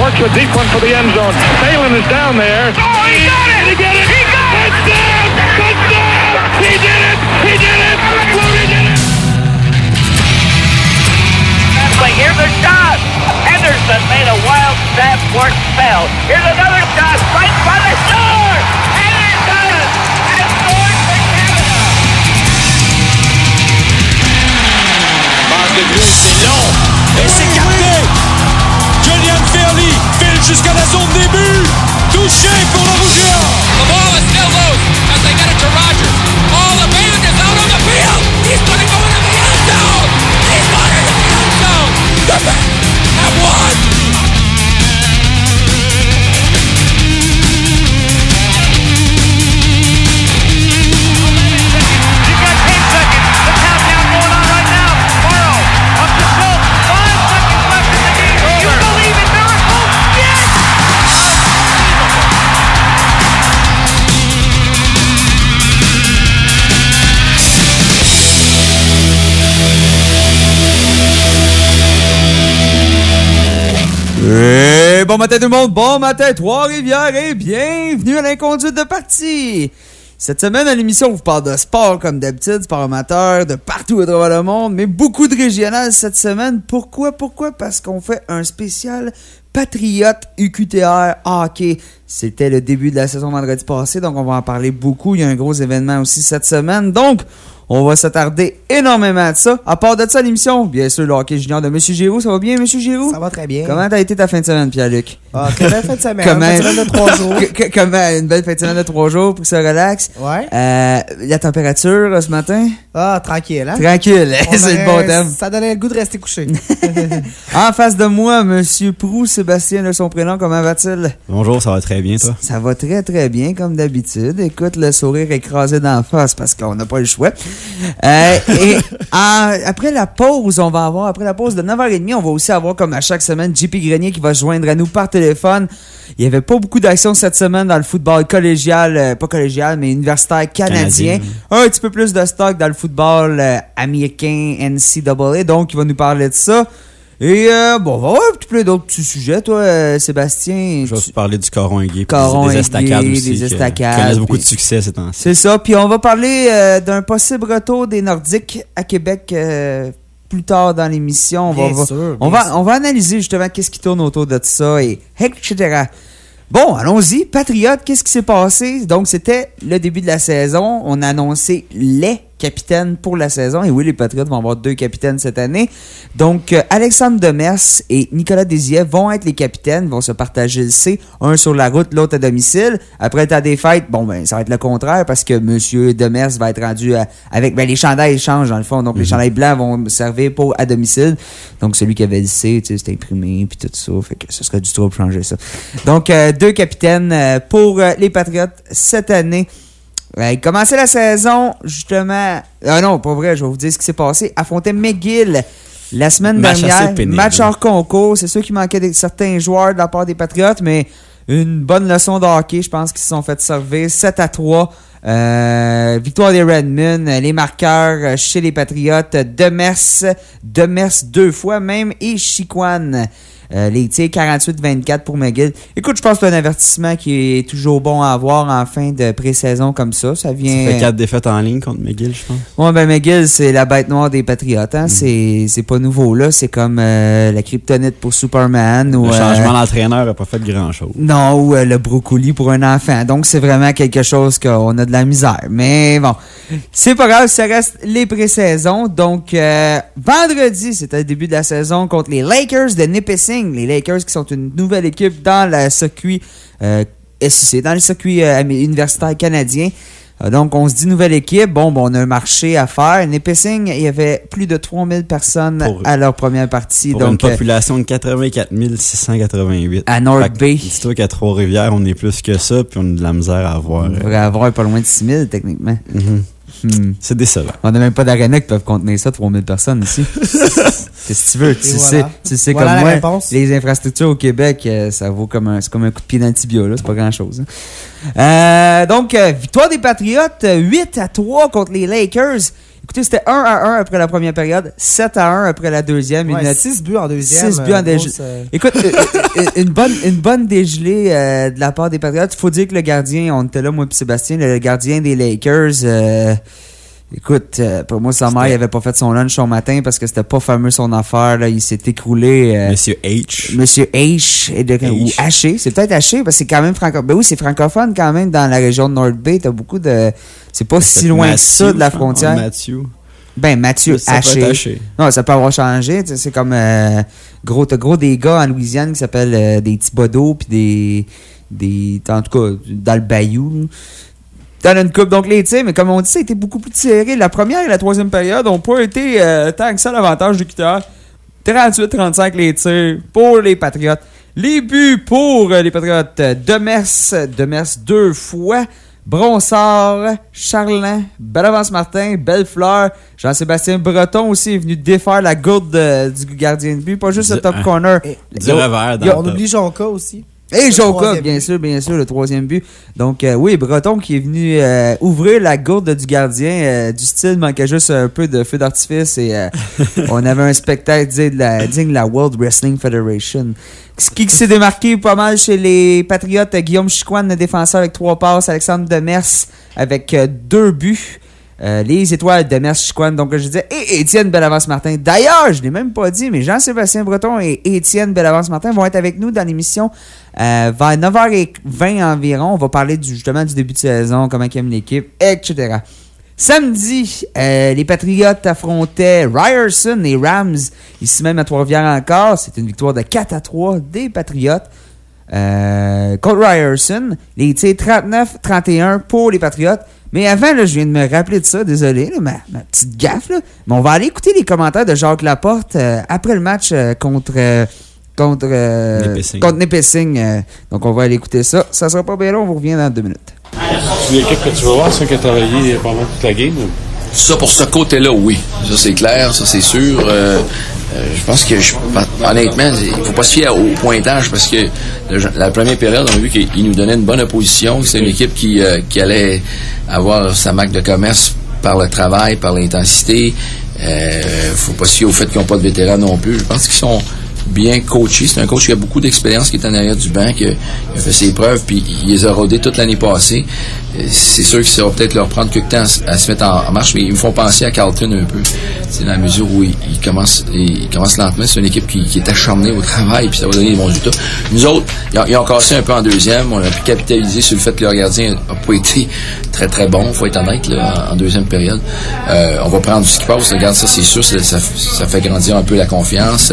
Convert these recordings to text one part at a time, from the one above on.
works a deep one for the end zone. Phelan is down there. Oh, he got it! He got it! He got it! Touchdown! Touchdown! He did it! He did it! Flutie did it! Here's a shot. Henderson made a wild snap for it fell. Here's another shot right by the shore. And it does. And it scores for Canada. Passe de but, c'est long. Et c'est capté. Julian Fairley file jusqu'à la zone début. Touché pour le Rougeant. The ball is still loose as they get it to Rogers. Oh, the band is out on the field. He's going to go into the end zone. He's going into the end zone. The Bats have won. You've got 10 seconds. The countdown going on right now. Morrow up to Schultz. 5 seconds left in the game. You believe in miracles? Yes! Et bon matin tout le monde, bon matin Trois-Rivières et bienvenue à l'Inconduite de partie. Cette semaine à l'émission, on vous parle de sport comme d'habitude, sport amateur, de partout à travers le monde, mais beaucoup de régional cette semaine. Pourquoi? Parce qu'on fait un spécial Patriote UQTR hockey. C'était le début de la saison vendredi passé, donc on va en parler beaucoup. Il y a un gros événement aussi cette semaine, donc on va s'attarder énormément à ça. À part de ça, l'émission, bien sûr, le hockey junior de M. Giroux. Ça va bien, M. Giroux? Ça va très bien. Comment t'as été ta fin de semaine, Pierre-Luc? Ah, très belle fin de semaine. Comment? Une fin de semaine de 3 jours. Comment? Une belle fin de semaine de 3 jours pour que ça relaxe. Ouais. La température, ce matin? Ah, tranquille, hein? Tranquille, c'est le bon thème. Ça donnait le goût de rester couché. En face de moi, M. Prou, Sébastien de son prénom, comment va-t-il? Bonjour, ça va très bien, toi? Ça va très, très bien, comme d'habitude. Écoute, le sourire écrasé d'en face parce qu'on n'a pas le choix. Après la pause, après la pause de 9h30, on va aussi avoir, comme à chaque semaine, JP Grenier qui va se joindre à nous par téléphone. Il n'y avait pas beaucoup d'action cette semaine dans le football collégial, pas collégial, mais universitaire canadien. Un petit peu plus de stock dans le football américain NCAA, donc il va nous parler de ça. Et bon, on va voir un petit peu d'autres petits sujets, toi, Sébastien. Je vais te parler du Coron Aigué, des estacades aussi. Des estacades. Qui connaissent beaucoup de succès ces temps-ci. C'est ça. Puis on va parler d'un possible retour des Nordiques à Québec plus tard dans l'émission. On va analyser justement qu'est-ce qui tourne autour de ça et etc. Bon, allons-y. Patriote, qu'est-ce qui s'est passé? Donc, c'était le début de la saison. On a annoncé les capitaines pour la saison. Et oui, les Patriotes vont avoir 2 capitaines cette année. Donc, Alexandre Demers et Nicolas Desiev vont être les capitaines, vont se partager le C, un sur la route, l'autre à domicile. Après le temps des fêtes, bon, ben, ça va être le contraire parce que M. Demers va être rendu avec, ben, les chandails changent dans le fond. Donc, les chandails blancs vont servir pour à domicile. Donc, celui qui avait le C, tu sais, c'était imprimé puis tout ça. Fait que ce serait du trouble pour changer ça. Donc, 2 capitaines pour les Patriotes cette année. Il commençait la saison, justement... Ah non, pas vrai, je vais vous dire ce qui s'est passé. Affrontait McGill la semaine dernière. Match hors concours. C'est sûr qu'il manquait certains joueurs de la part des Patriotes, mais une bonne leçon de hockey. Je pense qu'ils se sont fait servir 7-3. Victoire des Redmen. Les marqueurs chez les Patriotes. Demers 2 fois même. Et Chiquan. Les tirs 48-24 pour McGill. Écoute, je pense que c'est un avertissement qui est toujours bon à avoir en fin de pré-saison comme ça. Ça vient. Ça fait 4 défaites en ligne contre McGill, je pense. Ouais, ben McGill, c'est la bête noire des Patriotes. Hein? C'est pas nouveau, là. C'est comme la kryptonite pour Superman. Ou, le changement d'entraîneur n'a pas fait grand-chose. Non, ou le brocoli pour un enfant. Donc, c'est vraiment quelque chose qu'on a de la misère. Mais bon, c'est pas grave, ça reste les pré-saisons. Donc, vendredi, c'était le début de la saison contre les Lakers de Nipissing. Les Lakers qui sont une nouvelle équipe dans le circuit SEC, dans le circuit universitaire canadien. Donc, on se dit nouvelle équipe. Bon, on a un marché à faire. Nipissing, il y avait plus de 3000 personnes à leur première partie. Pour donc, une population de 84 688. À North Bay. Dis-toi qu'à Trois-Rivières, on est plus que ça, puis on a de la misère à avoir. On devrait avoir pas loin de 6000, techniquement. C'est décevant. On n'a même pas d'aréna qui peuvent contenir ça, 3000 personnes ici. Qu'est-ce que tu veux? Tu sais voilà comme moi, réponse. Les infrastructures au Québec, ça vaut c'est comme un coup de pied dans le tibia, là. C'est pas grand-chose. Hein. Donc, victoire des Patriotes, 8-3 contre les Lakers. Écoutez, c'était 1-1 après la première période, 7-1 après la deuxième. 6 buts en deuxième. 6 buts en dégelé. Écoute, une bonne dégelée de la part des Patriotes. Il faut dire que le gardien, on était là, moi et Sébastien, le gardien des Lakers... écoute, pour moi, sa mère, il avait pas fait son lunch son matin parce que c'était pas fameux son affaire. Là. Il s'est écroulé. Monsieur H. Monsieur H. Ou Haché. C'est peut-être Haché parce que c'est quand même francophone. Ben oui, c'est francophone quand même dans la région de North Bay. T'as beaucoup de... C'est pas si loin que ça de la frontière. Mathieu Haché. Non, ça peut avoir changé. C'est comme... t'as gros des gars en Louisiane qui s'appellent des Thibodeau puis des... En tout cas, dans le Bayou. Dans une coupe. Donc, les tirs, mais comme on dit, ça a été beaucoup plus serré. La première et la troisième période n'ont pas été tant que ça l'avantage du Cutter. 38-35 les tirs pour les Patriotes. Les buts pour les Patriotes. Demers 2 fois. Bronsard, Charlin, Bellavance-Martin, Bellefleur, Jean-Sébastien Breton aussi est venu défaire la gourde du gardien de but. Pas juste le top corner. Du revers. On oublie Jonca aussi. Et Joka, bien sûr, le troisième but. Donc, oui, Breton qui est venu ouvrir la gourde du gardien. Du style, manquait juste un peu de feu d'artifice et on avait un spectacle digne de la World Wrestling Federation. Qui s'est démarqué pas mal chez les Patriotes, Guillaume Chicoine, le défenseur avec 3 passes, Alexandre Demers avec 2 buts. Les étoiles de Demers Chicoine, donc je disais, et Étienne Bellavance-Martin. D'ailleurs, je ne l'ai même pas dit, mais Jean-Sébastien Breton et Étienne Bellavance-Martin vont être avec nous dans l'émission vers 9h20 environ. On va parler justement du début de saison, comment ils aiment l'équipe, etc. Samedi, les Patriotes affrontaient Ryerson, les Rams, ici même à Trois-Rivières encore. C'est une victoire de 4-3 des Patriotes. Contre Ryerson, les tirs 39-31 pour les Patriotes. Mais avant, là, je viens de me rappeler de ça, désolé, là, ma petite gaffe. Là. Mais on va aller écouter les commentaires de Jacques Laporte après le match contre Nipissing. Donc on va aller écouter ça. Ça sera pas bien long, on vous revient dans 2 minutes. C'est l'équipe que tu vas voir, ceux qui a travaillé pendant toute la game. Ça, pour ce côté-là, oui. Ça, c'est clair, ça, c'est sûr. Je pense que, honnêtement, il ne faut pas se fier au pointage parce que la première période, on a vu qu'il nous donnait une bonne opposition. C'est une équipe qui allait avoir sa marque de commerce par le travail, par l'intensité. Faut pas se fier au fait qu'ils n'ont pas de vétérans non plus. Je pense qu'ils sont bien coachés. C'est un coach qui a beaucoup d'expérience, qui est en arrière du banc, qui a fait ses preuves, puis il les a rodés toute l'année passée. C'est sûr que ça va peut-être leur prendre quelques temps à se mettre en marche, mais ils me font penser à Carlton un peu. C'est dans la mesure où ils commencent lentement. C'est une équipe qui est acharnée au travail, puis ça va donner des bons résultats. Nous autres, ils ont cassé un peu en deuxième. On a pu capitaliser sur le fait que leur gardien n'a pas été très très bon, faut être honnête, là, en deuxième période. On va prendre ce qui passe. Regarde, ça c'est sûr, ça fait grandir un peu la confiance.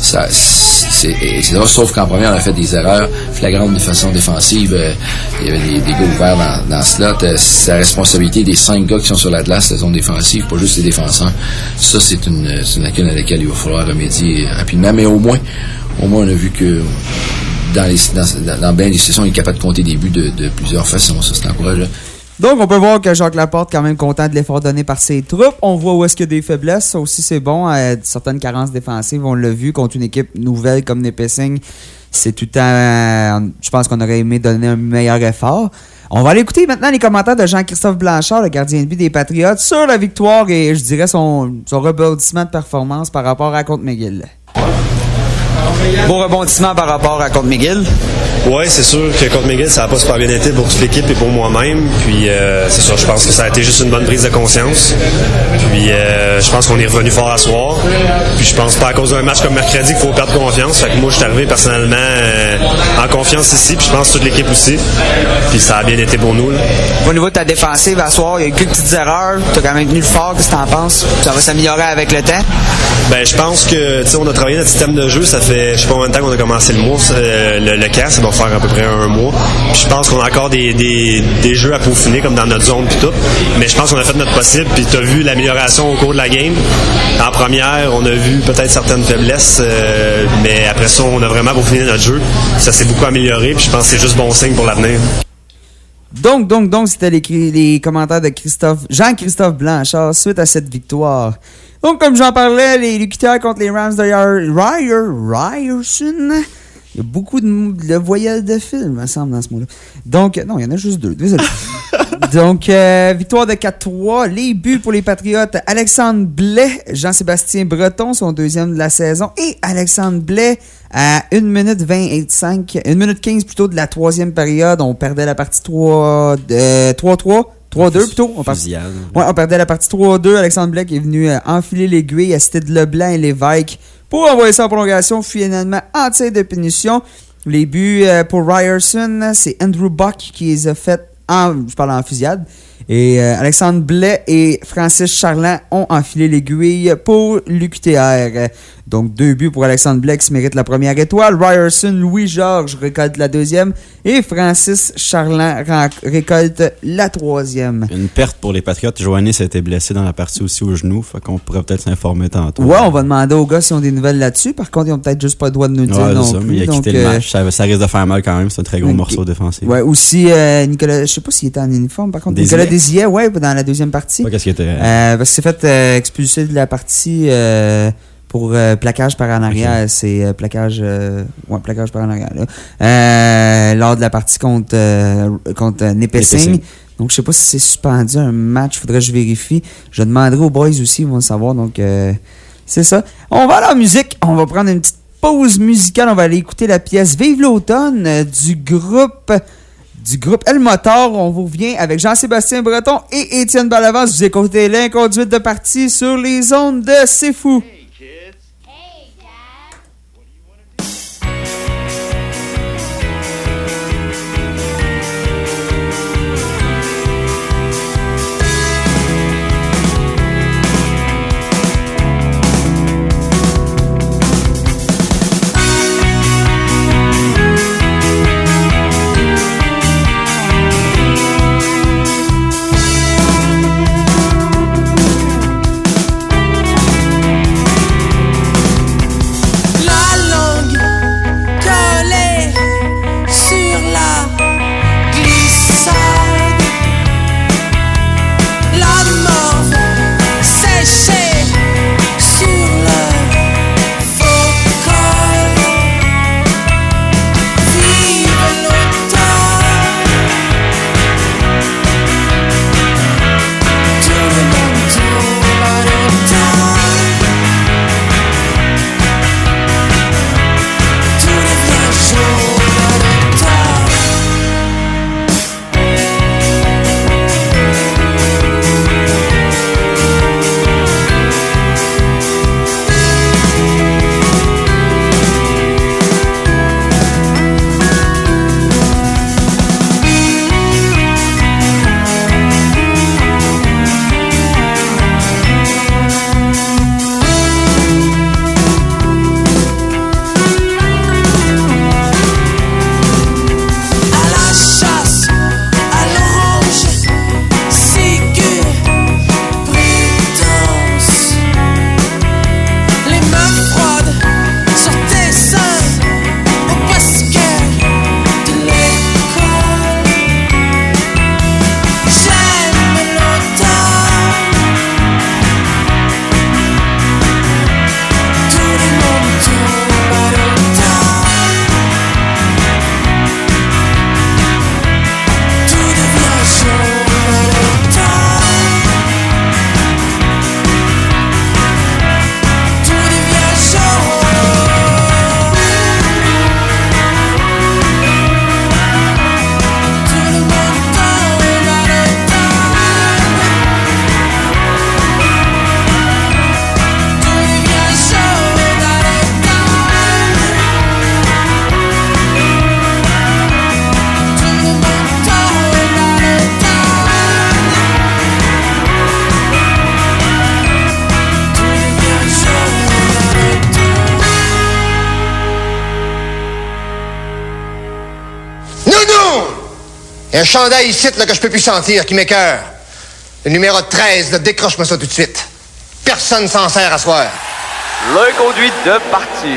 Sauf qu'en première, on a fait des erreurs flagrantes de façon défensive. Il y avait des gars ouverts dans le slot. C'est la responsabilité des 5 gars qui sont sur la glace, la zone défensive, pas juste les défenseurs. Ça, c'est une lacune à laquelle il va falloir remédier rapidement. Mais au moins, on a vu que dans bien des sessions, il est capable de compter des buts de plusieurs façons. Ça, c'est encourageant. Donc, on peut voir que Jacques Laporte est quand même content de l'effort donné par ses troupes. On voit où est-ce qu'il y a des faiblesses. Ça aussi, c'est bon. Certaines carences défensives, on l'a vu, contre une équipe nouvelle comme Nipissing. C'est tout le temps... je pense qu'on aurait aimé donner un meilleur effort. On va aller écouter maintenant les commentaires de Jean-Christophe Blanchard, le gardien de but des Patriotes, sur la victoire et, je dirais, son rebondissement de performance par rapport à contre McGill. Beau rebondissement par rapport à contre McGill. Oui, c'est sûr que contre McGill, ça n'a pas super bien été pour toute l'équipe et pour moi-même. Puis c'est sûr, je pense que ça a été juste une bonne prise de conscience. Puis je pense qu'on est revenu fort à soir. Puis je pense pas à cause d'un match comme mercredi qu'il faut perdre confiance. Fait que moi, je suis arrivé personnellement en confiance ici. Puis je pense toute l'équipe aussi. Puis ça a bien été pour nous. Là. Au niveau de ta défensive à soir, il y a eu quelques petites erreurs. Tu as quand même tenu le fort. Qu'est-ce que tu en penses? Ça va s'améliorer avec le temps? Ben, je pense que, tu sais, on a travaillé notre système de jeu. Ça fait, je sais pas combien de temps qu'on a commencé le mois, le camp. Ça doit faire à peu près un mois. Puis je pense qu'on a encore des jeux à peaufiner, comme dans notre zone puis tout. Mais je pense qu'on a fait notre possible. Puis tu as vu l'amélioration au cours de la game. En première, on a vu peut-être certaines faiblesses. Mais après ça, on a vraiment peaufiné notre jeu. Ça s'est beaucoup amélioré. Puis je pense que c'est juste bon signe pour l'avenir. Donc, c'était les commentaires de Jean-Christophe Blanchard suite à cette victoire. Donc, comme j'en parlais, les Luquitaires contre les Rams de Ryerson. Il y a beaucoup de voyelles de film, me semble, dans ce mot-là. Donc, non, il y en a juste 2. Désolé. Donc, victoire de 4-3. Les buts pour les Patriotes. Alexandre Blais, Jean-Sébastien Breton, son deuxième de la saison. Et Alexandre Blais, à 1 minute 25, 1 minute 15 plutôt de la troisième période. On perdait la partie 3-3. 3-2 plutôt. On perdait la partie 3-2. Alexandre Blais qui est venu enfiler l'aiguille à Cité de Leblanc et Lévesque pour envoyer ça en prolongation, finalement en tir de punition. Les buts pour Ryerson, c'est Andrew Buck qui les a fait je parle en fusillade. Et Alexandre Blais et Francis Charland ont enfilé l'aiguille pour l'UQTR. Donc, 2 buts pour Alexandre Blais qui mérite la première étoile. Ryerson, Louis-Georges récolte la deuxième. Et Francis Charland récolte la troisième. Une perte pour les Patriotes. Johannes a été blessé dans la partie aussi au genou. Fait qu'on pourrait peut-être s'informer tantôt. Ouais, on va demander aux gars s'ils ont des nouvelles là-dessus. Par contre, ils ont peut-être juste pas le droit de nous dire non ça, plus. Mais il a quitté le match. Ça risque de faire mal quand même. C'est un très gros morceau défensif. Ouais, aussi, Nicolas, je sais pas s'il était en uniforme. Par contre, Nicolas Désiet, ouais, dans la deuxième partie. Qu'est-ce qu'il était? Parce qu'il s'est fait expulser de la partie pour plaquage par en arrière. Okay. C'est plaquage par en arrière. Là. Lors de la partie contre Nipissing. Donc, je sais pas si c'est suspendu un match. Faudrait que je vérifie. Je demanderai aux boys aussi, ils vont le savoir. Donc, c'est ça. On va à la musique. On va prendre une petite pause musicale. On va aller écouter la pièce Vive l'automne du groupe El Motor. On vous revient avec Jean-Sébastien Breton et Étienne Ballavance. Vous écoutez l'inconduite de partie sur les ondes de C'est Fou. Il y a un chandail ici là, que je peux plus sentir, qui m'écoeure. Le numéro 13, là, décroche-moi ça tout de suite. Personne s'en sert à soir. L'inconduite de partie.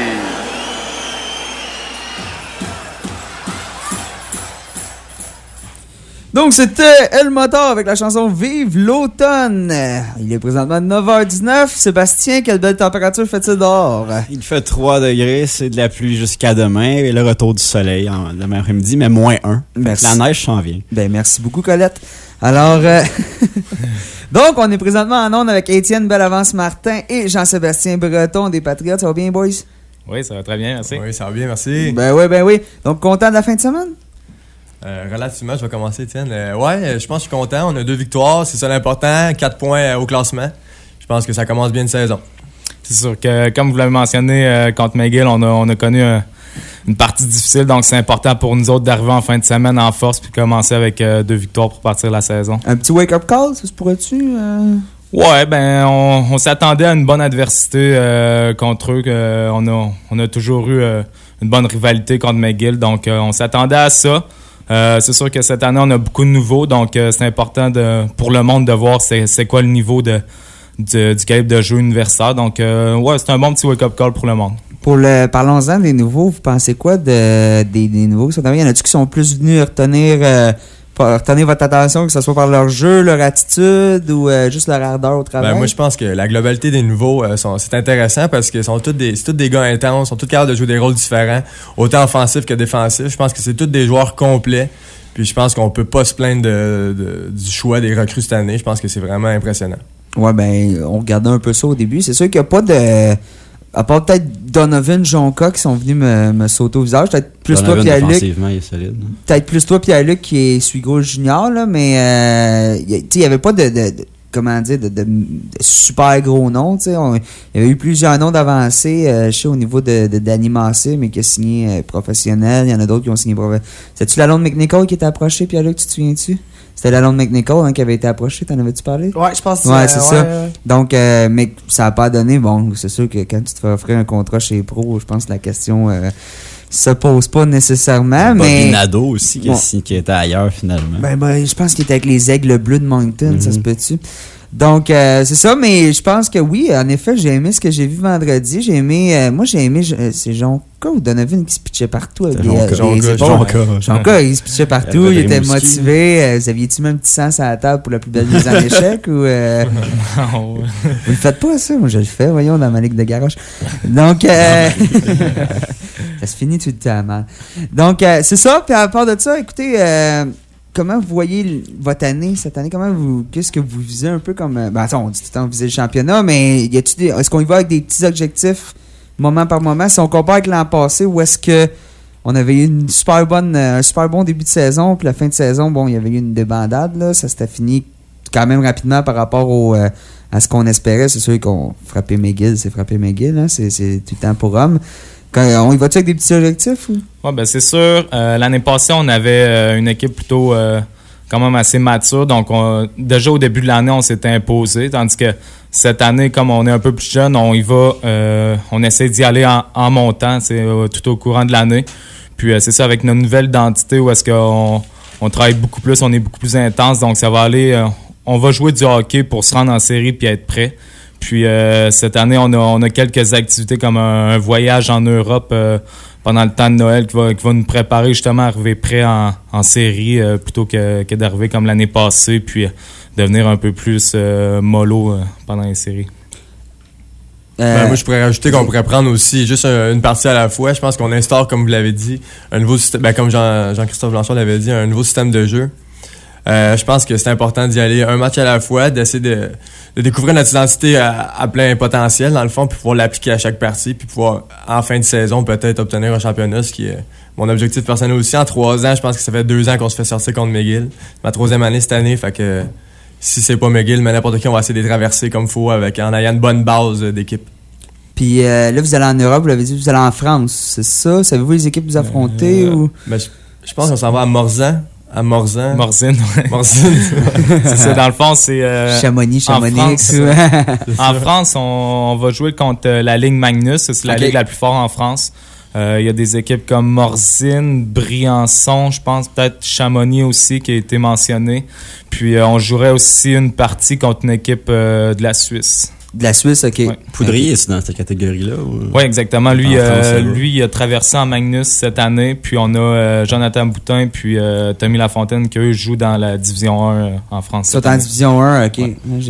Donc, c'était El Motor avec la chanson Vive l'automne. Il est présentement 9h19. Sébastien, quelle belle température fait-il dehors? Il fait 3 degrés, c'est de la pluie jusqu'à demain et le retour du soleil demain après-midi, mais -1. Merci. La neige s'en vient. Ben, merci beaucoup, Colette. Alors, donc, on est présentement en onde avec Étienne Bellavance-Martin et Jean-Sébastien Breton des Patriotes. Ça va bien, boys? Oui, ça va très bien, merci. Oui, ça va bien, merci. Ben oui. Donc, content de la fin de semaine? Relativement, je vais commencer, Étienne. Je pense que je suis content. On a 2 victoires, c'est ça l'important. 4 points au classement. Je pense que ça commence bien une saison. C'est sûr que, comme vous l'avez mentionné, contre McGill, on a connu une partie difficile, donc c'est important pour nous autres d'arriver en fin de semaine en force puis commencer avec 2 victoires pour partir la saison. Un petit wake-up call, ça se pourrait-tu? Ouais, ben on s'attendait à une bonne adversité contre eux. On a toujours eu une bonne rivalité contre McGill, donc on s'attendait à ça. C'est sûr que cette année, on a beaucoup de nouveaux, donc c'est important pour le monde de voir c'est quoi le niveau du calibre de jeu universitaire. Donc, c'est un bon petit wake-up call pour le monde. Parlons-en des nouveaux. Vous pensez quoi des nouveaux? Il y en a-tu qui sont plus venus retenir votre attention, que ce soit par leur jeu, leur attitude ou juste leur ardeur au travail? Moi, je pense que la globalité des nouveaux, c'est intéressant parce que c'est tous des gars intenses, sont tous capables de jouer des rôles différents, autant offensifs que défensifs. Je pense que c'est tous des joueurs complets. Puis je pense qu'on peut pas se plaindre du choix des recrues cette année. Je pense que c'est vraiment impressionnant. Ouais, on regardait un peu ça au début. C'est sûr qu'il n'y a pas de... À part peut-être Donovan, Jonca qui sont venus me sauter au visage. Peut-être plus Donovan, toi, Pierre-Luc. il est solide. Peut-être plus toi, Pierre-Luc, qui est Suigo Junior, là, mais il n'y avait pas de super gros noms. Il y avait eu plusieurs noms d'avancés, je sais, au niveau d'Animacé, mais qui a signé professionnel. Il y en a d'autres qui ont signé professionnel. C'est-tu Lalonde McNichol qui était approché, Pierre-Luc, tu te souviens-tu? C'était Lalonde McNichol qui avait été approché. T'en avais-tu parlé? Ouais, je pense que c'est ça. Donc, mais ça n'a pas donné. Bon, c'est sûr que quand tu te fais offrir un contrat chez Pro, je pense que la question se pose pas nécessairement. Mais Bobby Nadeau aussi qui était ailleurs finalement. Je pense qu'il était avec les Aigles Bleus de Moncton, ça se peut-tu? Donc, c'est ça, mais je pense que oui, en effet, j'ai aimé ce que j'ai vu vendredi. J'ai aimé, c'est Jonca ou Donovan qui se pitchait partout. Jonca, il se pitchait partout, il était motivé. Vous aviez-tu même un petit sens à la table pour la plus belle mise en échec? Ou, vous le faites pas, ça? Moi, je le fais, voyons, dans ma ligue de garoche. Donc, ça se finit tout le temps mal. Donc, c'est ça, puis à part de ça, écoutez... comment vous voyez votre année, cette année? Qu'est-ce que vous visez un peu comme... on dit tout le temps viser le championnat, mais est-ce qu'on y va avec des petits objectifs moment par moment? Si on compare avec l'an passé, où est-ce que on avait eu un super bon début de saison, puis la fin de saison, il y avait eu une débandade, là, ça s'était fini quand même rapidement par rapport à ce qu'on espérait. C'est sûr qu'on frappait McGill, c'est tout le temps pour homme. On y va-tu avec des petits objectifs? Oui, c'est sûr. L'année passée, on avait une équipe plutôt quand même assez mature. Donc, déjà au début de l'année, on s'était imposé. Tandis que cette année, comme on est un peu plus jeune, on y va. On essaie d'y aller en montant tout au courant de l'année. Puis, c'est ça, avec notre nouvelle identité où est-ce qu'on travaille beaucoup plus, on est beaucoup plus intense. Donc, ça va aller... on va jouer du hockey pour se rendre en série puis être prêt. Puis cette année, on a quelques activités comme un voyage en Europe pendant le temps de Noël qui va nous préparer justement à arriver prêt en série plutôt que d'arriver comme l'année passée puis devenir un peu plus mollo pendant les séries. Moi, je pourrais rajouter qu'on pourrait prendre aussi juste une partie à la fois. Je pense qu'on instaure, comme vous l'avez dit, un nouveau système, comme Jean-Christophe Blanchard l'avait dit, un nouveau système de jeu. Je pense que c'est important d'y aller un match à la fois, d'essayer de découvrir notre identité à plein potentiel, dans le fond, puis pouvoir l'appliquer à chaque partie, puis pouvoir, en fin de saison, peut-être obtenir un championnat, ce qui est mon objectif personnel aussi. En 3 ans, je pense que ça fait 2 ans qu'on se fait sortir contre McGill. Ma 3e année cette année, fait que si c'est pas McGill, mais n'importe qui, on va essayer de les traverser comme il faut, en ayant une bonne base d'équipe. Puis là, vous allez en Europe, vous l'avez dit, vous allez en France, c'est ça? Savez-vous les équipes que vous affrontez? Ou... je pense qu'on s'en va à Morzan. À Morzine. C'est ça, dans le fond, c'est... Chamonix. En France, on va jouer contre la Ligue Magnus. C'est la ligue la plus forte en France. Il y a des équipes comme Morzine, Briançon, je pense, peut-être Chamonix aussi qui a été mentionné. Puis on jouerait aussi une partie contre une équipe de la Suisse. De la Suisse, OK. Ouais. Poudrier, c'est dans cette catégorie-là? Oui, exactement. Lui, il a traversé en Magnus cette année. Puis on a Jonathan Boutin puis Tommy Lafontaine qui, eux, jouent dans la Division 1 en France. Ils sont en Division 1, OK. Ouais. J'ai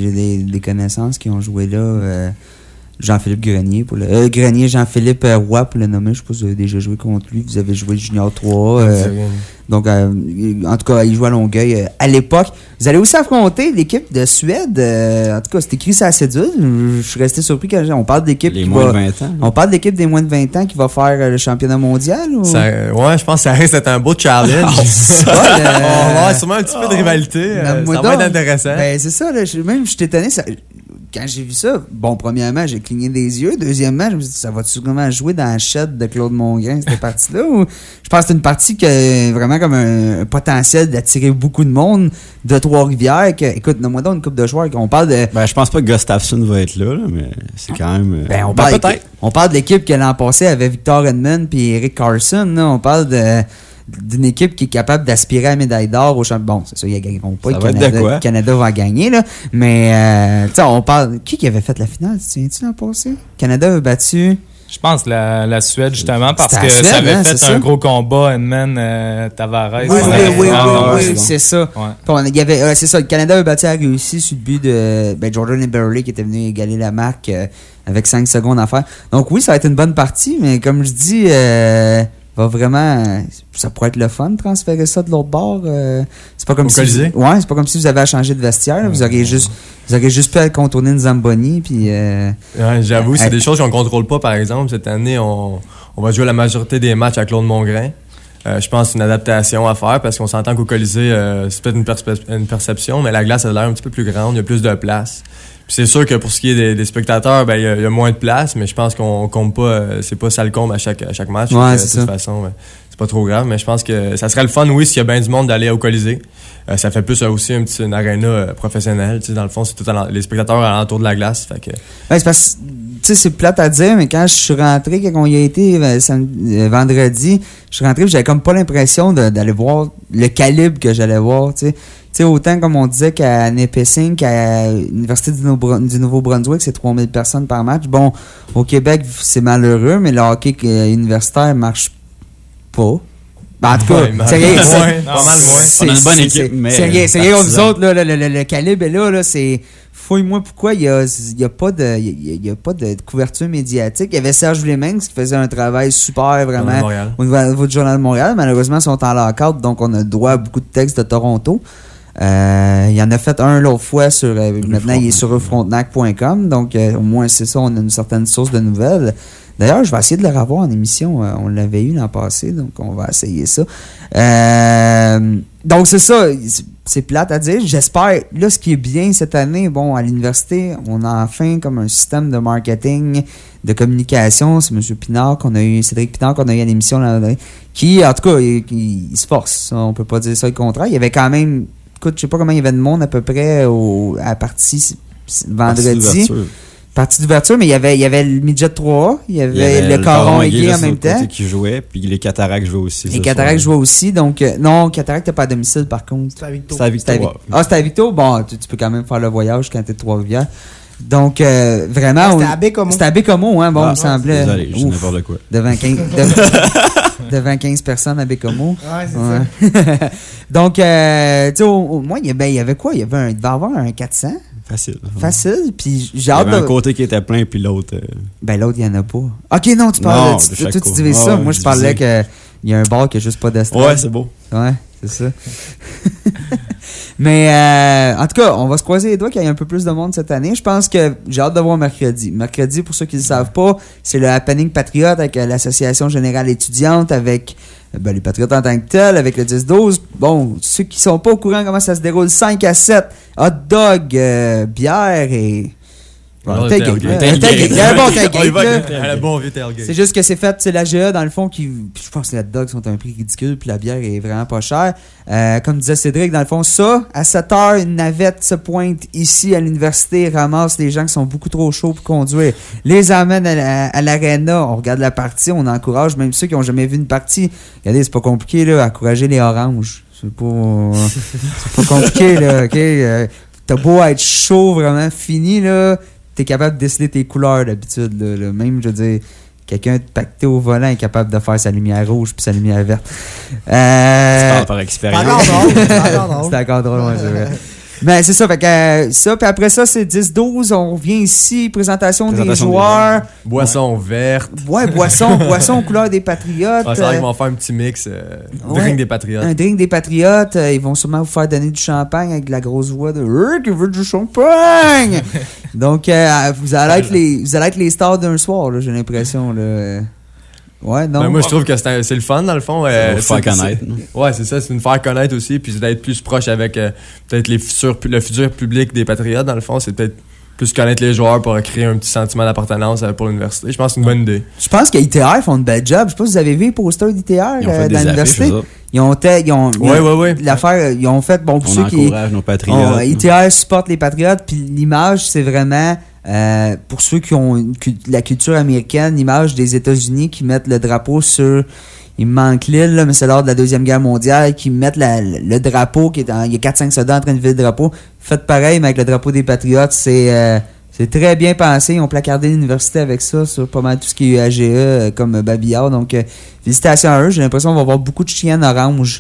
des connaissances qui ont joué là. Jean-Philippe Grenier Grenier, Jean-Philippe Roy pour le nommer. Je sais pas si vous avez déjà joué contre lui. Vous avez joué Junior 3. Donc, en tout cas, il joue à Longueuil à l'époque. Vous allez aussi affronter l'équipe de Suède. En tout cas, c'est écrit sur la cédule. Je suis resté surpris quand on parle d'équipe les moins de 20 ans. On parle d'équipe des moins de 20 ans qui va faire le championnat mondial. Ou? Ouais, je pense que ça risque d'être un beau challenge. On va avoir sûrement un petit peu de rivalité. Ça va être intéressant. Ben, c'est ça. Là, je suis étonné. Quand j'ai vu ça, bon, premièrement, j'ai cligné des yeux. Deuxièmement, je me suis dit, ça va-tu vraiment jouer dans la shed de Claude Mongrain, cette partie-là? Ou je pense que c'est une partie qui a vraiment comme un potentiel d'attirer beaucoup de monde de Trois-Rivières. Écoute, donne-moi donc une couple de joueurs qu'on parle de... Ben, je pense pas que Gustafsson va être là, mais c'est quand même... peut-être. On parle de l'équipe qui l'an passé avait Victor Edmond puis Eric Carson. Là. On parle d'une équipe qui est capable d'aspirer à la médaille d'or au championnat. Bon, c'est ça, ils ne gagneront pas. Le Canada va gagner, là. Mais, tu sais, on parle... Qui avait fait la finale? Tu l'an passé? Canada a battu... Je pense la Suède, justement, parce que ça avait fait un gros combat, Edmond Tavares. Oui, c'est ça. Ouais. C'est ça, le Canada a battu à Russie sur le but de Jordan Eberle qui était venu égaler la marque avec 5 secondes à faire. Donc oui, ça va être une bonne partie, mais comme je dis... va vraiment, ça pourrait être le fun de transférer ça de l'autre bord. C'est pas comme si c'est pas comme si vous avez à changer de vestiaire. Là. Vous auriez juste pu à contourner une Zamboni. Puis, j'avoue, c'est des choses qu'on contrôle pas. Par exemple, cette année, on va jouer la majorité des matchs à Claude Mongrain. Je pense que c'est une adaptation à faire parce qu'on s'entend qu'au Colisée, c'est peut-être une perception, mais la glace a l'air un petit peu plus grande, il y a plus de place. Puis c'est sûr que pour ce qui est des spectateurs, ben il y a moins de place, mais je pense qu'on compte pas, c'est pas ça le compte à chaque match. Ouais, de toute façon, c'est pas trop grave, mais je pense que ça serait le fun, oui, s'il y a bien du monde d'aller au Colisée. Ça fait plus aussi une aréna professionnelle, tu sais, dans le fond, c'est tout les spectateurs alentour de la glace. Fait que... c'est parce que, tu sais, c'est plate à dire, mais quand je suis rentré, quand on y a été vendredi, je suis rentré, j'avais comme pas l'impression d'aller voir le calibre que j'allais voir, tu sais. Tu sais, autant comme on disait qu'à Nipissing, qu'à l'Université du Nouveau-Brunswick, c'est 3000 personnes par match. Bon, au Québec, c'est malheureux, mais le hockey universitaire marche pas. Ben, en tout cas, c'est rien. Pas mal moins. On a une bonne équipe, mais... C'est rien comme vous autres, là, le calibre est là, c'est... Fouille-moi pourquoi il y a pas de couverture médiatique. Il y avait Serge Vlemings qui faisait un travail super, vraiment, au niveau du Journal de Montréal. Malheureusement, ils sont en lockout, donc on a droit à beaucoup de textes de Toronto. Il y en a fait un l'autre fois sur... maintenant, il est sur frontenac.com. Donc, au moins, c'est ça, on a une certaine source de nouvelles. D'ailleurs, je vais essayer de le revoir en émission. On l'avait eu l'an passé, donc on va essayer ça. Donc, c'est ça. C'est plate à dire. J'espère. Là, ce qui est bien cette année, bon, à l'université, on a enfin comme un système de marketing, de communication. C'est M. Pinard qu'on a eu, Cédric Pinard qu'on a eu à l'émission l'an dernier, qui, en tout cas, il se force. On peut pas dire ça le contraire. Il y avait quand même... Écoute, je sais pas comment il y avait de monde à peu près à la partie vendredi. Partie d'ouverture, mais il y avait le midget 3A, il y avait le Caron aigué en même temps. Qui jouait, puis les Cataractes jouaient aussi. Les Cataractes jouaient aussi, donc non, Cataractes t'es pas à domicile par contre. C'était à Victo. C'était à Victo. Bon, tu peux quand même faire le voyage quand t'es de Trois-Rivières. Donc, vraiment... C'était à Bécomo. C'était à Bécomo, hein, bon, il me semblait. Désolé, je n'importe quoi. Devant 15 personnes à Bécomo. Ouais, c'est ça. Donc, tu sais, au moins, il y avait quoi? Il devait avoir un 400. Facile, puis j'ai hâte de... Il y avait un côté qui était plein, puis l'autre... Ben, l'autre, il n'y en a pas. OK, non, tu parles... Toi, tu disais ça. Moi, je parlais qu'il y a un bar qui n'a juste pas d'estrade. Ouais, c'est beau. Ouais, c'est ça. Mais, en tout cas, on va se croiser les doigts qu'il y ait un peu plus de monde cette année. Je pense que j'ai hâte de voir mercredi. Mercredi, pour ceux qui ne le savent pas, c'est le Happening Patriote avec l'Association Générale Étudiante, avec les Patriotes en tant que tels, avec le 10-12. Bon, ceux qui sont pas au courant comment ça se déroule, 5-7, hot dog, bière et... Un bon vieux tailgate. C'est juste que c'est fait, c'est l'AGA dans le fond qui... Je pense que les hot dogs sont à un prix ridicule, puis la bière est vraiment pas chère. Comme disait Cédric, dans le fond, ça, à 7h, une navette se pointe ici à l'université, ramasse les gens qui sont beaucoup trop chauds pour conduire, les amène à l'aréna, on regarde la partie, on encourage, même ceux qui n'ont jamais vu une partie. Regardez, c'est pas compliqué, là, encourager les oranges. C'est pas compliqué, là, OK? T'as beau être chaud, vraiment fini, là... t'es capable de déceler tes couleurs d'habitude. Là. Même, je veux dire, quelqu'un de pacté au volant est capable de faire sa lumière rouge puis sa lumière verte. Tu parles par expérience. C'est encore drôle, ouais, c'est vrai. Ben, c'est ça, fait que ça, puis après ça, c'est 10-12, on revient ici, présentation des joueurs. Boisson verte. Ouais, boisson couleur des Patriotes. C'est vrai qu'ils vont faire un petit mix, drink des Patriotes. Un drink des Patriotes, ils vont sûrement vous faire donner du champagne avec de la grosse voix de « qui veut du champagne! » Donc, vous allez être les stars d'un soir, là, j'ai l'impression, là. Ouais, non. Ben moi, je trouve que c'est le fun, dans le fond. Faire connaître. Ouais, c'est ça. C'est une faire connaître aussi. Puis c'est d'être plus proche avec peut-être le futur public des Patriotes, dans le fond. C'est peut-être plus connaître les joueurs pour créer un petit sentiment d'appartenance pour l'université. Je pense que c'est une bonne idée. Je pense qu'ITR font une belle job. Je sais pas si vous avez vu les posters d'ITR dans l'université. Ils ont fait, bon, pour on ceux qui encourage nos Patriotes. ITR supporte les Patriotes. Puis l'image, c'est vraiment... pour ceux qui ont la culture américaine, l'image des États-Unis qui mettent le drapeau sur... Il me manque l'île, là, mais c'est lors de la Deuxième Guerre mondiale, qui mettent le drapeau, il y a 4-5 soldats en train de lever le drapeau. Faites pareil, mais avec le drapeau des Patriotes, c'est très bien pensé. Ils ont placardé l'université avec ça sur pas mal tout ce qui est AGE, comme Babillard. Donc, félicitations à eux. J'ai l'impression qu'on va avoir beaucoup de chiennes orange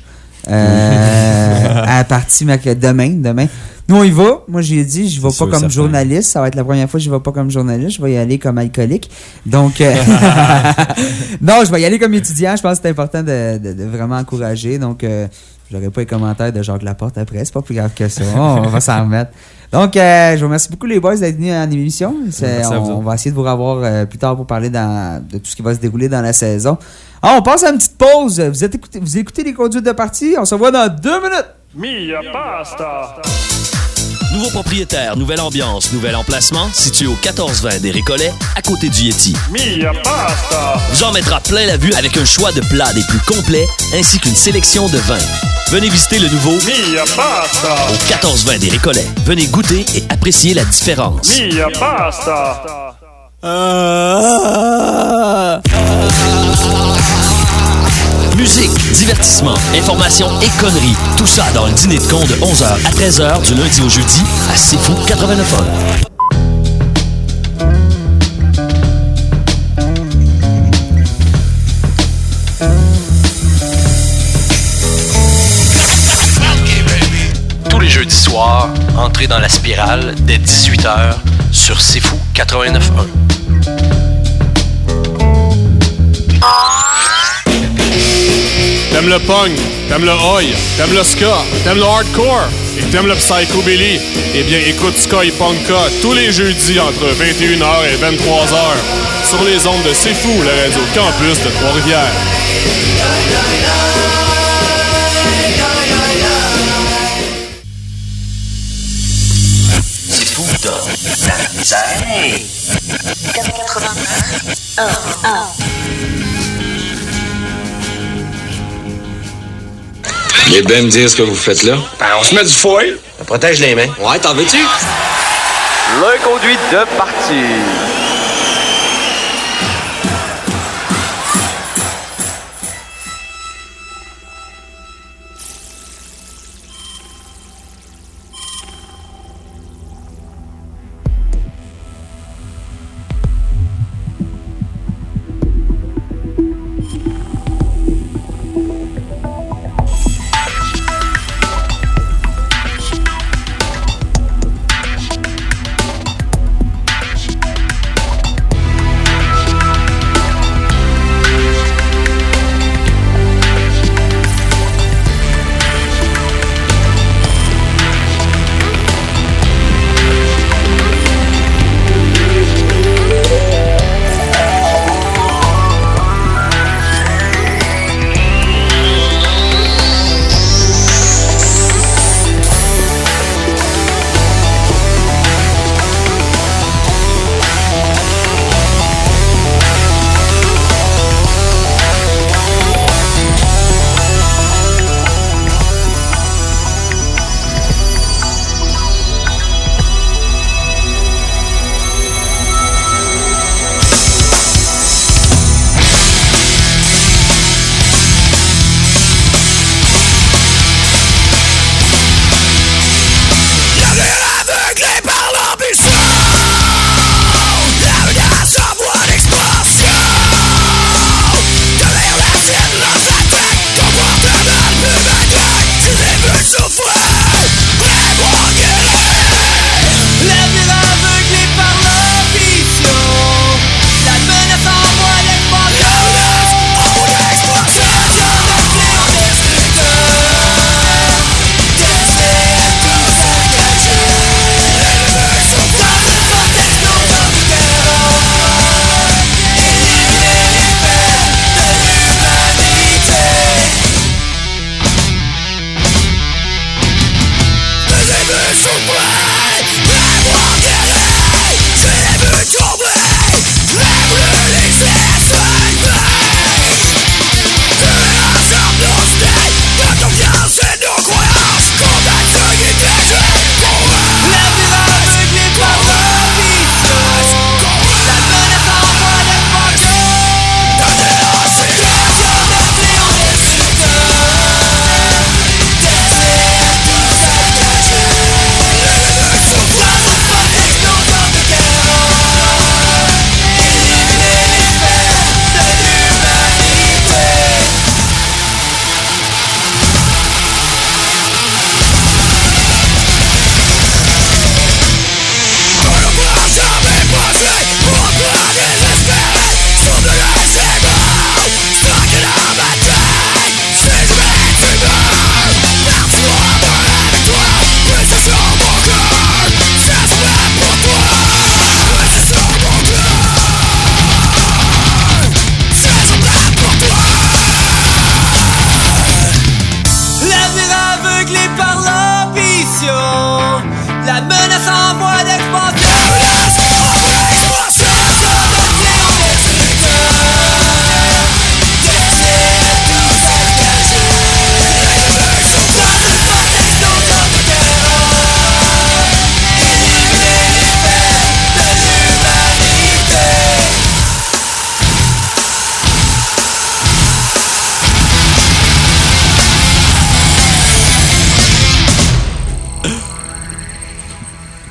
à partir demain. Nous, on y va. Moi, j'ai dit, je vais pas comme journaliste. Ça va être la première fois que je vais pas comme journaliste. Je vais y aller comme alcoolique. Donc, non, je vais y aller comme étudiant. Je pense que c'est important de vraiment encourager. Donc, j'aurai pas les commentaires de Jacques Laporte après. C'est pas plus grave que ça. On va s'en remettre. Donc, je vous remercie beaucoup les boys d'être venus en émission. On va essayer de vous revoir plus tard pour parler de tout ce qui va se dérouler dans la saison. On passe à une petite pause. Vous écoutez les conduites de partie. On se voit dans 2 minutes. Mia Pasta! Nouveau propriétaire, nouvelle ambiance, nouvel emplacement, situé au 1420 des Récollets, à côté du Yeti. Mia Pasta! Vous en mettra plein la vue avec un choix de plats des plus complets, ainsi qu'une sélection de vins. Venez visiter le nouveau Mia Pasta! au 1420 des Récollets. Venez goûter et apprécier la différence. Mia Pasta! Musique, divertissement, information et conneries. Tout ça dans le dîner de con de 11h à 13h du lundi au jeudi à C'est Fou 89.1. Tous les jeudis soirs, entrez dans la spirale dès 18h sur C'est Fou 89.1. T'aimes le punk, t'aimes le oi, t'aimes le ska, t'aimes le hardcore et t'aimes le psychobilly? Eh bien, écoute Ska et Punka tous les jeudis entre 21h et 23h sur les ondes de C'est Fou, la radio campus de Trois-Rivières. C'est Fou dans la misère. 89.1. Les bien me dire ce que vous faites là. Ben, on se met du foil. Ça protège les mains. Ouais, t'en veux-tu? Le conduit de partie.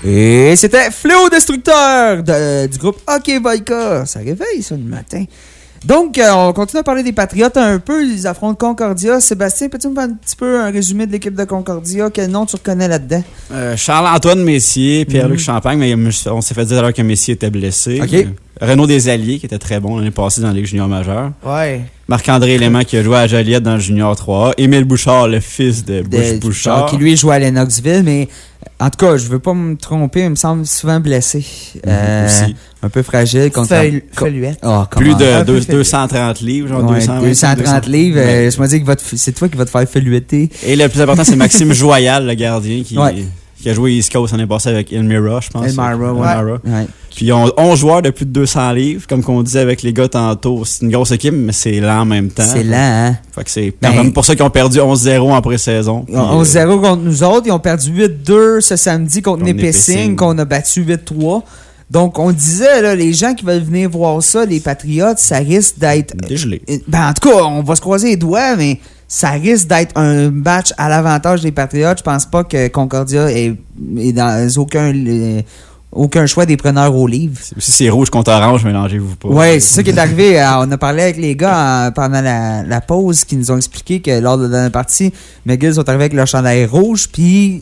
Et c'était Fléau Destructeur du groupe Hockey Volca. Ça réveille, ça, le matin. Donc, on continue à parler des Patriotes un peu. Ils affrontent Concordia. Sébastien, peux-tu me faire un petit peu un résumé de l'équipe de Concordia? Quel nom tu reconnais là-dedans? Charles-Antoine Messier, Pierre-Luc Champagne, mais on s'est fait dire alors que Messier était blessé. OK. Renaud Desalliés, qui était très bon l'année passée dans la Ligue junior majeure. Ouais. Marc-André Élément, qui a joué à Joliette dans le junior 3A. Émile Bouchard, le fils de Bouchard. Qui, lui, jouait à Lennoxville, mais en tout cas, je veux pas me tromper, il me semble souvent blessé. Aussi. Un peu fragile. Feluette. Plus de 230 livres, genre 230 livres. Je me dis que c'est toi qui va te faire feluetter. Et le plus important, c'est Maxime Joyal, le gardien, qui a joué East Coast l'année passée avec Elmira, je pense. Elmira. Puis ils ont 11 joueurs de plus de 200 livres, comme qu'on disait avec les gars tantôt. C'est une grosse équipe, mais c'est lent en même temps. C'est lent, hein? Fait que c'est même pour ça qu'ils ont perdu 11-0 en pré-saison. 11-0 contre nous autres. Ils ont perdu 8-2 ce samedi contre Nipissing, qu'on a battu 8-3. Donc, on disait, là, les gens qui veulent venir voir ça, les Patriotes, ça risque d'être... dégelé. Ben, en tout cas, on va se croiser les doigts, mais ça risque d'être un match à l'avantage des Patriotes. Je pense pas que Concordia est dans aucun choix des preneurs au livre. C'est rouge contre orange, mélangez-vous pas. Oui, c'est ça qui est arrivé. On a parlé avec les gars pendant la pause qui nous ont expliqué que lors de la dernière partie, McGill sont arrivés avec leur chandail rouge, puis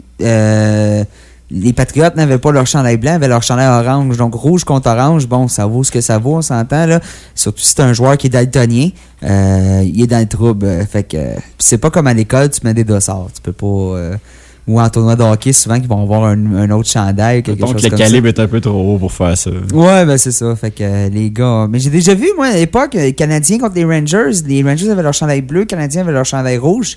les Patriotes n'avaient pas leur chandail blanc, avaient leur chandail orange. Donc, rouge contre orange, bon, ça vaut ce que ça vaut, on s'entend, là. Surtout si c'est un joueur qui est daltonien, il est dans le trouble. Fait que, c'est pas comme à l'école, tu mets des dossards. Tu peux pas... ou en tournoi de hockey, souvent, qu'ils vont avoir un autre chandail, quelque chose comme ça. Donc, le calibre est un peu trop haut pour faire ça. Ouais, ben c'est ça. Fait que les gars... Mais j'ai déjà vu, moi, à l'époque, les Canadiens contre les Rangers. Les Rangers avaient leur chandail bleu, les Canadiens avaient leur chandail rouge.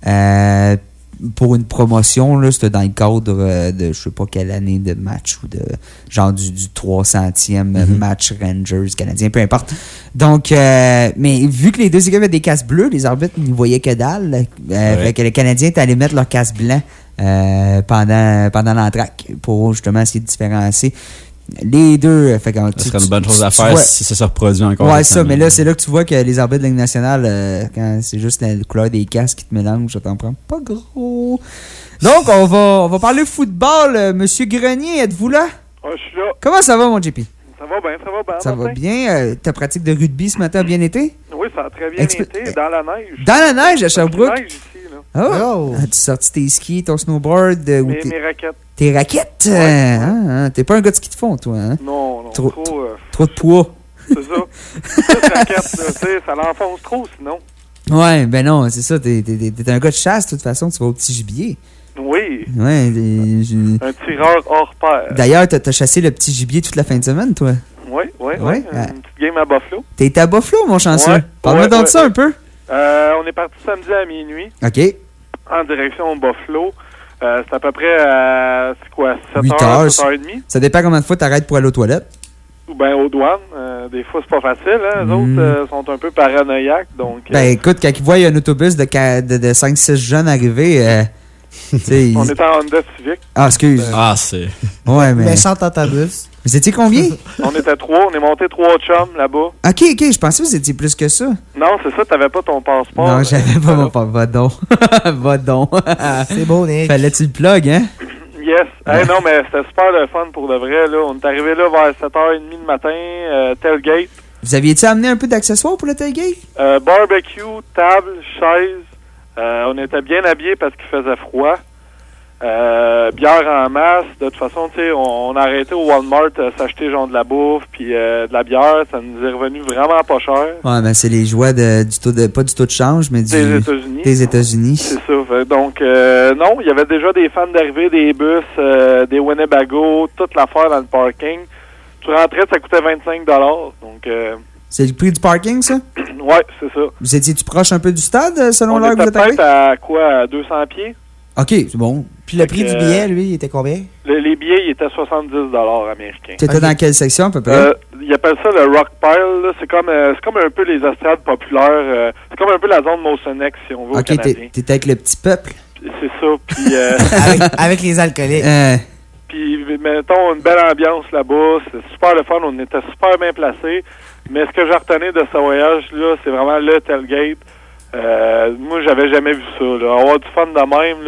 Pour une promotion, là, c'était dans le cadre de je sais pas quelle année de match ou de genre du 300e match Rangers canadien, peu importe. Donc, mais vu que les deux équipes avaient des casques bleus, les arbitres n'y voyaient que dalle. Fait que les Canadiens étaient allés mettre leur casque blanc pendant l'entraque pour justement essayer de différencier les deux. Fait que, ça serait une bonne chose à faire si ça se reproduit encore. Ouais, ça, mais là, c'est là que tu vois que les arbitres de la Ligue nationale, quand c'est juste la couleur des casques qui te mélangent, je t'en prends pas gros. Donc, on va parler football. Monsieur Grenier, êtes-vous là? Ouais, je suis là. Comment ça va, mon JP? Ça va bien, ça va bien. Ça va bien. Ta pratique de rugby ce matin a bien été? Oui, ça a très bien été, dans la neige. Dans la neige à Sherbrooke? Dans la neige ici, là. Oh! As-tu sorti tes skis, ton snowboard? Mes raquettes. Tes raquettes? Ouais. T'es pas un gars de ski de fond, toi, hein? Non, trop de poids. C'est ça. Cette raquette, là, ça l'enfonce trop, sinon. Ouais, ben non, c'est ça. T'es un gars de chasse, de toute façon, tu vas au petit gibier. Oui. Ouais, un tireur hors pair. D'ailleurs, t'as chassé le petit gibier toute la fin de semaine, toi? Oui. Une petite game à Buffalo. T'es à Buffalo, mon chanceux? Ouais, Parle-moi de ça un peu. On est parti samedi à minuit. OK. En direction Buffalo. C'est à peu près à 7 8 heures, 7h30. Ça dépend combien de fois t'arrêtes pour aller aux toilettes. Ou bien aux douanes. Des fois, c'est pas facile. Hein? Les autres sont un peu paranoïaques. Donc, ben écoute, quand ils voient un autobus de 5-6 jeunes arriver... on est en Honda Civic. Ah, excuse. C'est... Ouais, mais... Méchant autobus. Vous étiez combien? On était 3. On est monté 3 chums là-bas. OK. Je pensais que vous étiez plus que ça. Non, c'est ça. T'avais pas ton passeport. Non, j'avais pas mon passeport. Va donc. C'est beau, Nick. Fallait-tu le plug, hein? Yes. Non, mais c'était super le fun pour de vrai. Là. On est arrivé là vers 7h30 le matin. Tailgate. Vous aviez-tu amené un peu d'accessoires pour le tailgate? Barbecue, table, chaise. On était bien habillés parce qu'il faisait froid. Bière en masse. De toute façon, tu sais, on a arrêté au Walmart s'acheter genre de la bouffe puis de la bière. Ça nous est revenu vraiment pas cher. Ouais, mais c'est les joies pas du taux de change, mais des États-Unis. C'est ça. Donc, non, il y avait déjà des fans d'arrivée, des bus, des Winnebago, toute l'affaire dans le parking. Tu rentrais, ça coûtait 25$. Donc, c'est le prix du parking, ça? Ouais, c'est ça. Vous étiez-tu proche un peu du stade, selon l'heure que vous êtes arrivé? On était peut-être à quoi? À 200 pieds? OK, c'est bon. Puis le prix du billet, lui, il était combien? Les billets, il était 70$ américains. Tu étais dans quelle section, à peu près? Ils appellent ça le Rock Pile. C'est comme un peu les estrades populaires. C'est comme un peu la zone Motionex, si on veut, au Canadien. T'étais avec le petit peuple? C'est ça. Puis, avec les alcooliques. Puis, mettons, une belle ambiance là-bas. C'est super le fun. On était super bien placés. Mais ce que j'ai retenu de ce voyage-là, c'est vraiment le tailgate. Moi, j'avais jamais vu ça. Là. Avoir du fun de même, là.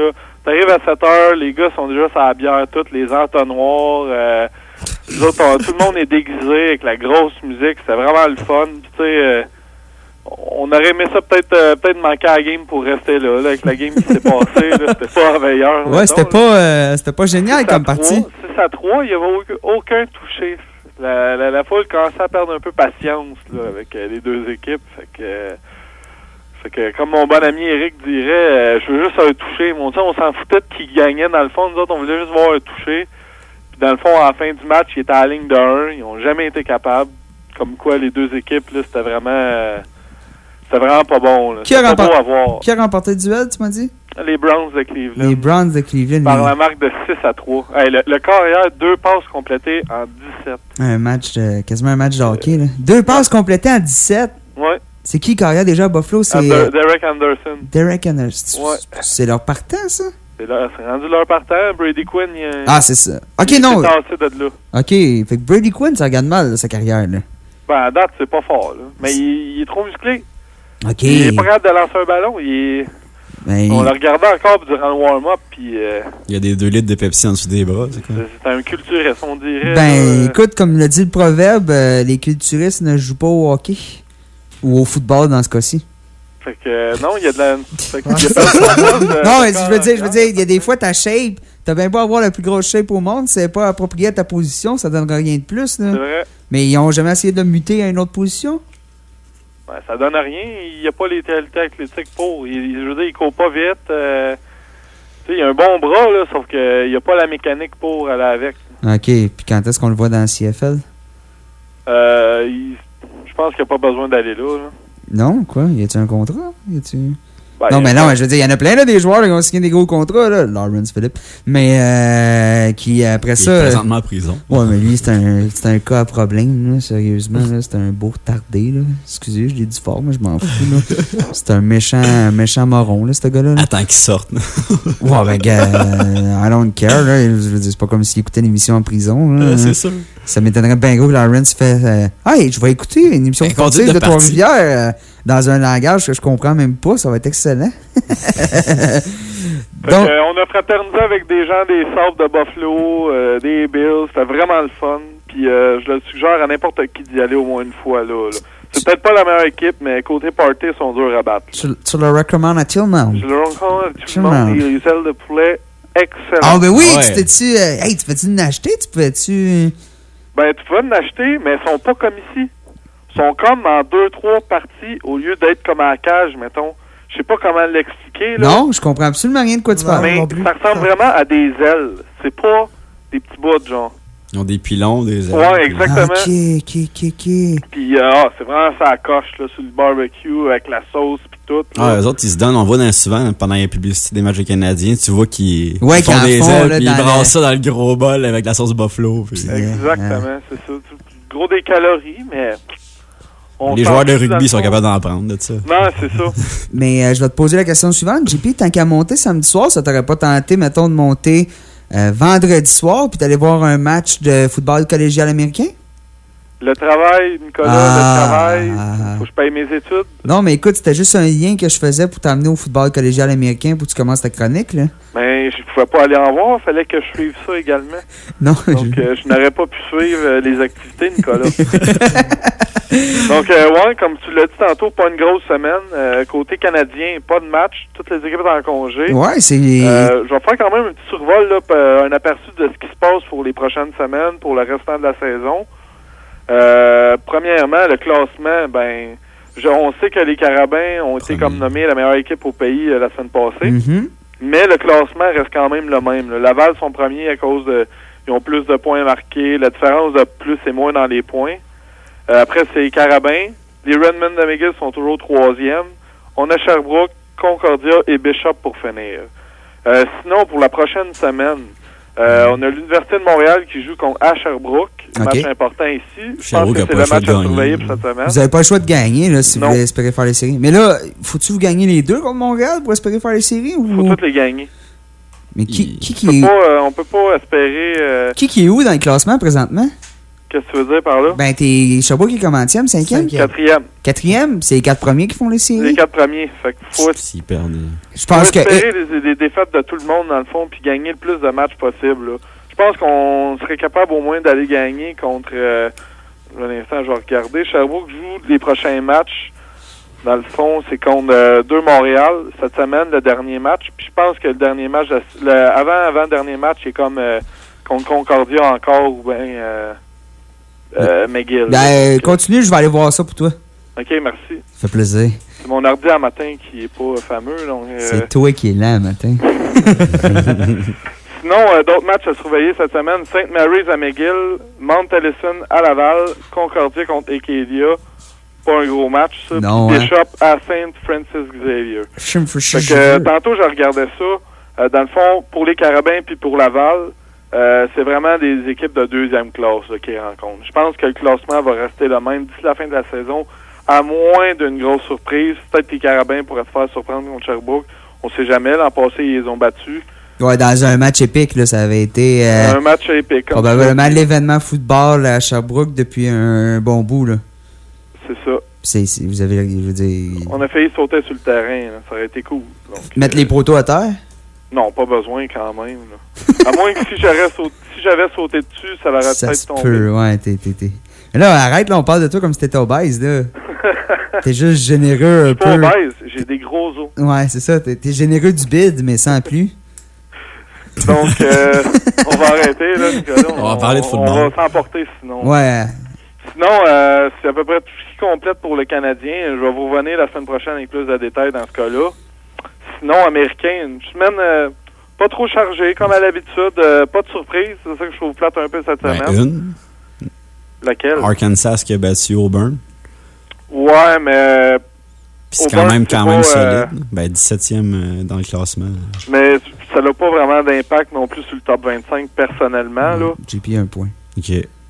T'arrives à 7h, les gars sont déjà sur la bière, toutes les entonnoirs. Les autres, tout le monde est déguisé avec la grosse musique. C'était vraiment le fun. Tu sais, on aurait aimé ça peut-être manquer à la game pour rester là avec la game qui s'est passée. C'était pas meilleur. Ouais, c'était pas génial comme partie. 6-3, il n'y avait aucun touché. La foule commençait à perdre un peu patience là, avec les deux équipes. Fait que comme mon bon ami Eric dirait, je veux juste un touché. On s'en foutait de qui gagnait dans le fond. Nous autres, on voulait juste voir un touché. Puis dans le fond, à la fin du match, ils étaient à la ligne de 1. Ils n'ont jamais été capables. Comme quoi, les deux équipes, là, c'était vraiment pas bon. Là. Qui a remporté le duel, tu m'as dit? Les Browns de Cleveland. Les Browns de Cleveland. Par la marque de 6-3. Hey, le carrière, 2 passes complétées en 17. Quasiment un match de hockey. Là. 2 passes complétées en 17? Ouais. C'est qui carrière déjà à Buffalo? C'est Derek Anderson. Derek Anderson. Ouais. C'est leur partant, ça? C'est rendu leur partant. Brady Quinn, c'est ça. OK, non. Il s'est tassé de là. OK. Fait que Brady Quinn, ça regarde mal, sa carrière. Là. Ben, à date, c'est pas fort. Là. Mais il est trop musclé. OK. Il est pas capable de lancer un ballon. On l'a regardé encore durant le warm-up. Puis, il y a des 2 litres de Pepsi en dessous des bras. C'est un culturiste, on dirait. Ben, écoute, comme l'a dit le proverbe, les culturistes ne jouent pas au hockey. Ou au football, dans ce cas-ci. Fait que, non, il y a de la... Non, je veux dire, il y a des fois, ta shape, t'as bien beau avoir la plus grosse shape au monde, c'est pas approprié à ta position, ça donne rien de plus. Là. C'est vrai. Mais ils ont jamais essayé de muter à une autre position? Ben, ça donne rien. Il n'y a pas les qualités athlétiques pour. Je veux dire, il court pas vite. Tu sais, il a un bon bras, là, sauf qu'il n'y a pas la mécanique pour aller avec. OK. Puis quand est-ce qu'on le voit dans le CFL? Je pense qu'il n'y a pas besoin d'aller là. Non, quoi? Y a-tu un contrat? Ben, non, mais non, je veux dire, il y en a plein, là, des joueurs qui ont signé des gros contrats, là. Lawrence Phillips. Mais, qui, après ça. Il est présentement en prison. Ouais, mais lui, c'est un cas à problème, là, sérieusement, là. C'est un beau retardé, là. Excusez, je l'ai dit fort, mais je m'en fous, là. C'est un méchant moron, là, ce gars-là. Là. Attends qu'il sorte. Ouais, ben, gars, I don't care, là. Je veux dire, c'est pas comme s'il écoutait une émission en prison, là. C'est sûr. Ça m'étonnerait bien gros que Lawrence fait hey, je vais écouter une émission sportive de Trois-Rivières dans un langage que je comprends même pas. Ça va être excellent. Donc, on a fraternisé avec des gens des South de Buffalo, des Bills. C'était vraiment le fun. Puis je le suggère à n'importe qui d'y aller au moins une fois. Là. C'est peut-être pas la meilleure équipe, mais côté party, ils sont durs à battre. Tu le recommandes à Tillmount? Je le recommande à Tillmount. Les ailes de poulet, excellent. Ah, ben oui, tu peux-tu l'acheter? Tu peux-tu... Ben, tu peux en acheter, mais ils sont pas comme ici. Ils sont comme en 2-3 parties au lieu d'être comme à la cage, mettons. Je sais pas comment l'expliquer, là. Non, je comprends absolument rien de quoi tu parles. Mais ça ressemble vraiment à des ailes. C'est pas des petits bouts, genre. Ils ont des pilons, des ailes. Ouais, exactement. OK. Puis, c'est vraiment ça coche, là, sur le barbecue, avec la sauce, puis tout. Ah, eux autres, ils se donnent, on voit souvent, pendant les publicités des matchs Canadiens, tu vois qu'ils font des font, ailes, là, puis ils brassent ça dans le gros bol avec la sauce buffalo. Puis... Exactement, c'est ça. Gros des calories, mais... Les joueurs de rugby sont capables d'en prendre, de ça. Non, c'est ça. Mais je vais te poser la question suivante. JP, tant qu'à monter samedi soir, ça t'aurait pas tenté, mettons, de monter vendredi soir puis d'aller voir un match de football collégial américain? Le travail, Nicolas, le travail. Faut que je paye mes études. Non, mais écoute, c'était juste un lien que je faisais pour t'amener au football collégial américain pour que tu commences ta chronique, là. Mais je pouvais pas aller en voir, fallait que je suive ça également. Non. Donc, je n'aurais pas pu suivre les activités, Nicolas. Donc, ouais, comme tu l'as dit tantôt, pas une grosse semaine. Côté canadien, pas de match. Toutes les équipes sont en congé. Ouais, c'est... je vais faire quand même un petit survol, là, un aperçu de ce qui se passe pour les prochaines semaines, pour le restant de la saison. Premièrement, le classement, ben, on sait que les Carabins ont été comme nommés la meilleure équipe au pays la semaine passée. Mm-hmm. Mais le classement reste quand même le même. Là. Laval sont premiers à cause de... Ils ont plus de points marqués. La différence de plus et moins dans les points. Après, c'est les Carabins. Les Redmen de McGill sont toujours troisième. On a Sherbrooke, Concordia et Bishop pour finir. Sinon, pour la prochaine semaine, on a l'Université de Montréal qui joue contre Sherbrooke. Match important ici. Je pense que c'est le match à surveiller pour cette semaine. Vous n'avez pas le choix de gagner là, si vous voulez espérer faire les séries. Mais là, faut-tu vous gagner les deux contre Montréal pour espérer faire les séries? Ou... Faut toutes les gagner. Mais qui on peut pas espérer... Qui est où dans le classement présentement? Qu'est-ce que tu veux dire par là? Ben, Sherbrooke est commentien, 5e? 4e. 4e? C'est les 4 premiers qui font les séries? Les 4 premiers. Fait que faut Je pense que... espérer des défaites de tout le monde, dans le fond, puis gagner le plus de matchs possible, là. Je pense qu'on serait capable au moins d'aller gagner contre... un instant, je vais regarder. Sherbrooke joue les prochains matchs. Dans le fond, c'est contre 2 Montréal cette semaine, le dernier match. Puis je pense que le dernier match, avant-dernier match, c'est comme contre Concordia encore ou bien McGill. Ben, continue, je vais aller voir ça pour toi. OK, merci. Ça fait plaisir. C'est mon ordi à matin qui est pas fameux. Donc, c'est toi qui es là, matin. Sinon, d'autres matchs à surveiller cette semaine. St. Mary's à McGill, Mount Ellison à Laval, Concordia contre Acadia. Pas un gros match, ça. Non, Bishop à St. Francis Xavier. Fait que, tantôt, je regardais ça. Dans le fond, pour les Carabins puis pour Laval, c'est vraiment des équipes de 2e classe là, qui rencontrent. Je pense que le classement va rester le même d'ici la fin de la saison, à moins d'une grosse surprise. Peut-être que les Carabins pourraient se faire surprendre contre Sherbrooke. On sait jamais. L'an passé, ils les ont battus. Ouais, dans un match épique, là, ça avait été... un match épique. Probablement l'événement football à Sherbrooke depuis un bon bout, là. C'est ça. Vous avez, je veux dire... On a failli sauter sur le terrain, là. Ça aurait été cool. Donc, mettre les poteaux à terre? Non, pas besoin quand même. Là. À moins que si j'avais sauté dessus, ça l'aurait peut-être tombé. Peut, ouais, t'es. Mais là, arrête, là, on parle de toi comme si t'étais obèse, là. T'es juste généreux un peu. Je suis pas obèse, j'ai des gros os. Ouais, c'est ça. T'es généreux du bide, mais sans plus. Donc, on va arrêter, là. On va parler de football. On va s'emporter, sinon. Ouais. Sinon, c'est à peu près tout ce qui complète pour le Canadien. Je vais vous revenir la semaine prochaine avec plus de détails dans ce cas-là. Sinon, américain, une semaine pas trop chargée, comme à l'habitude. Pas de surprise. C'est ça que je trouve plate un peu cette semaine. Une. Laquelle? Arkansas qui a battu Auburn. Ouais, mais... Puis c'est quand même solide. Ben, 17e dans le classement. Mais ça n'a pas vraiment d'impact non plus sur le top 25 personnellement. Là. JP, un point. OK.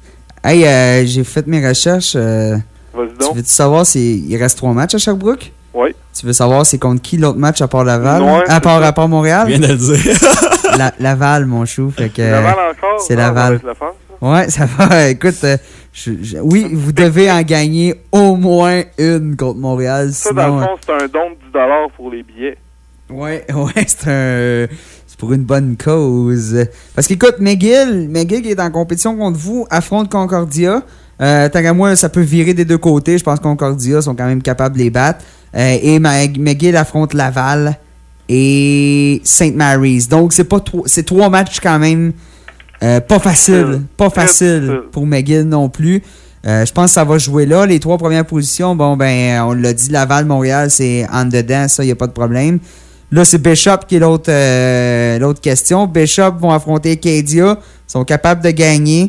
Hey, j'ai fait mes recherches. Vas-y donc. Tu veux-tu savoir s'il reste 3 matchs à Sherbrooke? Oui. Tu veux savoir c'est contre qui l'autre match à part Laval? Ouais, à part Montréal? Je viens de le dire. Laval, mon chou. Fait que, Laval encore? C'est Laval. Ça va être le fun, ça? Ouais, ça va. Écoute, oui, vous devez en gagner au moins une contre Montréal. Ça, sinon, dans le fond, c'est un don de $10 pour les billets. Ouais, c'est pour une bonne cause. Parce qu'écoute, McGill qui est en compétition contre vous, affronte Concordia. Tant qu'à moi, ça peut virer des deux côtés. Je pense que Concordia sont quand même capables de les battre. Et McGill affronte Laval et St. Mary's. Donc, c'est 3 matchs quand même pas facile. Pas facile pour McGill non plus. Je pense que ça va jouer là. Les 3 premières positions, bon, ben, on l'a dit, Laval, Montréal, c'est en dedans. Ça, il n'y a pas de problème. Là, c'est Bishop qui est l'autre question. Bishop vont affronter Acadia. Ils sont capables de gagner.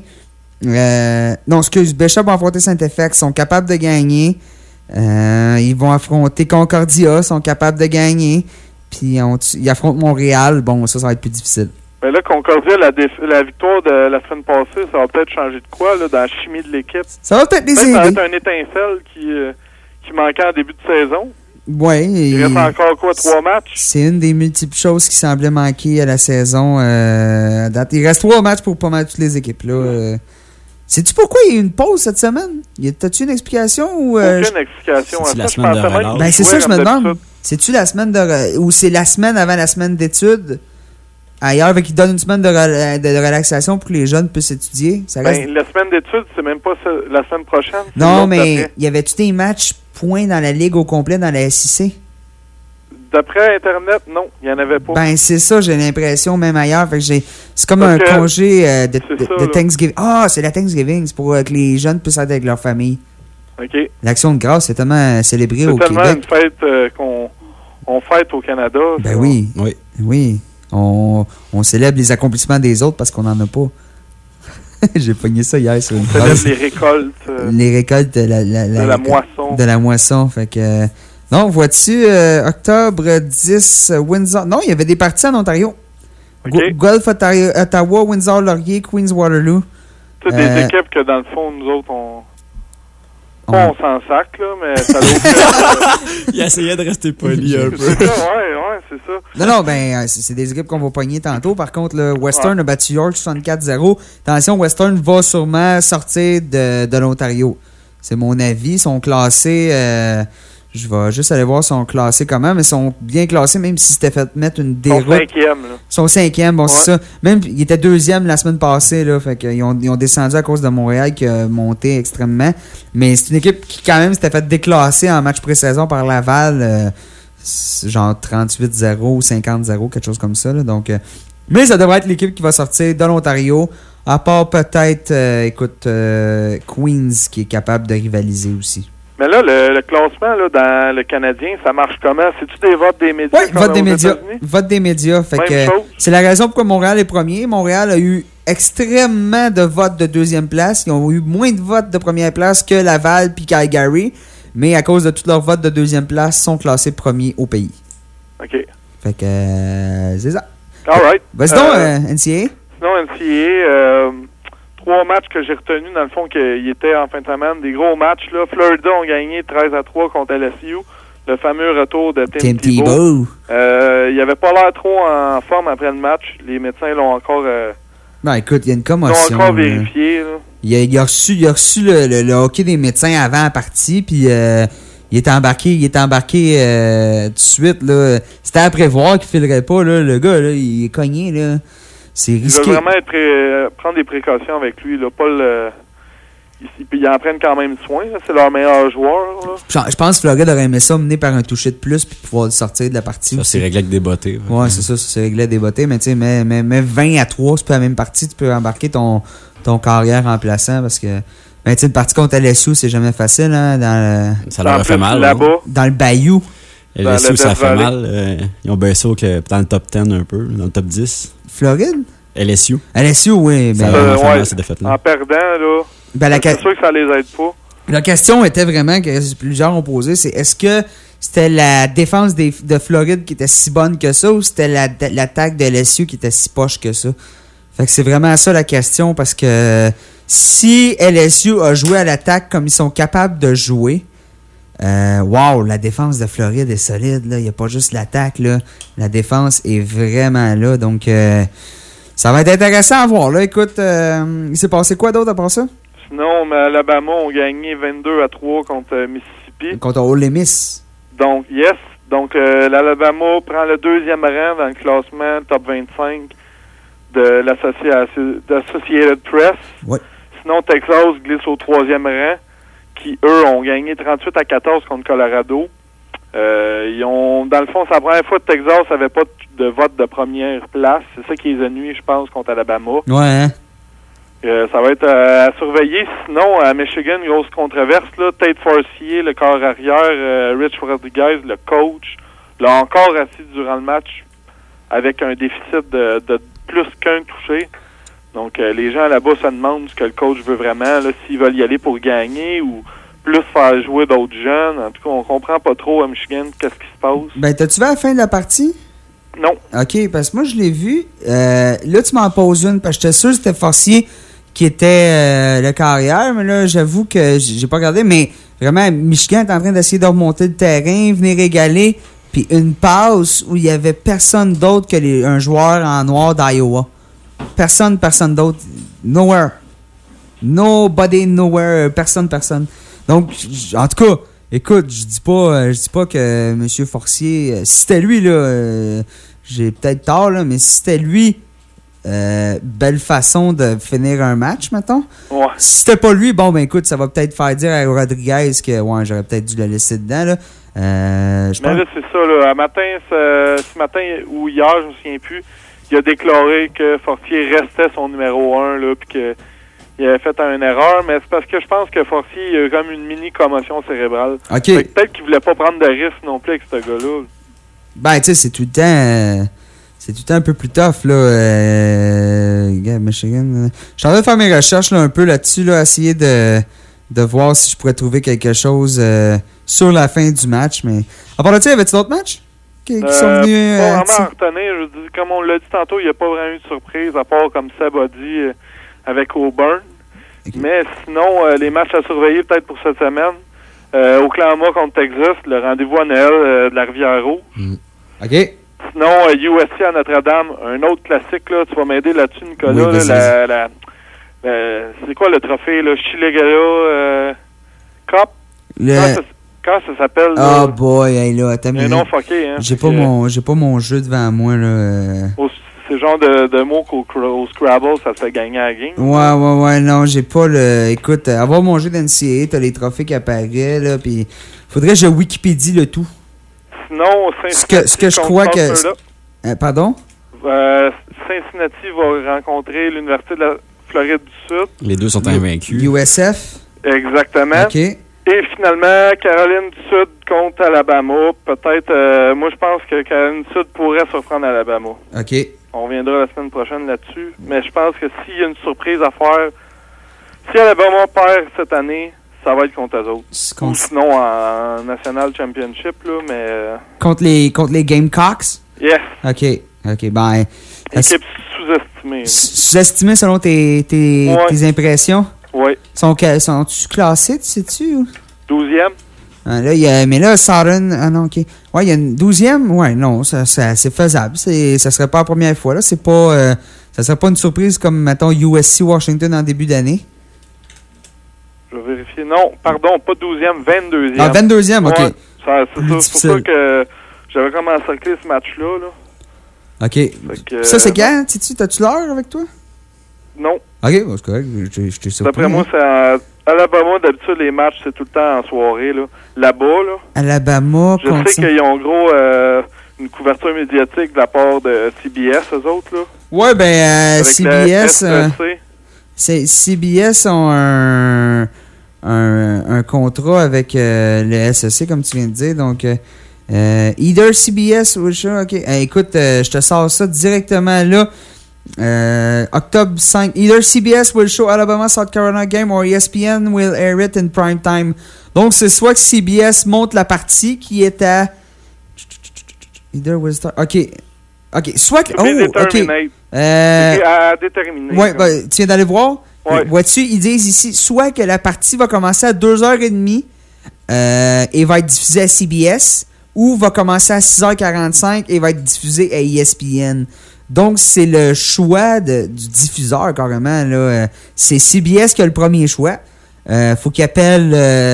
Bishop vont affronter Saint-Effect. Ils sont capables de gagner. Ils vont affronter Concordia. Ils sont capables de gagner. Puis ils affrontent Montréal. Bon, ça va être plus difficile. Mais là, Concordia, la victoire de la semaine passée, ça va peut-être changer de quoi là, dans la chimie de l'équipe? Ça va peut-être les aider. Ça va être un étincelle qui manquait en début de saison. Ouais. Il reste encore 3 matchs? C'est une des multiples choses qui semblaient manquer à la saison à date. Il reste 3 matchs pour pas mal toutes les équipes. Là. Sais-tu pourquoi il y a eu une pause cette semaine? T'as-tu une explication? Aucune explication. C'est la semaine de relâche. Ben, c'est ça que je me demande. C'est-tu la semaine ou c'est la semaine avant la semaine d'études? Ailleurs, avec qu'ils donnent une semaine de relaxation pour que les jeunes puissent étudier. Ça reste... la semaine d'études, c'est même pas la semaine prochaine. Non, mais y avait-tu des matchs points dans la ligue au complet dans la SIC? D'après Internet, non, il n'y en avait pas. Ben, c'est ça, j'ai l'impression, même ailleurs. Fait que c'est comme un congé de Thanksgiving. Ah, c'est la Thanksgiving. C'est pour que les jeunes puissent être avec leur famille. OK. L'Action de grâce, c'est tellement célébré au Québec. C'est tellement une fête qu'on fête au Canada. Ben oui. Oui. On célèbre les accomplissements des autres parce qu'on n'en a pas. J'ai pogné ça hier sur une phrase. Les récoltes. Les récoltes de la moisson. De la moisson. Fait que... non, vois-tu, octobre 10, Windsor... Non, il y avait des parties en Ontario. Okay. Guelph, Ottawa, Windsor, Laurier, Queens, Waterloo. C'est des équipes que, dans le fond, nous autres, on s'en sac, là, mais ça doit Il essayait de rester poli un peu. Ouais, c'est ça. Non, c'est des équipes qu'on va pogner tantôt. Par contre, le Western a battu York 64-0. Attention, Western va sûrement sortir de l'Ontario. C'est mon avis. Ils sont classés... je vais juste aller voir si ils sont classés comment, mais ils sont bien classés, même si c'était fait mettre une déroute. Ils sont 5e, là. Ils sont 5e, bon, c'est ça. Même, ils étaient 2e la semaine passée, là. Fait qu'ils ont descendu à cause de Montréal qui a monté extrêmement. Mais c'est une équipe qui, quand même, s'était fait déclasser en match pré-saison par Laval, genre 38-0 ou 50-0, quelque chose comme ça, là. Donc, mais ça devrait être l'équipe qui va sortir de l'Ontario, à part peut-être, Queens, qui est capable de rivaliser aussi. Mais là, le classement là, dans le Canadien, ça marche comment? C'est-tu des votes des médias? Oui, vote des médias. Fait que c'est la raison pourquoi Montréal est premier. Montréal a eu extrêmement de votes de deuxième place. Ils ont eu moins de votes de première place que Laval puis Calgary. Mais à cause de tous leurs votes de deuxième place, sont classés premiers au pays. OK. Fait que c'est ça. All right. Vas-y donc, NCAA. Sinon, NCAA... 3 matchs que j'ai retenus, dans le fond, qu'ils étaient en fin de semaine. Des gros matchs, là. Florida ont gagné 13-3 contre LSU. Le fameux retour de Tim Tebow. Il avait pas l'air trop en forme après le match. Les médecins l'ont encore... Ben, écoute, il y a une commotion. Ils l'ont encore vérifié, là. Il a reçu le hockey des médecins avant la partie, puis il est embarqué tout de suite, là. C'était à prévoir qu'il filerait pas, là. Le gars, là, il est cogné, là. C'est risqué. Ils veulent vraiment prendre des précautions avec lui. Là, pas ils en prennent quand même soin. Là. C'est leur meilleur joueur. Là. Je pense que Floride aurait aimé ça mener par un toucher de plus puis pouvoir sortir de la partie. Ça, c'est réglé avec des bottées. Ouais, c'est ça. C'est réglé avec des bottées. Mais tu sais, mais 20-3, c'est pas la même partie. Tu peux embarquer ton carrière remplaçant parce que... Ben, tu sais, une partie contre LSU, c'est jamais facile. Hein, ça leur a fait mal. Là-bas. Dans le Bayou. LSU, ça fait mal. Ils ont baissé dans le top 10 un peu, dans le top 10. Floride? LSU. LSU, oui. Ça a vraiment fait mal, cette défaite-là. En perdant, là, c'est sûr que ça les aide pas. La question était vraiment, que plusieurs ont posé, c'est est-ce que c'était la défense de Floride qui était si bonne que ça ou c'était l'attaque de LSU qui était si poche que ça? Fait que c'est vraiment ça la question parce que si LSU a joué à l'attaque comme ils sont capables de jouer, la défense de Floride est solide. Il n'y a pas juste l'attaque. Là. La défense est vraiment là. Donc, ça va être intéressant à voir. Là. Écoute, il s'est passé quoi d'autre à part ça? Sinon, Alabama ont gagné 22-3 contre Mississippi. Contre Ole Miss. Donc, yes. Donc, l'Alabama prend le 2e rang dans le classement top 25 de l'Associated Press. Ouais. Sinon, Texas glisse au 3e rang, qui, eux, ont gagné 38-14 contre Colorado. Dans le fond, c'est la première fois que Texas n'avait pas de vote de première place. C'est ça qui les a nuits, je pense, contre Alabama. Ouais, hein? Ça va être à surveiller. Sinon, à Michigan, grosse controverse, là. Tate Forcier, le corps arrière, Rich Rodriguez, le coach, l'a encore assis durant le match avec un déficit de plus qu'un touché. Donc, les gens là-bas se demandent ce que le coach veut vraiment, là, s'ils veulent y aller pour gagner ou plus faire jouer d'autres jeunes. En tout cas, on comprend pas trop à Michigan qu'est-ce qui se passe. Ben, t'as-tu vu à la fin de la partie? Non. OK, parce que moi, je l'ai vu. Là, tu m'en poses une, parce que j'étais sûr que c'était Forcier qui était le carrière, mais là, j'avoue que j'ai pas regardé, mais vraiment, Michigan est en train d'essayer de remonter le terrain, venir égaler, puis une passe où il y avait personne d'autre que un joueur en noir d'Iowa. Personne d'autre. Nowhere. Nobody, nowhere. Personne. Donc, en tout cas, écoute, je dis pas que M. Forcier, si c'était lui, là, j'ai peut-être tort, là, mais si c'était lui, belle façon de finir un match, mettons. Ouais. Si c'était pas lui, bon, ben écoute, ça va peut-être faire dire à Rodriguez que, ouais, j'aurais peut-être dû le laisser dedans, là. Mais là, c'est ça, là. Ce matin ou hier, je me souviens plus, il a déclaré que Forcier restait son numéro 1, là, puis qu'il avait fait une erreur, mais c'est parce que je pense que Forcier a comme une mini commotion cérébrale. OK. Fait que peut-être qu'il voulait pas prendre de risque non plus avec ce gars-là. Ben, tu sais, c'est tout le temps... c'est tout le temps un peu plus tough, là. Michigan. Je suis en train de faire mes recherches là, un peu là-dessus, là, essayer de voir si je pourrais trouver quelque chose sur la fin du match. Mais à part de ça, y avait-tu d'autres matchs qui sont venus? Pas vraiment à retenir. Je dis, comme on l'a dit tantôt, il n'y a pas vraiment eu de surprise, à part comme Seb a dit avec Auburn. Okay. Mais sinon, les matchs à surveiller peut-être pour cette semaine. Oklahoma contre Texas, le rendez-vous à Noël de la Rivière-Rouge. OK. Sinon, USC à Notre-Dame, un autre classique, là, tu vas m'aider là-dessus, Nicolas. Oui, là, c'est quoi le trophée, là? Chilegala Cup? Quand ça s'appelle? Oh boy, hey, là, attends. Un nom fucké, hein? J'ai pas mon jeu devant moi, là. C'est genre de mots qu'au Scrabble, ça se fait gagner à la game. Ouais, non, j'ai pas le... Écoute, avoir mon jeu d'NCAA, t'as les trophées qui apparaissent, là, pis faudrait que je Wikipédie le tout. Sinon, ce que je crois que... pardon? Cincinnati va rencontrer l'Université de la Floride du Sud. Les deux sont invaincus. USF? Exactement. OK. Et finalement, Caroline du Sud contre Alabama. Peut-être, moi je pense que Caroline du Sud pourrait surprendre Alabama. OK. On reviendra la semaine prochaine là-dessus. Mais je pense que s'il y a une surprise à faire, si Alabama perd cette année, ça va être contre eux autres. Ou sinon en National Championship, là, mais... Contre les Gamecocks? Yes. OK, ben... Équipe sous-estimée. Sous-estimée selon tes impressions? Oui. Sont-tu classés, tu sais-tu? 12e. Ah, là, mais là, Southern... Ah non, OK. Ouais, il y a une 12e? Ouais, non, c'est faisable. Ça serait pas la première fois, là. C'est pas... ça serait pas une surprise comme, mettons, USC Washington en début d'année? Je vais vérifier. Non, pardon, pas 12e, 22e. Ah, 22e, OK. Ouais, c'est pour ça que j'avais comme encerclé ce match-là, là. OK. Ça, c'est quand? T'as-tu l'heure avec toi? Non. OK, c'est correct. Je t'ai surpris. D'après moi, c'est à Alabama. D'habitude, les matchs, c'est tout le temps en soirée, là. Là-bas, là. Alabama, je sais qu'ils ont, gros, une couverture médiatique de la part de CBS, eux autres, là. Ouais, ben, CBS... CBS ont un contrat avec le SEC, comme tu viens de dire. Donc, either CBS ou OK. Écoute, je te sors ça directement là. Octobre 5. Either CBS will show Alabama South Carolina game or ESPN will air it in prime time. Donc, c'est soit que CBS monte la partie qui est à... Either will start... OK. Soit que... OK. À déterminer. Ouais, ben, tu viens d'aller voir? Ouais. Vois-tu, ils disent ici, soit que la partie va commencer à 2h30 et va être diffusée à CBS, ou va commencer à 6h45 et va être diffusée à ESPN. Donc, c'est le choix du diffuseur, carrément. Là. C'est CBS qui a le premier choix. Faut qu'il appelle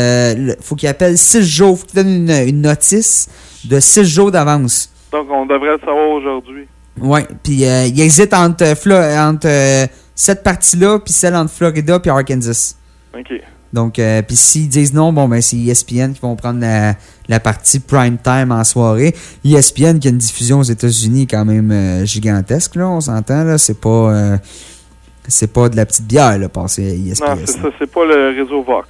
6 jours. Faut qu'il donne une notice de 6 jours d'avance. Donc, on devrait le savoir aujourd'hui. Ouais, puis il hésite entre cette partie-là puis celle entre Florida puis Arkansas. OK. Donc, puis s'ils disent non, bon, ben c'est ESPN qui vont prendre la partie prime time en soirée. ESPN qui a une diffusion aux États-Unis quand même gigantesque, là, on s'entend, là. C'est pas de la petite bière, là, passer à ESPN. Non, c'est ça, c'est pas le réseau Vox.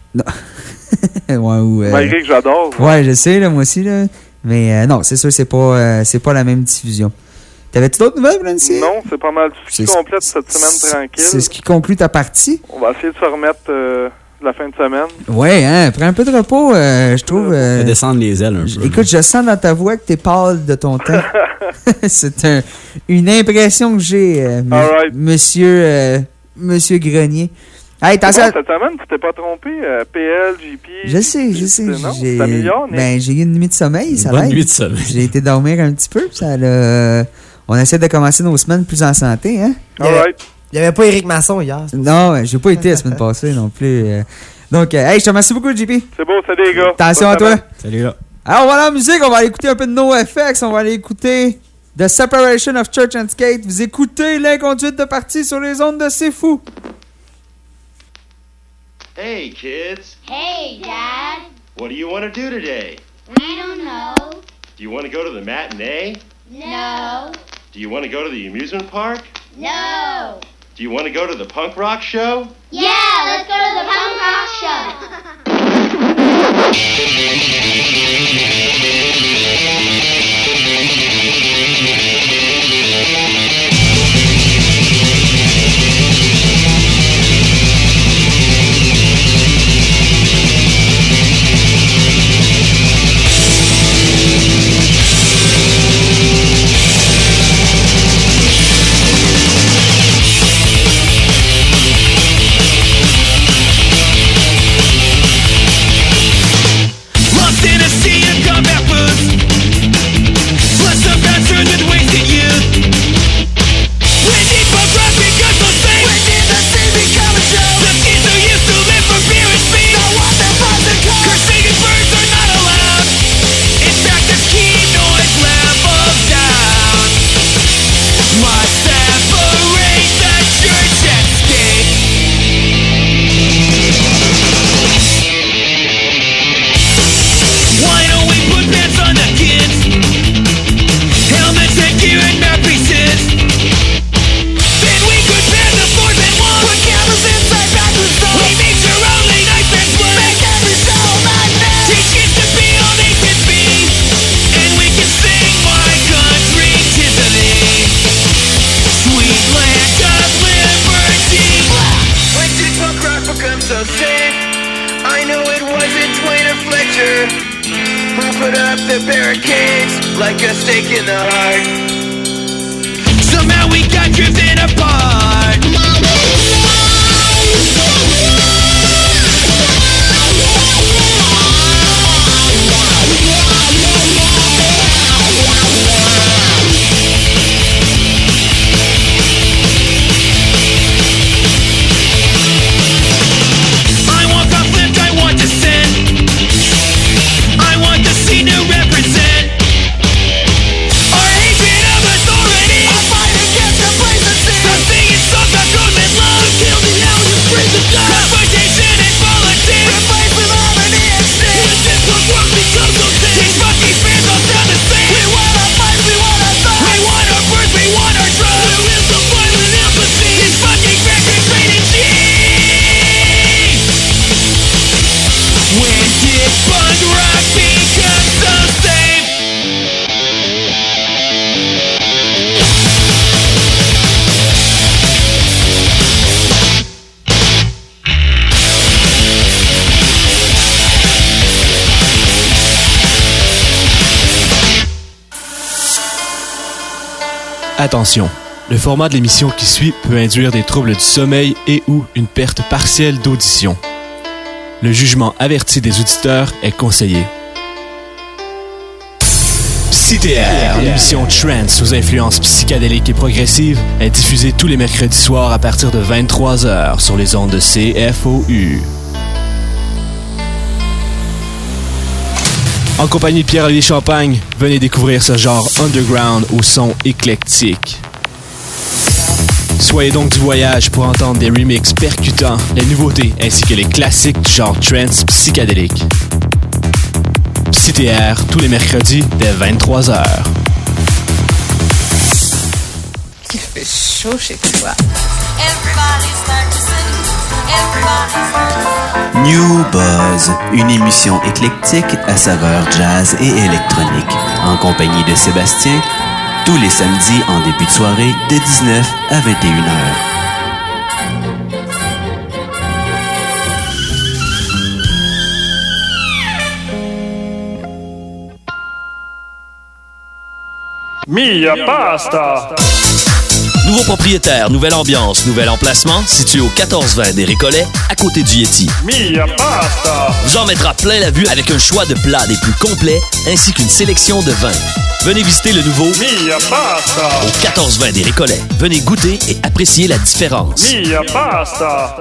Non. Malgré que j'adore. Ouais, je sais, là, moi aussi, là. Mais non, c'est sûr, c'est pas la même diffusion. T'avais-tu d'autres nouvelles, Nancy? Non, c'est pas mal tout ce qui complète cette semaine tranquille. C'est ce qui conclut ta partie? On va essayer de se remettre la fin de semaine. Ouais, hein, prends un peu de repos, je trouve. Descendre les ailes un peu. Écoute, je sens dans ta voix que t'es pâle de ton temps. C'est une impression que j'ai, monsieur Grenier. Hey, cette semaine, tu t'es pas trompé, PL, JP. Je sais. Non, c'est amélioré. Ben, j'ai eu une nuit de sommeil, ça l'aide. Une nuit de sommeil. J'ai été dormir un petit peu, ça l'a... On essaie de commencer nos semaines plus en santé, hein? Il n'y avait pas Éric Masson hier. Non, j'ai pas été la semaine passée non plus. Donc, hey, je te remercie beaucoup, JP. C'est beau, salut les gars. Attention à toi. Salut là. Alors, voilà la musique, on va aller écouter un peu de NoFX, on va aller écouter The Separation of Church and Skate. Vous écoutez l'inconduite de partie sur les ondes de C'est Fou. Hey, kids. Hey, Dad. What do you want to do today? We don't know. Do you want to go to the matinee? No. Do you want to go to the amusement park? No. Do you want to go to the punk rock show? Yeah, let's go to the punk rock show. Lost in a sea of sick in the heart. Somehow we got driven apart. I want conflict, I want dissent. I want the scene to represent our hatred of authority. I fight against complacency. Something is so that government love. Kill the elders, bring the dust. Confrontation and politics. Replace with harmony and sting. The simple world becomes so thin. These fucking fans all sound the same. We want our fight, we want our thoughts. We want our birth, we want our drugs. The will to fight with empathy. These fucking record rated cheese. When did punk rock become so safe? Attention, le format de l'émission qui suit peut induire des troubles du sommeil et ou une perte partielle d'audition. Le jugement averti des auditeurs est conseillé. CTR, l'émission Trance sous influence psychédélique et progressive, est diffusée tous les mercredis soirs à partir de 23h sur les ondes de CFOU. En compagnie de Pierre-Olivier Champagne, venez découvrir ce genre underground au son éclectique. Soyez donc du voyage pour entendre des remixes percutants, les nouveautés ainsi que les classiques du genre trance psychédélique. CTR tous les mercredis dès 23h. Il fait chaud chez toi. New Buzz, une émission éclectique à saveur jazz et électronique, en compagnie de Sébastien, tous les samedis en début de soirée de 19 à 21h. Mia Pasta! Nouveau propriétaire, nouvelle ambiance, nouvel emplacement, situé au 1420 des Récollets, à côté du Yeti. Mia Pasta! Vous en mettra plein la vue avec un choix de plats des plus complets, ainsi qu'une sélection de vins. Venez visiter le nouveau Mia Pasta! au 1420 des Récollets. Venez goûter et apprécier la différence. Mia Pasta!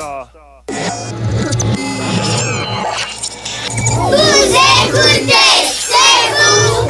Vous écoutez, c'est vous,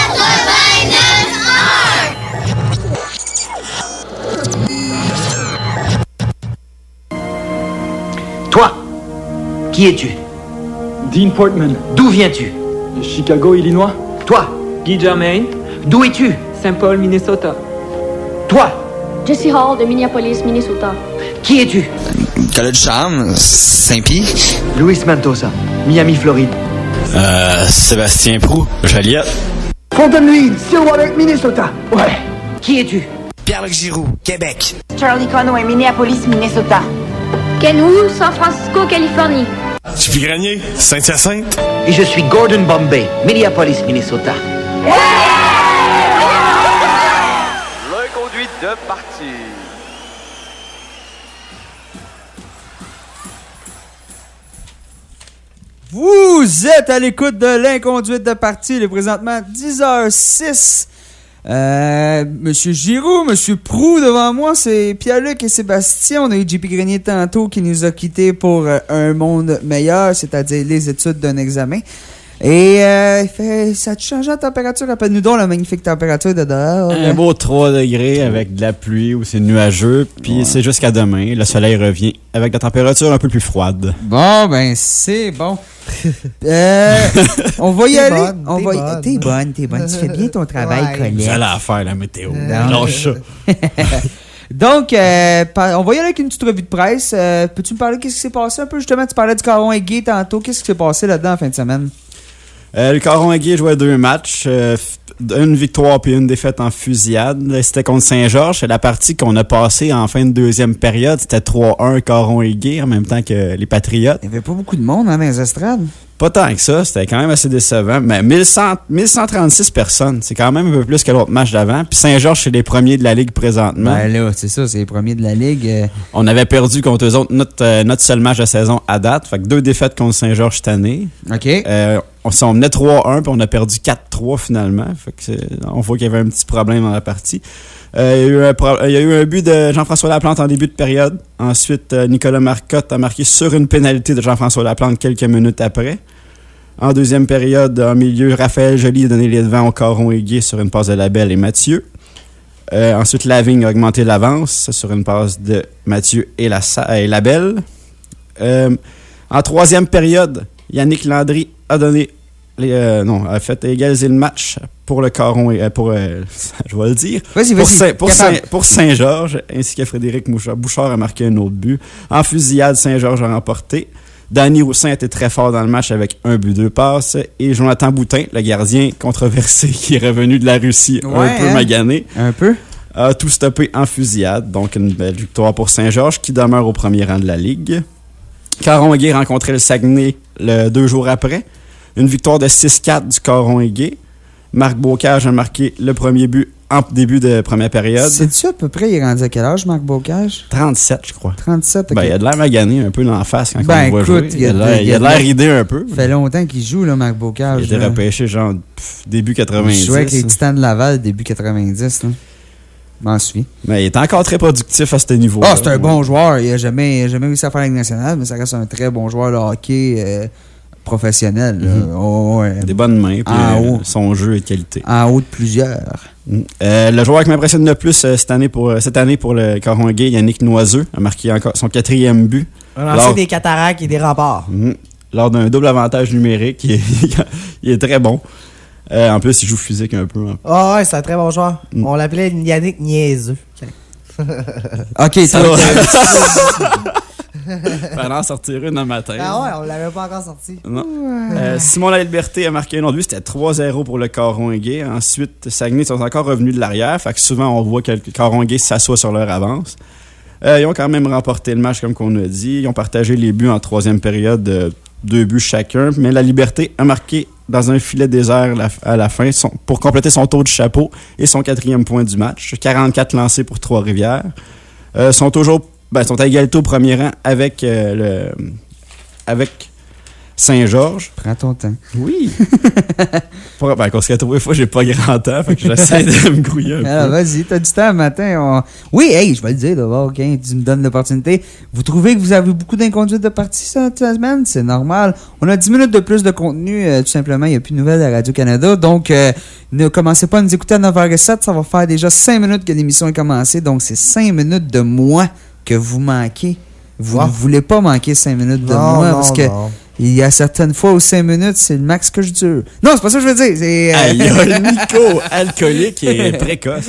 89.1. Toi, qui es-tu? Dean Portman. D'où viens-tu? De Chicago, Illinois. Toi, Guy Germain. d'où es-tu? Saint Paul, Minnesota. Toi, Jesse Hall de Minneapolis, Minnesota. qui es-tu? Collège Charme, Saint-Pie. Luis Mendoza, Miami, Floride. Sébastien Proulx, Joliette. Fontainebleau, Stillwater, Minnesota. Ouais. Qui es-tu? Pierre-Luc Giroux, Québec. Charlie Conway, Minneapolis, Minnesota. Ken Wu, San Francisco, Californie. Sophie Grenier, Saint-Hyacinthe. Et je suis Gordon Bombay, Minneapolis, Minnesota. L'inconduite de partie. Vous êtes à l'écoute de l'inconduite de partie. Il est présentement 10h06. Monsieur Giroux, Monsieur Proulx devant moi, c'est Pierre-Luc et Sébastien. On a eu JP Grenier tantôt qui nous a quittés pour un monde meilleur, c'est-à-dire les études d'un examen. Et ça a changé la température? Rappelle-nous donc la magnifique température de dehors. Un beau 3 degrés avec de la pluie ou c'est nuageux. Puis c'est jusqu'à demain. Le soleil revient avec la température un peu plus froide. Bon, ben c'est bon. On va y aller. T'es bonne. Tu fais bien ton travail, Colette. Vous allez la faire, la météo. Lâche ça. Donc, on va y aller avec une petite revue de presse. Peux-tu me parler de ce qui s'est passé un peu? Justement, tu parlais du Caron Aigué tantôt. Qu'est-ce qui s'est passé là-dedans en fin de semaine? Le Caron Aigué jouait 2 matchs. Une victoire puis une défaite en fusillade. C'était contre Saint-Georges. C'est la partie qu'on a passée en fin de deuxième période. C'était 3-1 Caron Aigué en même temps que les Patriotes. Il n'y avait pas beaucoup de monde dans les estrades. Pas tant que ça, c'était quand même assez décevant. Mais 1136 personnes, c'est quand même un peu plus que l'autre match d'avant. Puis Saint-Georges, c'est les premiers de la Ligue présentement. Ben là, c'est ça, c'est les premiers de la Ligue. On avait perdu contre eux autres notre seul match de saison à date. Fait que 2 défaites contre Saint-Georges cette année. OK. On menait 3-1, puis on a perdu 4-3 finalement. Fait que on voit qu'il y avait un petit problème dans la partie. Il y a eu un but de Jean-François Laplante en début de période. Ensuite, Nicolas Marcotte a marqué sur une pénalité de Jean-François Laplante quelques minutes après. En deuxième période, en milieu, Raphaël Joly a donné les devants au Caron Aigué sur une passe de Labelle et Mathieu. Ensuite, Lavigne a augmenté l'avance sur une passe de Mathieu et Labelle. En troisième période, Yannick Landry a donné a fait égaliser le match pour le Caron je vais le dire. Pour Saint-Georges, ainsi que Frédéric Bouchard a marqué un autre but. En fusillade, Saint-Georges a remporté. Danny Roussin était très fort dans le match avec 1 but, 2 passes. Et Jonathan Boutin, le gardien controversé qui est revenu de la Russie, un peu magané. Un peu. A tout stoppé en fusillade. Donc une belle victoire pour Saint-Georges qui demeure au premier rang de la Ligue. Caron-Aigué rencontrait le Saguenay 2 jours après. Une victoire de 6-4 du Caron-Aigué. Marc Bocage a marqué le premier but en début de première période. C'est-tu à peu près, il est rendu à quel âge, Marc Bocage? 37, je crois. 37, OK. Il a de l'air magané un peu dans la face quand on le voit jouer. Il a de l'air ridé un peu. Ça fait longtemps qu'il joue, là, Marc Bocage. Il a été repêché genre début 90. Il jouait avec les Titans de Laval début 90. Là. Je m'en souviens. Mais il est encore très productif à ce niveau. Ah, c'est un bon joueur. Il n'a jamais réussi à faire la Ligue nationale, mais ça reste un très bon joueur de hockey professionnel. Des bonnes mains. Puis son jeu est de qualité. En haut de plusieurs. Le joueur qui m'impressionne le plus cette année pour le Caron-Aigué, Yannick Noiseux, a marqué encore son 4e but. Un ancien des Cataractes et des Remparts. Lors d'un double avantage numérique, il est très bon. En plus, il joue physique un peu. Hein. Ouais, c'est un très bon joueur. On l'appelait Yannick Niaiseux. OK, ça va. Fallait en sortir une un matin. Ah ouais, on l'avait pas encore sorti. Non. Simon Laliberté a marqué un autre but. C'était 3-0 pour le Caron-Aigué. Ensuite, Saguenay sont encore revenus de l'arrière. Fait que souvent, on voit que le Caron-Aigué s'assoit sur leur avance. Ils ont quand même remporté le match, comme qu'on a dit. Ils ont partagé les buts en troisième période, 2 buts chacun. Mais la Liberté a marqué dans un filet désert à la fin pour compléter son tour de chapeau et son 4e point du match. 44 lancés pour Trois-Rivières. Sont à égalité au premier rang avec Saint-Georges. Prends ton temps. Oui. Parce qu'à 3 fois, j'ai pas grand temps, fait que j'essaie de me grouiller un peu. Alors, vas-y, t'as du temps matin. Oui, hey, je vais le dire d'abord, OK, tu me donnes l'opportunité. Vous trouvez que vous avez beaucoup d'inconduite de partie cette semaine? C'est normal. On a 10 minutes de plus de contenu, tout simplement. Il n'y a plus de nouvelles à Radio-Canada. Donc, ne commencez pas à nous écouter à 9h07. Ça va faire déjà 5 minutes que l'émission est commencée. Donc, c'est 5 minutes de moi que vous manquez. Vous ne voulez pas manquer 5 minutes de moi parce que il y a certaines fois où 5 minutes, c'est le max que je dure. Non, c'est pas ça que je veux dire. C'est, il y a le Nico alcoolique et précoce.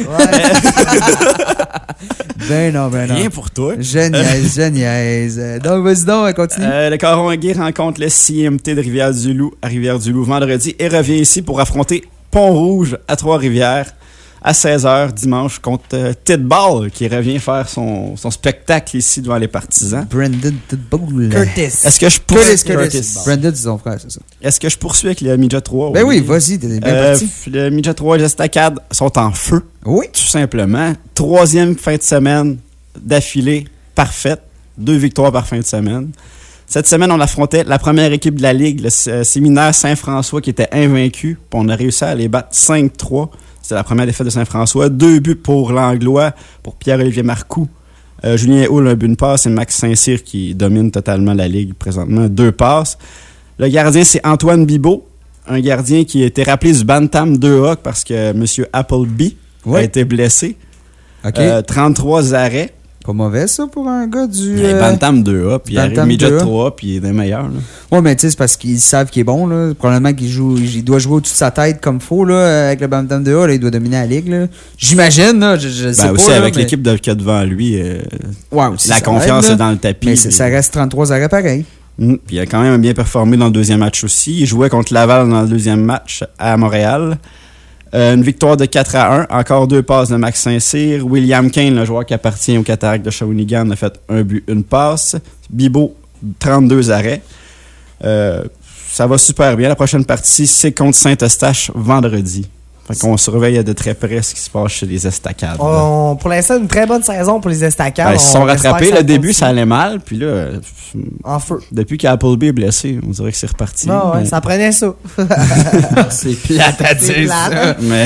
Ben non. Rien pour toi. Je niaise. Donc, vas-y donc, continue. Le Caron-Aigué rencontre le CIMT de Rivière-du-Loup à Rivière-du-Loup vendredi et revient ici pour affronter Pont-Rouge à Trois-Rivières à 16h dimanche contre Tidball qui revient faire son spectacle ici devant les partisans. Brandon Tidball. Curtis. Est-ce que je Curtis. Brandon, c'est son frère, c'est ça. Est-ce que je poursuis avec le Midget 3? Ben oui, vas-y, t'es bien parti. Le Midget 3 et les Estacades sont en feu. Oui. Tout simplement. 3e fin de semaine d'affilée parfaite. 2 victoires par fin de semaine. Cette semaine, on affrontait la première équipe de la Ligue, le Séminaire Saint-François, qui était invaincu. Puis on a réussi à les battre 5-3. C'était la première défaite de Saint-François. 2 buts pour l'Anglois, pour Pierre-Olivier Marcoux. Julien Houle, un but, une passe. Et Max Saint-Cyr qui domine totalement la Ligue présentement. 2 passes. Le gardien, c'est Antoine Bibeau. Un gardien qui a été rappelé du Bantam 2A parce que M. Appleby a été blessé. Okay. 33 arrêts. Pas mauvais, ça, pour un gars du... Bantam 2A, puis il arrive Midget 3A, puis il est des meilleurs. Oui, mais tu sais, c'est parce qu'ils savent qu'il est bon. Là. Probablement qu'il doit jouer au-dessus de sa tête comme faut là, avec le Bantam 2A. Là, il doit dominer la Ligue. Là. J'imagine, là, je sais pas. Aussi, avec l'équipe qu'il y a devant lui, aussi, la confiance est dans le tapis. Mais ça reste 33 arrêts pareil. Puis il a quand même bien performé dans le deuxième match aussi. Il jouait contre Laval dans le deuxième match à Montréal. Une victoire de 4-1. Encore 2 passes de Max Saint-Cyr. William Kane, le joueur qui appartient au Cataractes de Shawinigan, a fait 1 but, 1 passe. Bibeau, 32 arrêts. ça va super bien. La prochaine partie, c'est contre Saint-Eustache vendredi. Fait qu'on surveille de très près ce qui se passe chez les Estacades. Pour l'instant, une très bonne saison pour les Estacades. Ils se sont rattrapés. Le début, ça allait mal. Puis là, en feu. Depuis qu'Appleby est blessé, on dirait que c'est reparti. Non, ouais, ça prenait ça. C'est plate à dire ça. Mais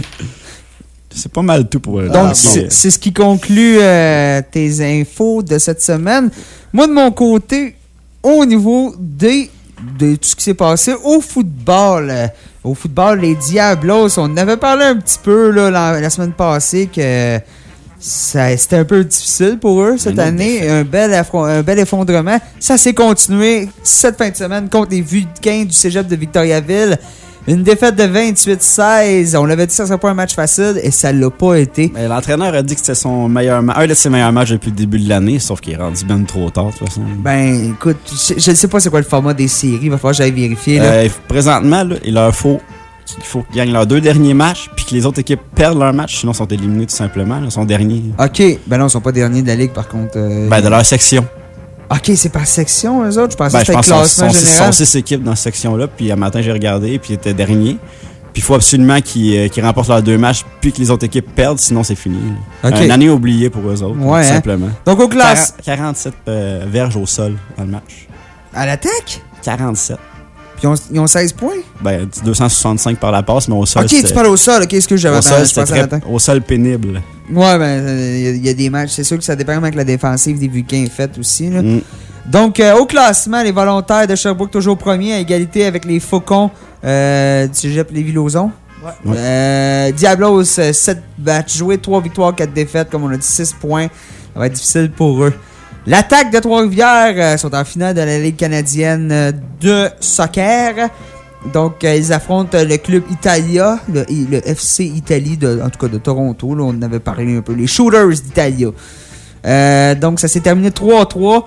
c'est pas mal tout pour eux. Donc, c'est ce qui conclut tes infos de cette semaine. Moi, de mon côté, au niveau de tout ce qui s'est passé au football. Au football, les Diablos, on en avait parlé un petit peu là, la semaine passée que c'était un peu difficile pour eux cette année. Un bel effondrement. Ça s'est continué cette fin de semaine contre les Vulcains du cégep de Victoriaville. Une défaite de 28-16. On l'avait dit que ça serait pas un match facile et ça l'a pas été. Mais l'entraîneur a dit que c'était son meilleur un de ses meilleurs matchs depuis le début de l'année, sauf qu'il est rendu bien trop tard de toute façon. Ben écoute, je ne sais pas c'est quoi le format des séries, il va falloir que j'aille vérifier. Là. Présentement, là, il faut qu'ils gagnent leurs 2 derniers matchs puis que les autres équipes perdent leur match, sinon ils sont éliminés tout simplement. Ils sont derniers. OK, ben non, ils sont pas derniers de la ligue par contre. De leur section. OK, c'est par section, eux autres? Je pensais que c'était le classement général. Ils sont 6 équipes dans cette section-là, puis un matin, j'ai regardé, puis ils étaient derniers. Puis il faut absolument qu'ils remportent leurs 2 matchs, puis que les autres équipes perdent, sinon c'est fini. Okay. Une année oubliée pour eux autres, tout simplement. Donc au classe... 47 verges au sol dans le match. À l'attaque? 47. Puis ils ont 16 points? 265 par la passe, mais au sol... OK, tu parles au sol. Qu'est-ce que j'avais au sol pénible. Ouais, il y a des matchs. C'est sûr que ça dépend avec la défensive des Vulcains est faite aussi. Là. Donc, au classement, les Volontaires de Sherbrooke toujours premiers à égalité avec les Faucons du cégep Lévis-Lauzon. Ouais. Diablos, 7 matchs joués, 3 victoires, 4 défaites. Comme on a dit, 6 points. Ça va être difficile pour eux. L'Attaque de Trois-Rivières sont en finale de la Ligue canadienne de soccer. Donc, ils affrontent le club Italia, le FC Italie, en tout cas de Toronto. Là, on en avait parlé un peu. Les Shooters d'Italia. Donc, ça s'est terminé 3-3.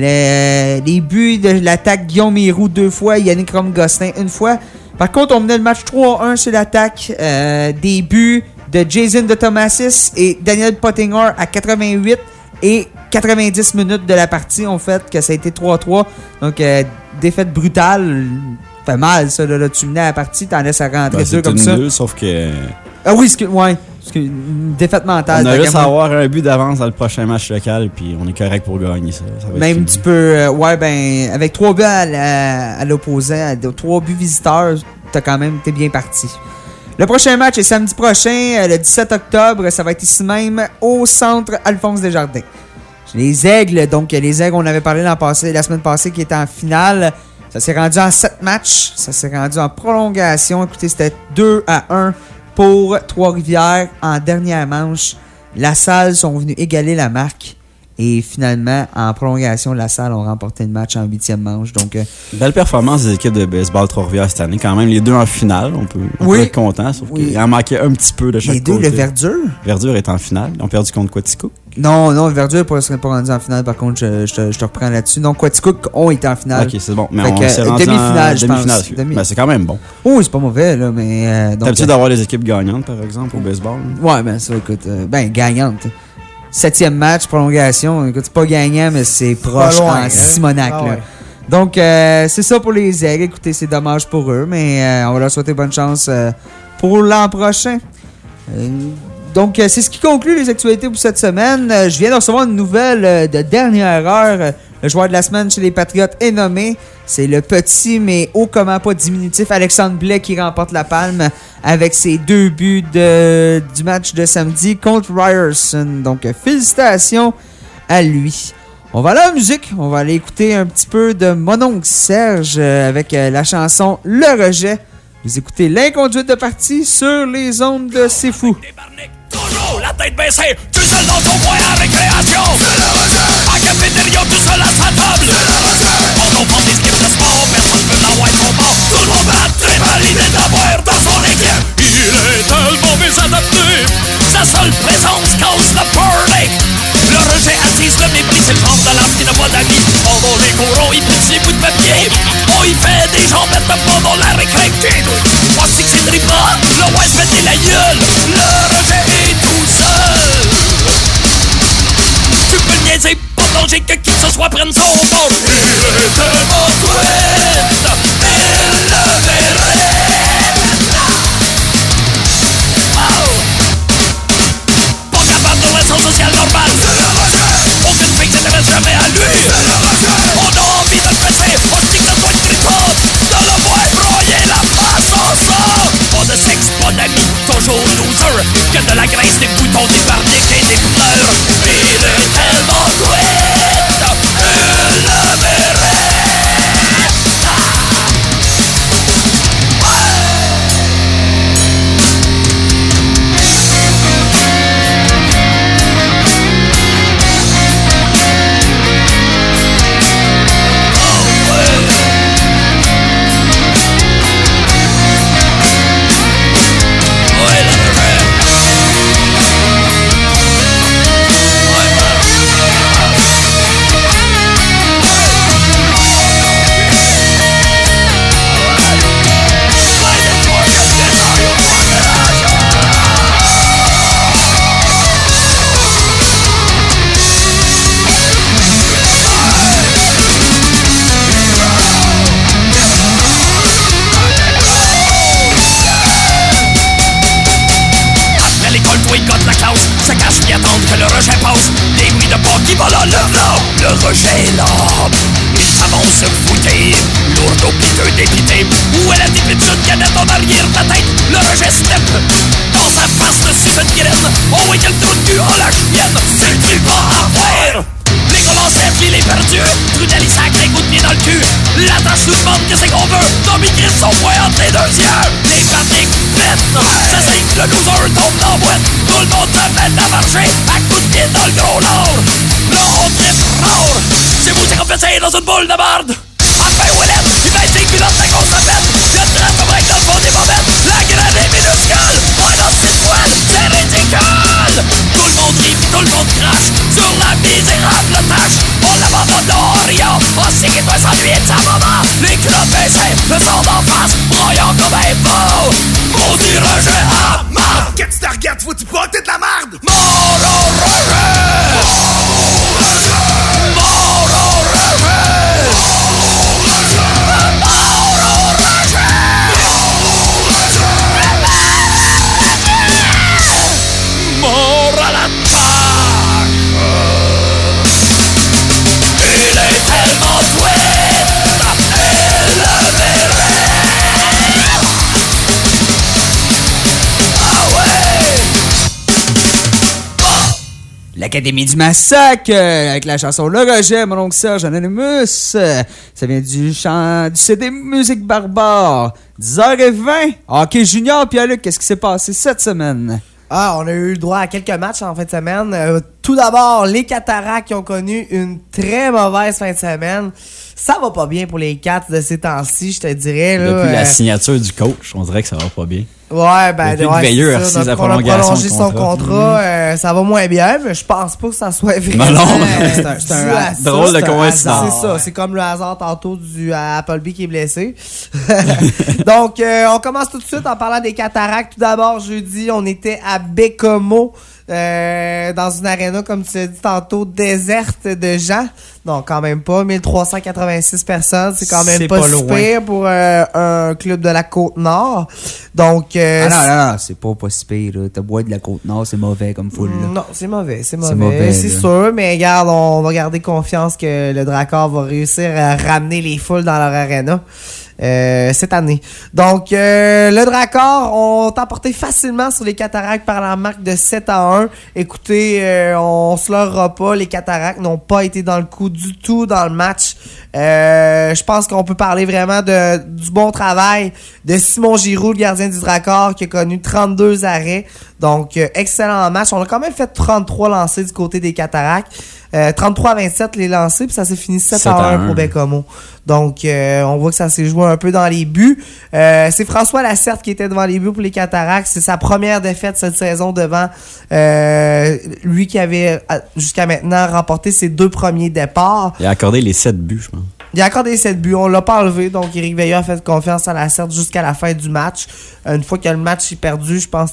Les buts de l'attaque, Guillaume Héroux 2 fois, Yannick Rome-Gosselin 1 fois. Par contre, on menait le match 3-1 sur l'attaque. Des buts de Jason de Thomasis et Daniel Pottinger à 88 et 90 minutes de la partie ont fait que ça a été 3-3. Donc, défaite brutale. Fait mal, ça. Là, tu menais à la partie, t'en laisses à rentrer 2 comme ça. Nul, sauf que... Ah oui, une défaite mentale. On a juste à avoir un but d'avance dans le prochain match local, puis on est correct pour gagner ça. Même tu peux... avec 3 buts à l'opposant, 3 buts visiteurs, t'es bien parti. Le prochain match est samedi prochain, le 17 octobre. Ça va être ici même, au centre Alphonse Desjardins. Les Aigles, on avait parlé la semaine passée, qui étaient en finale. Ça s'est rendu en 7 matchs. Ça s'est rendu en prolongation. Écoutez, c'était 2-1 pour Trois-Rivières en dernière manche. La Salle sont venus égaler la marque. Et finalement, en prolongation, la Salle ont remporté le match en 8e manche. Donc, belle performance des équipes de baseball Trois-Rivières cette année. Quand même, les 2 en finale. On peut être content. Sauf qu'il en manquait un petit peu de chaque côté. Les 2, le Verdure. Verdure est en finale. Ils ont perdu contre Quaticook. Non, Verdure ne serait pas rendu en finale. Par contre, je te reprends là-dessus. Donc, Quaticook ont été en finale. OK, c'est bon. Mais on s'est rendu demi-finale, je pense. Ben, c'est quand même bon. Oui, c'est pas mauvais. Là, mais t'as l'habitude d'avoir des équipes gagnantes, par exemple, au baseball? Ouais, ben ça, écoute. Gagnantes. 7e match, prolongation. Écoute, c'est pas gagnant, mais c'est proche en Simonac. Là. Ouais. Donc, c'est ça pour les Aigles. Écoutez, c'est dommage pour eux, mais on va leur souhaiter bonne chance pour l'an prochain. Donc, c'est ce qui conclut les actualités pour cette semaine. Je viens de recevoir une nouvelle de dernière heure. Le joueur de la semaine chez les Patriotes est nommé. C'est le petit, mais haut comment pas diminutif, Alexandre Blais qui remporte la palme avec ses 2 buts du match de samedi contre Ryerson. Donc, félicitations à lui. On va aller à la musique. On va aller écouter un petit peu de mon oncle Serge avec la chanson Le Rejet. Vous écoutez l'inconduite de partie sur les ondes de C'est Fou. Toujours la tête baissée, tu seul dans ton coin à récréation. C'est le rejet. En cafétéria, tout seul à sa table. C'est le rejet. On nous prend des skips de sport, personne peut l'avoir son bord. Tout le monde va très mal l'idée d'avoir dans son équipe. Il est tellement mésadapté, sa seule présence cause le party. Le rejet attise le mépris, c'est le genre de l'âme qui n'a pas d'amis. Pendant les courants, il plie ses bouts de papier. Oh, il fait des jambettes pendant la récré. Moi, c'est que c'est trippant, le ouais se fait la gueule. Le rejet est tout seul. Tu peux niaiser, pas danger que qui que ce soit prenne son bord. Il était pas doué, mais distance, se cache et attendent que le rejet passe. Des bruits de pas qui volent le flot. Le rejet est là. Il s'avance fouillé, lourd au piteux dépité. Où est la dépitude canette en arrière de la tête? Le rejet step dans sa face dessus cette graine. Oh oui, quel trou de cul, oh la chienne. C'est du pas à faire. Les commenceurs, puis les perdus. Trudel, il sacré, coup de pied dans le cul. La tâche nous demande qu'est-ce qu'on veut. Tommy Chris, son poing entre les deux yeux. Les pratiques pètent. Ça c'est que le loser tombe dans la boîte. Tout le monde se met à marcher à coup de pied dans le gros lord. Là, on tripe rare. C'est vous qui compétez dans une boule de merde. Enfin, Willem, il met ses culottes à cause de bête. Il y a une trappe break dans le fond des bobettes. La graine est minuscule. Oh non, c'est poil, c'est ridicule. Tout le monde rit, tout le monde crache sur la misérable tâche. On l'abandonne dans rien. Oh, c'est qu'il doit s'ennuyer de sa maman. Les culottes baissées, le sang d'en face, broyant comme un veau. Maudit rejet à marre. Qu'est-ce que tu regardes, faut-tu pas, t'es de la merde. Mort au rejet. Mort au rejet. Mort à la tâche. Il est tellement doué, il le verrait. Ah ouais. L'Académie du Massacre, avec la chanson Le Rejet, mon oncle Serge Anonymous. Ça vient du CD Musique Barbare. 10h20. Hockey Junior, Pierre-Luc, qu'est-ce qui s'est passé cette semaine? On a eu le droit à quelques matchs en fin de semaine. Tout d'abord, les Cataractes qui ont connu une très mauvaise fin de semaine. Ça va pas bien pour les Cats de ces temps-ci, je te dirais. Là, depuis la signature du coach, on dirait que ça va pas bien. Ouais, ben, depuis que Veilleux a refusé la prolongation a prolongé son contrat. Ça va moins bien, mais je pense pas que ça soit vrai. Non, c'est un drôle de coïncidence. C'est ça, c'est comme le hasard tantôt du Appleby qui est blessé. Donc, on commence tout de suite en parlant des Cataractes. Tout d'abord, jeudi, on était à Bécomo. Dans une aréna, comme tu as dit tantôt, déserte de gens. Non, quand même pas. 1386 personnes, c'est quand même pas si pire pour un club de la Côte-Nord. Donc, non, c'est pas si pire. T'as bois de la Côte-Nord, c'est mauvais comme foule. Non, c'est mauvais. C'est sûr, mais regarde, on va garder confiance que le Dracor va réussir à ramener les foules dans leur aréna. Cette année. Donc, le Dracor ont emporté facilement sur les Cataractes par la marque de 7-1. Écoutez, on se leurra pas, les Cataractes n'ont pas été dans le coup du tout dans le match. Je pense qu'on peut parler vraiment du bon travail de Simon Giroux, le gardien du Dracor, qui a connu 32 arrêts. Donc, excellent match. On a quand même fait 33 lancés du côté des Cataractes. 33-27 les lancés, puis ça s'est fini 7-1 pour Bécomo. Donc, on voit que ça s'est joué un peu dans les buts. C'est François Lacerte qui était devant les buts pour les Cataractes. C'est sa première défaite cette saison devant lui qui avait, jusqu'à maintenant, remporté ses 2 premiers départs. Il a accordé les 7 buts, je pense. Il a accordé 7 buts. On l'a pas enlevé. Donc, Éric Veilleux a fait confiance à Lacerte jusqu'à la fin du match. Une fois que le match est perdu, je pense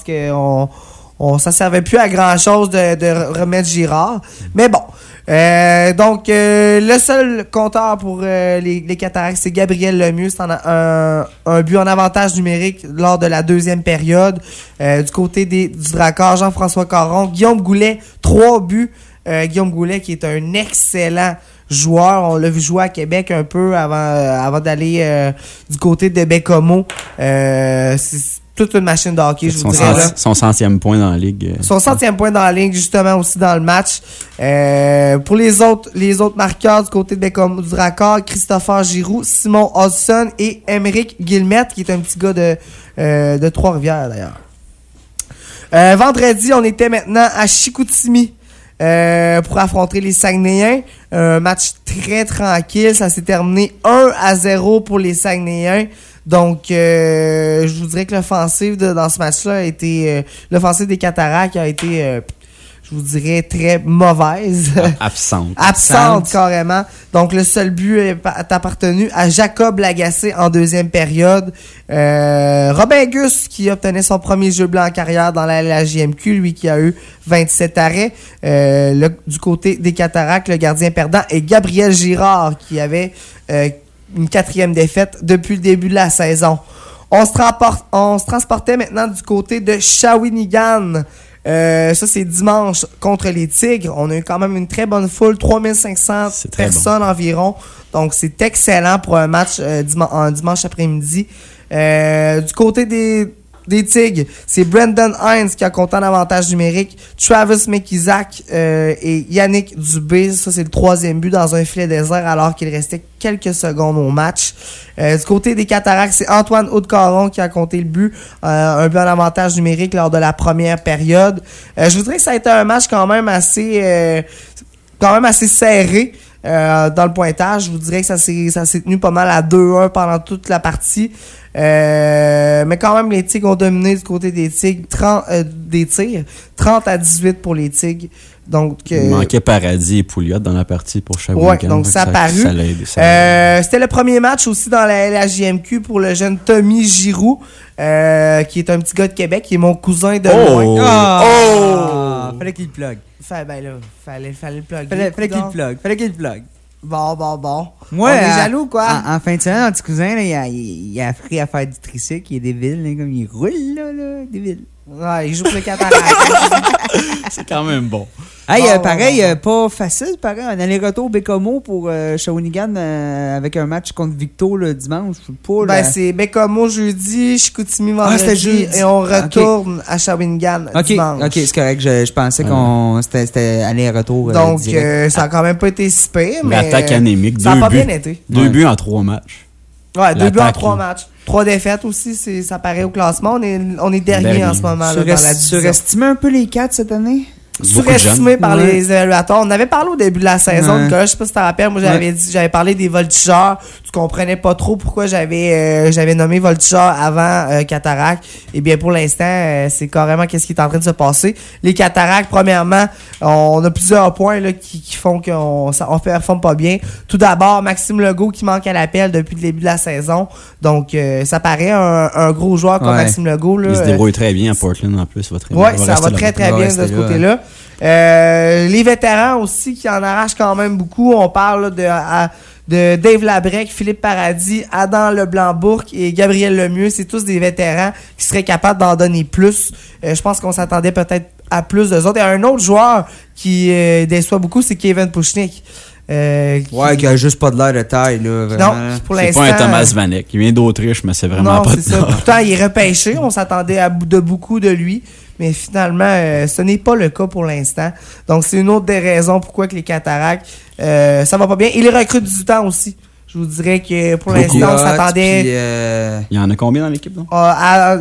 ça servait plus à grand chose de remettre Girard. Mais bon. Donc, le seul compteur pour les Cataractes, c'est Gabriel Lemieux. C'est un but en avantage numérique lors de la deuxième période. Du côté du Dracor, Jean-François Caron. Guillaume Goulet, 3 buts. Guillaume Goulet qui est un excellent joueur. On l'a vu jouer à Québec un peu avant d'aller du côté de Bécomo. C'est toute une machine de hockey, je vous dirais. Son 100e point dans la Ligue. Son 100e point dans la Ligue, justement, aussi dans le match. Pour les autres marqueurs du côté de Bécomo du Dracor, Christopher Giroux, Simon Hodgson et Émeric Guillemette, qui est un petit gars de Trois-Rivières, d'ailleurs. Vendredi, on était maintenant à Chicoutimi. Pour affronter les Saguenayens. Un match très tranquille. Ça s'est terminé 1-0 pour les Saguenayens. Donc, je vous dirais que l'offensive dans ce match-là a été... l'offensive des Cataractes a été... je vous dirais très mauvaise. Absente, carrément. Donc, le seul but est appartenu à Jacob Lagacé en deuxième période. Robin Gus, qui obtenait son premier jeu blanc en carrière dans la JMQ, lui qui a eu 27 arrêts. Du côté des Cataractes, le gardien perdant est Gabriel Girard, qui avait une 4e défaite depuis le début de la saison. On se transportait maintenant du côté de Shawinigan. Ça, c'est dimanche contre les Tigres. On a eu quand même une très bonne foule, 3500 personnes environ. Donc, c'est excellent pour un match un dimanche après-midi. Du côté des Tigres, c'est Brendan Hines qui a compté en avantage numérique, Travis McIsaac et Yannick Dubé. Ça, c'est le 3e but dans un filet désert alors qu'il restait quelques secondes au match. Du côté des Cataractes, c'est Antoine Aude-Caron qui a compté le but, un but en avantage numérique lors de la première période. Je voudrais que ça a été un match quand même assez serré. Dans le pointage, je vous dirais que ça s'est tenu pas mal à 2-1 pendant toute la partie. Mais quand même, les Tigres ont dominé du côté des Tigres. 30 à 18 pour les Tigres. Donc, il manquait Paradis et Pouliot dans la partie pour Shawinigan. Ouais, donc ça a paru. C'était le premier match aussi dans la LHJMQ pour le jeune Tommy Giroux, qui est un petit gars de Québec, qui est mon cousin de loin. Fallait qu'il le plug. Fallait le plug. Fallait qu'il le plug. Bon. Moi, on est jaloux, quoi. En fin de semaine, mon petit cousin, là, il a appris à faire du tricycle. Il est débile, là, comme il roule, là, débile. Ouais, il joue pour le Cataracte. C'est quand même bon. Hey, pareil, pas facile, pareil. Un aller-retour Bécomo pour Shawinigan avec un match contre Victo le dimanche. C'est Bécomo jeudi, Chicoutimi vendredi et on retourne à Shawinigan dimanche. Ok, c'est correct. Je pensais qu'on c'était aller-retour. Donc, ça a quand même pas été si pire, mais l'attaque anémique. Ça a pas bien été. 2 buts en 3 matchs. Ouais, 2 buts en 3 matchs. 3 défaites aussi, ça paraît au classement. On est dernier en ce moment là, dans la division. Surestimé un peu les 4 cette année? Surestimé par les évaluateurs. On avait parlé au début de la saison, Nicolas, je sais pas si tu te rappelles, moi j'avais parlé des voltigeurs. Tu comprenais pas trop pourquoi j'avais nommé voltigeurs avant Cataracte. Et bien pour l'instant, c'est carrément qu'est-ce qui est en train de se passer. Les Cataractes, premièrement, on a plusieurs points là, qui font qu'on performe pas bien. Tout d'abord, Maxime Legault qui manque à l'appel depuis le début de la saison. Donc ça paraît un gros joueur comme Maxime Legault. Là, il se débrouille très bien à Portland en plus. Ça va très bien de ce côté-là. Les vétérans aussi qui en arrachent quand même beaucoup. On parle de Dave Labrec, Philippe Paradis, Adam Leblanc-Bourque et Gabriel Lemieux. C'est tous des vétérans qui seraient capables d'en donner plus. Je pense qu'on s'attendait peut-être à plus d'eux autres. Et un autre joueur qui déçoit beaucoup, c'est Kevin Pushnik. Qui a juste pas de l'air de taille, là. Vraiment. Non, pour l'instant. C'est pas un Thomas Vanek. Il vient d'Autriche, mais c'est vraiment pas de ça. Pourtant, il est repêché. On s'attendait à beaucoup de lui. Mais finalement, ce n'est pas le cas pour l'instant. Donc, c'est une autre des raisons pourquoi que les Cataractes, ça va pas bien. Et les recrues du temps aussi. Je vous dirais que pour l'instant, on s'attendait... Il y en a combien dans l'équipe, donc? On a,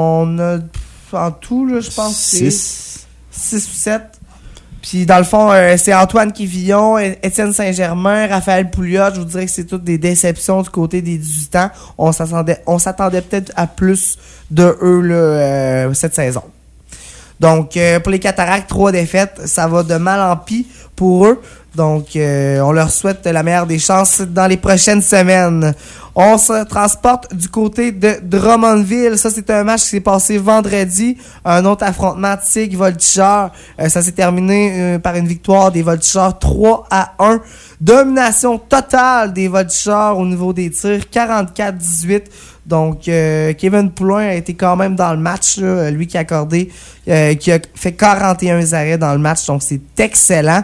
en tout, là, je pense, 6 ou 7. Puis, dans le fond, c'est Antoine Quivillon, Étienne Saint-Germain, Raphaël Pouliot. Je vous dirais que c'est toutes des déceptions du côté des 18 ans. On s'attendait peut-être à plus de eux là, cette saison. Donc, pour les Cataractes, 3 défaites, ça va de mal en pis pour eux. Donc, on leur souhaite la meilleure des chances dans les prochaines semaines. On se transporte du côté de Drummondville. Ça, c'est un match qui s'est passé vendredi. Un autre affrontement Tigres-Voltigeurs. Ça s'est terminé par une victoire des Voltigeurs 3-1. Domination totale des Voltigeurs au niveau des tirs, 44-18. Donc, Kevin Poulin a été quand même dans le match, là, lui qui a fait 41 arrêts dans le match. Donc, c'est excellent.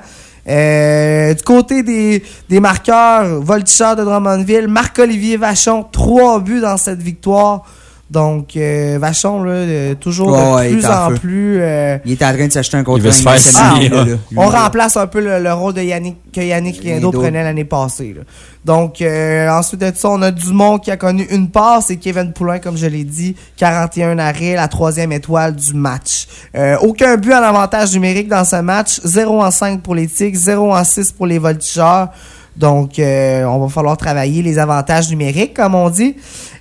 Du côté des marqueurs, Voltigeurs de Drummondville, Marc-Olivier Vachon, 3 buts dans cette victoire. Donc, Vachon, là, toujours de plus en plus... il est en train de s'acheter un contrat. Il veut se faire signer. On remplace un peu le rôle de Yannick Riendo prenait l'année passée. Là. Donc, ensuite de ça, on a Dumont qui a connu une passe et Kevin Poulin, comme je l'ai dit, 41 arrêts, la 3e étoile du match. Aucun but en avantage numérique dans ce match. 0-5 pour les Tigres, 0-6 pour les Voltigeurs. Donc, on va falloir travailler les avantages numériques, comme on dit.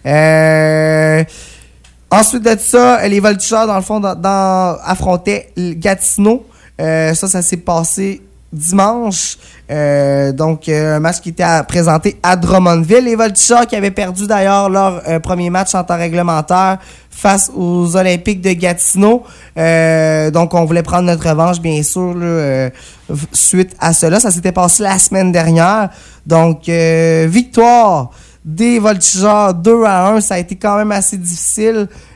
Ensuite de ça, les Voltigeurs, dans le fond, affrontaient Gatineau. Ça s'est passé dimanche. Donc, un match qui était présenté à Drummondville. Les Voltigeurs qui avaient perdu d'ailleurs leur premier match en temps réglementaire face aux Olympiques de Gatineau. Donc, on voulait prendre notre revanche, bien sûr, là, suite à cela. Ça s'était passé la semaine dernière. Donc, victoire des Voltigeurs 2-1. Ça a été quand même assez difficile.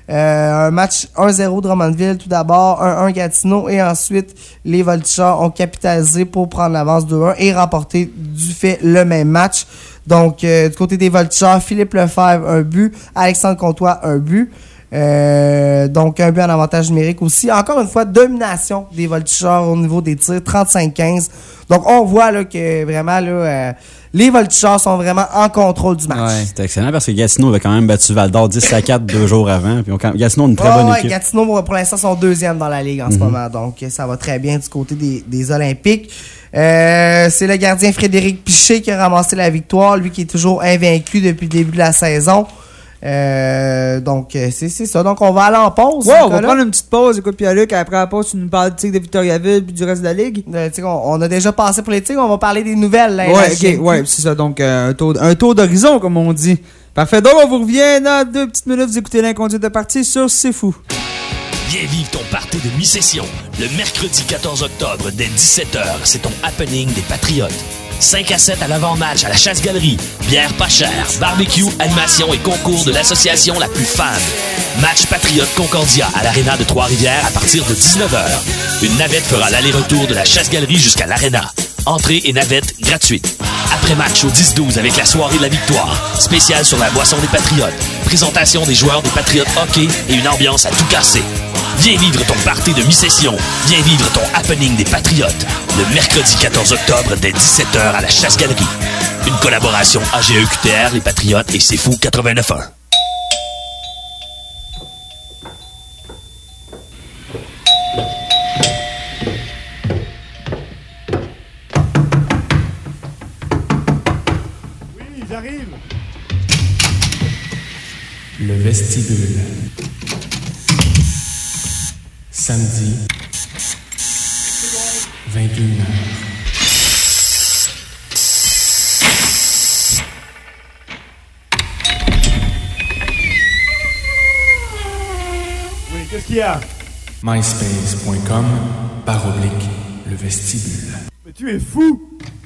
Un match 1-0 Drummondville tout d'abord, 1-1 Gatineau et ensuite les Voltigeurs ont capitalisé pour prendre l'avance 2-1 et remporter du fait le même match. Donc du côté des Voltigeurs, Philippe Lefebvre un but, Alexandre Comtois un but. Donc un but en avantage numérique aussi. Encore une fois, domination des Voltigeurs au niveau des tirs, 35-15. Donc on voit là que vraiment là les Voltigeurs sont vraiment en contrôle du match. Ouais, c'était excellent parce que Gatineau avait quand même battu Val-d'Or 10-4 2 jours avant. Puis Gatineau a une très bonne équipe. Gatineau pour l'instant sont deuxième dans la ligue en ce moment. Donc ça va très bien du côté des Olympiques. C'est le gardien Frédéric Piché qui a ramassé la victoire, lui qui est toujours invaincu depuis le début de la saison. Donc c'est ça. Donc on va aller en pause. Ouais, on va prendre une petite pause. Écoute, Pierre-Luc, après la pause, tu nous parles du Tigre de Victoriaville puis du reste de la ligue. On a déjà passé pour les Tigres, on va parler des nouvelles. Là, c'est ça. Donc un tour d'horizon, comme on dit. Parfait. Donc on vous revient dans 2 petites minutes. Vous écoutez l'inconduite de partie sur C'est Fou. Viens vivre ton party de mi-session. Le mercredi 14 octobre, dès 17h, c'est ton happening des Patriotes. 5 à 7 à l'avant-match à la Chasse-Galerie. Bière pas chère, barbecue, animation et concours de l'association la plus fan. Match Patriote Concordia à l'Arena de Trois-Rivières à partir de 19h. Une navette fera l'aller-retour de la Chasse-Galerie jusqu'à l'Arena. Entrée et navette gratuite. Après-match au 10-12 avec la soirée de la victoire. Spécial sur la boisson des Patriotes. Présentation des joueurs des Patriotes hockey et une ambiance à tout casser. Viens vivre ton party de mi-session. Viens vivre ton happening des Patriotes. Le mercredi 14 octobre dès 17h à la Chasse-Galerie. Une collaboration AGE-QTR, les Patriotes et C'est Fou 89.1. Oui, j'arrive. Le vestibule. Samedi, 21h. Oui, qu'est-ce qu'il y a? myspace.com/le vestibule. Mais tu es fou!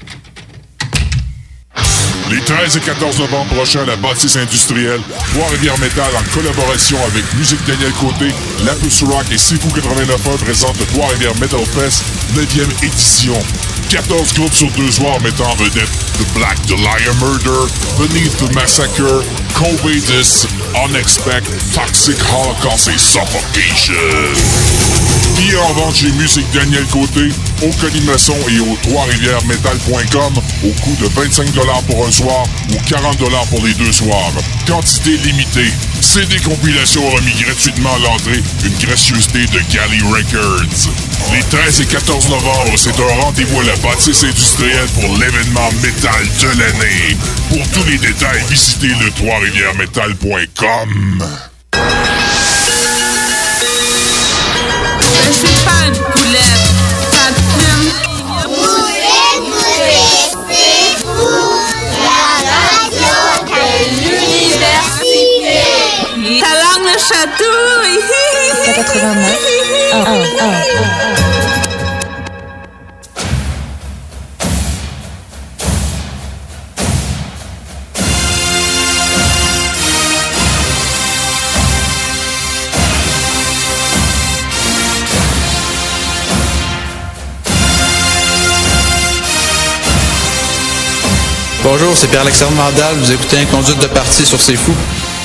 Les 13 et 14 novembre prochains à la bâtisse industrielle, Trois-Rivières Métal en collaboration avec Musique Daniel Côté, Lapus Rock et C'est Fou 89.1 présente le Trois-Rivières Metal Fest 9e édition. 14 groupes sur 2 soirs mettant en vedette The Black Dahlia Murder, Beneath the Massacre, Covidus, Unexpect, Toxic Holocaust et Suffocation. Billets en vente chez Musique Daniel Côté, au Colimaçon et au Trois-Rivières-Metal.com au coût de 25$ pour un soir ou 40$ pour les 2 soirs. Quantité limitée. CD compilation remis gratuitement à l'entrée, une gracieuseté de Galley Records. Les 13 et 14 novembre, c'est un rendez-vous à la bâtisse industrielle pour l'événement métal de l'année. Pour tous les détails, visitez le Trois-Rivières-Metal.com. Je suis pas une poulette, pas de plume. C'est fou, la radio de l'université. Ta langue le chatouille. 89. Bonjour, c'est Pierre-Alexandre Mandal. Vous écoutez Inconduite de partie sur C'est Fou.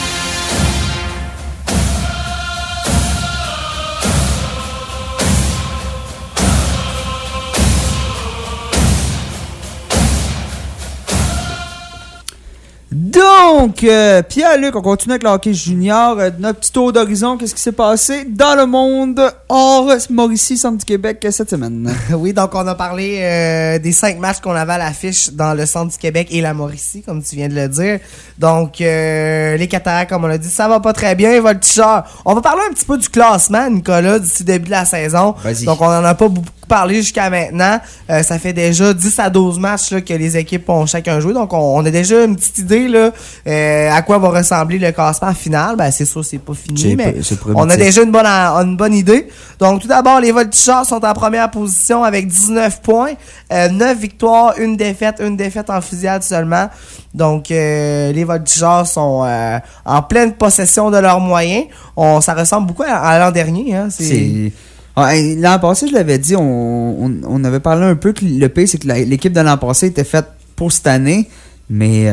Donc, Pierre-Luc, on continue avec le hockey junior. Notre petit tour d'horizon, qu'est-ce qui s'est passé dans le monde hors Mauricie, centre du Québec cette semaine? Oui, donc on a parlé des 5 matchs qu'on avait à l'affiche dans le centre du Québec et la Mauricie, comme tu viens de le dire. Donc, les Cataractes, comme on l'a dit, ça va pas très bien. Les Voltigeurs, on va parler un petit peu du classement, Nicolas, d'ici le début de la saison. Vas-y. Donc, on en a pas beaucoup parlé jusqu'à maintenant. Ça fait déjà 10 à 12 matchs là, que les équipes ont chacun joué. Donc, on a déjà une petite idée là, À quoi va ressembler le classement final? Ben, c'est sûr, c'est pas fini, mais c'est on a déjà une bonne idée. Donc, tout d'abord, les Voltigeurs sont en première position avec 19 points. 9 victoires, une défaite en fusillade seulement. Donc, les Voltigeurs sont en pleine possession de leurs moyens. Ça ressemble beaucoup à l'an dernier. Hein. L'an passé, je l'avais dit, on avait parlé un peu que le pire, c'est que l'équipe de l'an passé était faite pour cette année. Mais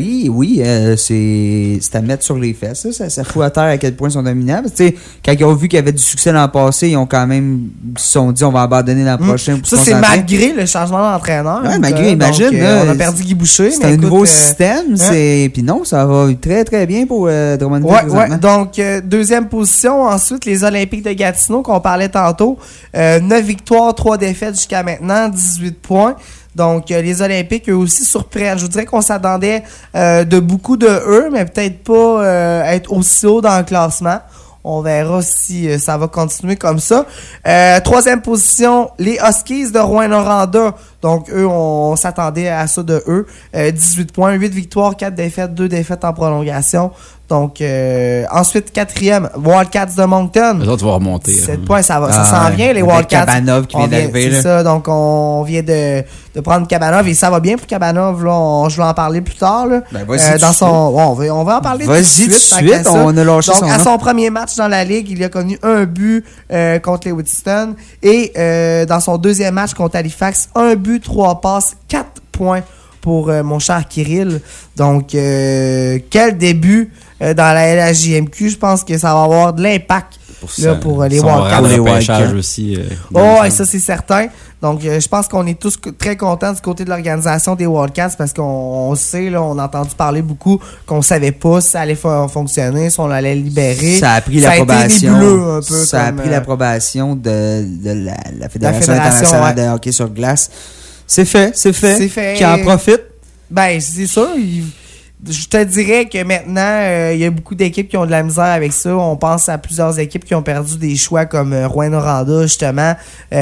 c'est à mettre sur les fesses. Ça fout à terre à quel point ils sont dominants. Quand ils ont vu qu'il y avait du succès l'an passé, ils ont quand même se sont dit on va abandonner l'an prochain. Ça, c'est malgré le changement d'entraîneur. Ouais, malgré, imagine. On a perdu Guy Boucher. C'est un nouveau système. Puis non, ça va très très bien pour Drummondville. Ouais. Donc, deuxième position. Ensuite, les Olympiques de Gatineau qu'on parlait tantôt. 9 victoires, 3 défaites jusqu'à maintenant, 18 points. Donc, les Olympiques, eux aussi, surprennent. Je vous dirais qu'on s'attendait de beaucoup de eux, mais peut-être pas être aussi haut dans le classement. On verra si ça va continuer comme ça. Troisième position, les Huskies de Rouyn-Noranda. Donc, eux, on s'attendait à ça de eux. 18 points, 8 victoires, 4 défaites, 2 défaites en prolongation. Donc, ensuite, quatrième, Wildcats de Moncton. Les autres vont remonter. 7 points, ça s'en vient, les Wildcats. Cabanov qui vient d'arriver. C'est ça, donc on vient de prendre Cabanov et ça va bien pour Cabanov. Là, je vais en parler plus tard. Là. Ben, vas-y on va en parler tout de suite. On a lâché donc, à son premier match dans la Ligue, il a connu un but contre les Wheatstone et dans son deuxième match contre Halifax, un but, 3 passes, 4 points pour mon cher Kirill. Donc, quel début dans la LHJMQ. Je pense que ça va avoir de l'impact pour les Wildcats. Les Wildcats aussi. Et ça, c'est certain. Donc, je pense qu'on est tous très contents du côté de l'organisation des Wildcats parce qu'on sait, là, on a entendu parler beaucoup qu'on savait pas si ça allait fonctionner, si on allait libérer. Ça a pris l'approbation. Ça a pris l'approbation de la Fédération internationale de hockey sur glace. C'est fait. Qui en profite. Ben, c'est sûr. Je te dirais que maintenant, il y a beaucoup d'équipes qui ont de la misère avec ça. On pense à plusieurs équipes qui ont perdu des choix comme Rouyn-Noranda, justement.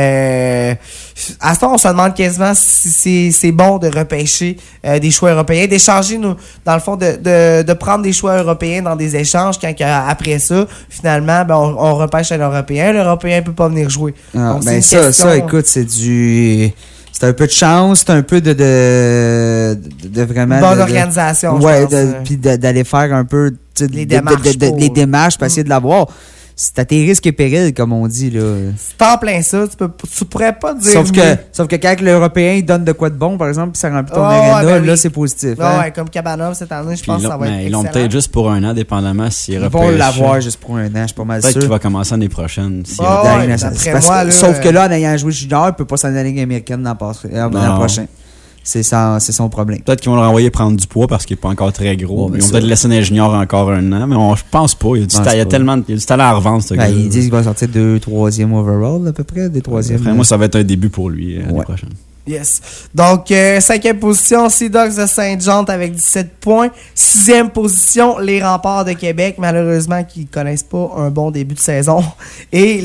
À ce temps, on se demande quasiment si c'est bon de repêcher des choix européens, d'échanger, dans le fond, de prendre des choix européens dans des échanges quand après ça, finalement, on repêche un Européen. L'Européen ne peut pas venir jouer. Donc, ça, écoute, c'est un peu de chance, c'est un peu de vraiment... Bonne organisation, puis d'aller faire un peu... Les démarches. Les démarches, pour essayer de l'avoir. C'est à tes risques et périls, comme on dit, là. C'est en plein ça. Tu pourrais pas dire... Sauf que quand l'Européen, il donne de quoi de bon, par exemple, puis ça remplit ton aréna, là, c'est positif. Ouais, comme Cabanov cette année, je pense que ça va être excellent. Ils l'ont peut-être juste pour un an, dépendamment s'ils repêchent. Ils vont l'avoir juste pour un an, je suis pas mal sûr. Peut-être qu'il va commencer l'année prochaine. Sauf que là, en ayant joué junior, il peut pas s'en aller à la Ligue américaine l'an prochain. C'est son problème. Peut-être qu'ils vont le renvoyer prendre du poids parce qu'il n'est pas encore très gros. Ils vont peut-être laisser un junior encore un an, mais je pense pas. Il y a tellement du talent à revendre, ce gars. Ils disent qu'il va sortir 2-3e overall, à peu près. Après, moi, ça va être un début pour lui l'année prochaine. Yes. Donc, 5e position, Sea Dogs de Saint-Jean avec 17 points. 6e position, les Remparts de Québec, malheureusement, qui connaissent pas un bon début de saison. Et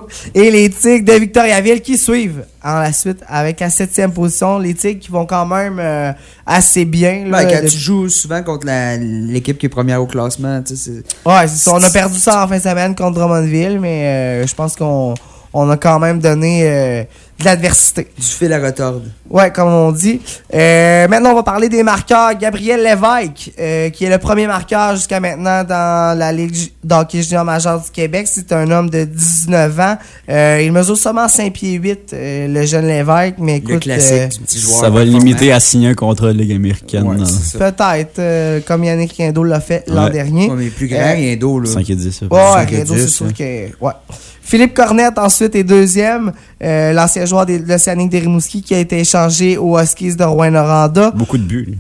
les Tigres de Victoriaville qui suivent en la suite avec la 7e position. Les Tigres qui vont quand même assez bien. Là, quand tu joues souvent contre l'équipe qui est première au classement. C'est ça. On a perdu ça en fin de semaine contre Drummondville, mais je pense qu'on a quand même donné de l'adversité. Du fil à retordre. Ouais, comme on dit. Maintenant, on va parler des marqueurs. Gabriel Lévesque, qui est le premier marqueur jusqu'à maintenant dans la Ligue d'hockey junior majeur du Québec. C'est un homme de 19 ans. Il mesure seulement 5 pieds 8, le jeune Lévesque. Mais écoute, le classique du petit joueur. Ça va limiter à signer un contrat de Ligue américaine. Ouais, peut-être, comme Yannick Riendo l'a fait l'an dernier. Ouais, mais plus grand, Riendo, là. 5 et 10. Riendo, c'est sûr que... Ouais. Philippe Cornette, ensuite, est deuxième. L'ancien joueur de l'Océanique de Rimouski qui a été échangé aux Huskies de Rouyn-Noranda. Beaucoup de buts.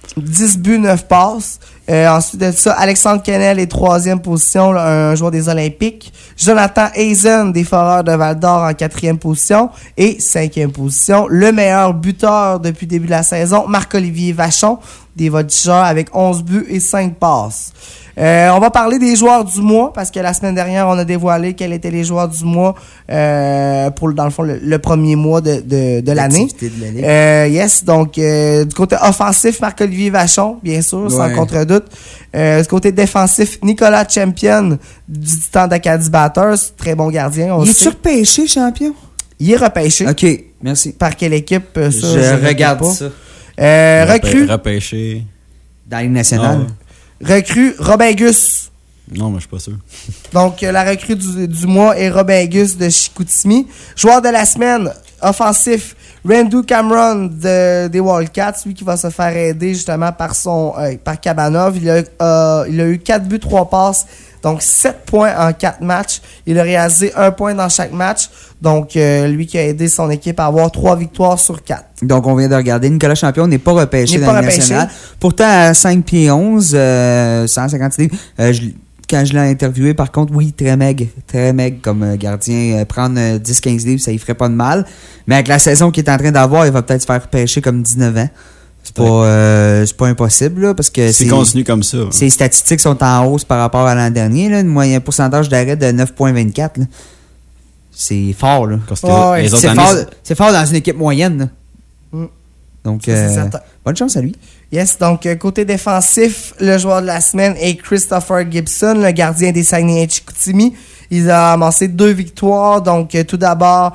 10 buts, 9 passes. Ensuite de ça, Alexandre Kennel est 3e position, un joueur des Olympiques. Jonathan Hazen des Foreurs de Val-d'Or en 4e position. Et 5e position, le meilleur buteur depuis le début de la saison, Marc-Olivier Vachon des voltigeurs avec 11 buts et 5 passes. On va parler des joueurs du mois parce que la semaine dernière, on a dévoilé quels étaient les joueurs du mois pour, dans le fond, le premier mois de l'année. De la Ligue. Yes, donc du côté offensif, Marc-Olivier Vachon, bien sûr, sans contre-doute. Du côté défensif, Nicolas Champion du Titan d'Acadie Batters, très bon gardien. Il est repêché, champion? Il est repêché. OK, merci. Par quelle équipe? Ça, je regarde ça. Recrue. Repêché. Dans la Ligue nationale. Non. Recrue, Robin Gus. Non, mais je suis pas sûr. Donc, la recrue du mois est Robin Gus de Chicoutimi. Joueur de la semaine, offensif, Randu Cameron des Wildcats, lui qui va se faire aider justement par Kabanov. Il a eu 4 buts, 3 passes, donc 7 points en 4 matchs. Il a réalisé 1 point dans chaque match. Donc, lui qui a aidé son équipe à avoir 3 victoires sur 4. Donc, on vient de regarder. Nicolas Champion n'est pas repêché dans la Ligue nationale. Pourtant, à 5 pieds 11, 150 livres. Quand je l'ai interviewé, par contre, oui, très maigre comme gardien. Prendre 10-15 livres, ça y ferait pas de mal. Mais avec la saison qu'il est en train d'avoir, il va peut-être se faire repêcher comme 19 ans. C'est pas impossible, là, parce que c'est continu comme ça. Ses statistiques sont en hausse par rapport à l'an dernier, là. Un moyen pourcentage d'arrêt de 9,24. Là. C'est fort, là. C'est fort dans une équipe moyenne, là. Donc, bonne chance à lui. Yes, donc côté défensif, le joueur de la semaine est Christopher Gibson, le gardien des Saguenay-Chicoutimi. Il a amassé 2 victoires, donc tout d'abord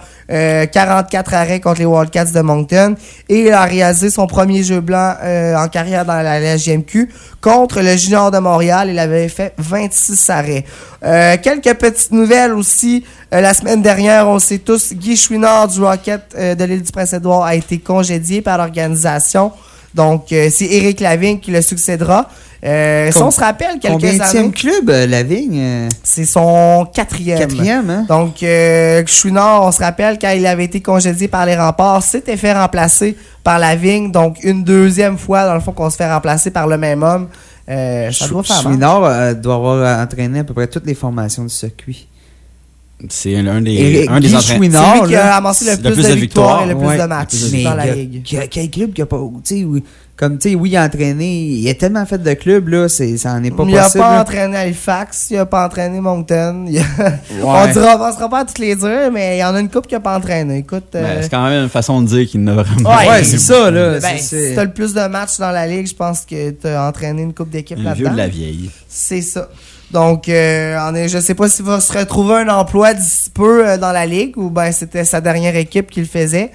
44 arrêts contre les Wildcats de Moncton et il a réalisé son premier jeu blanc en carrière dans la JMQ contre le Junior de Montréal. Il avait fait 26 arrêts. Quelques petites nouvelles aussi. La semaine dernière, on sait tous, Guy Chouinard du Rocket de l'île du Prince-Édouard a été congédié par l'organisation. Donc, c'est Éric Lavigne qui le succédera. Si on se rappelle quelques années... Combienième club, Lavigne? C'est son 4e. 4e, hein? Donc, Chouinard, on se rappelle, quand il avait été congédié par les Remparts, s'était fait remplacer par Lavigne. Donc, une deuxième fois, dans le fond, qu'on se fait remplacer par le même homme. Ça doit faire mal. Chouinard doit avoir entraîné à peu près toutes les formations du circuit. C'est un des entraîneurs. C'est lui qui a amassé le plus de victoires et le plus de matchs dans la Ligue. Quel club qui a pas... Comme, tu sais, oui, il a entraîné... Il a tellement fait de clubs, là, ça en est pas possible. Il a pas entraîné Halifax, il a pas entraîné Moncton. On sera pas à tous les dire, mais il y en a une couple qui a pas entraîné. Écoute... c'est quand même une façon de dire qu'il n'a vraiment... Ouais, c'est ça, là. Si t'as le plus de matchs dans la Ligue, je pense que t'as entraîné une couple d'équipes là-dedans. Un vieux de la vieille. C'est ça. Donc, je sais pas s'il va se retrouver un emploi d'ici peu dans la Ligue ou ben c'était sa dernière équipe qui le faisait.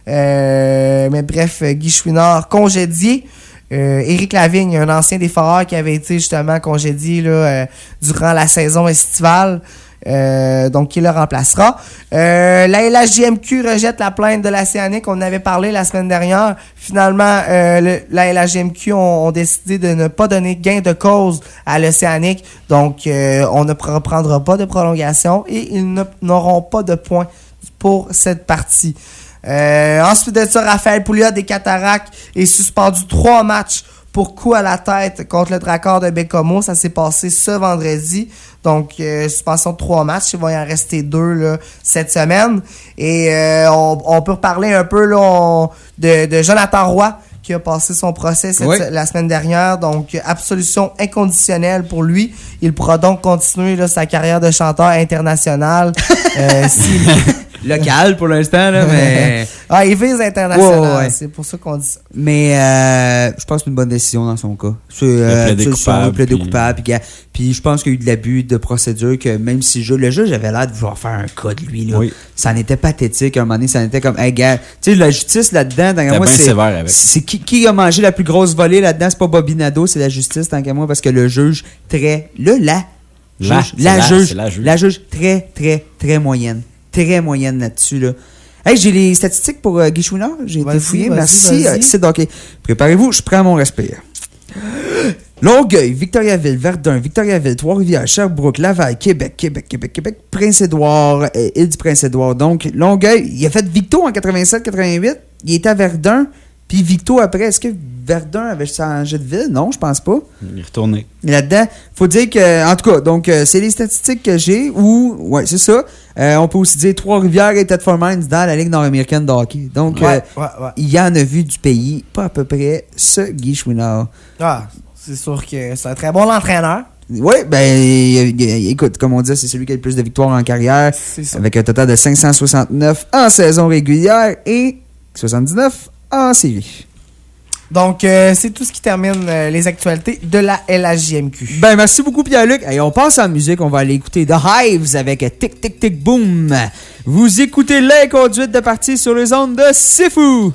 Mais bref, Guy Chouinard congédié. Éric Lavigne, un ancien des Foreurs qui avait été justement congédié là, durant la saison estivale. Donc, qui le remplacera. La LHJMQ rejette la plainte de l'Océanique. On en avait parlé la semaine dernière. Finalement, la LHJMQ ont décidé de ne pas donner gain de cause à l'Océanique. Donc, on ne reprendra pas de prolongation et ils n'auront pas de points pour cette partie. Ensuite de ça, Raphaël Pouliot des Cataractes est suspendu 3 matchs pour coup à la tête contre le Dracard de Bécomo. Ça s'est passé ce vendredi. Donc, suspension de 3 matchs. Il va y en rester 2 là, cette semaine. Et on peut reparler un peu là, de Jonathan Roy qui a passé son procès la semaine dernière. Donc, absolution inconditionnelle pour lui. Il pourra donc continuer là, sa carrière de chanteur international. Local pour l'instant, là, mais... il vise international, c'est pour ça qu'on dit ça. Mais je pense que c'est une bonne décision dans son cas. Plaidé coupable. Puis je pense qu'il y a eu de l'abus de procédure, que même si le juge avait l'air de vouloir faire un cas de lui, là, ça en était pathétique. À un moment donné, ça en était comme, hey, gars, tu sais, la justice là-dedans, tant qu'à moi, c'est qui a mangé la plus grosse volée là-dedans, c'est pas Bobby Nadeau, c'est la justice, tant qu'à moi, parce que le juge la juge très, très, très moyenne. Très moyenne là-dessus, là. Hey, j'ai les statistiques pour Guy Chouinard. J'ai été fouillé. Merci. OK. Préparez-vous, je prends mon respire. Longueuil, Victoriaville, Verdun, Victoriaville, Trois-Rivières, Sherbrooke, Laval, Québec, Prince-Édouard, île du Prince-Édouard. Donc, Longueuil, il a fait Victo en 87-88. Il était à Verdun, puis Puis Victo après, est-ce que Verdun avait changé de ville? Non, je pense pas. Il est retourné. Là-dedans, faut dire que, en tout cas, donc c'est les statistiques que j'ai, ou, ouais, c'est ça. On peut aussi dire Trois-Rivières et Thetford Mines dans la Ligue nord-américaine de hockey. Donc, il y en a vu du pays, pas à peu près ce Guy Chouinard. Ah, c'est sûr que c'est un très bon entraîneur. Oui, écoute, comme on dit, c'est celui qui a le plus de victoires en carrière, avec un total de 569 en saison régulière et 79 en série. Donc, c'est tout ce qui termine les actualités de la LHJMQ. Ben, merci beaucoup, Pierre-Luc. Et on passe en musique. On va aller écouter The Hives avec Tic Tic Tic Boom. Vous écoutez l'inconduite de partie sur les ondes de C'est Fou.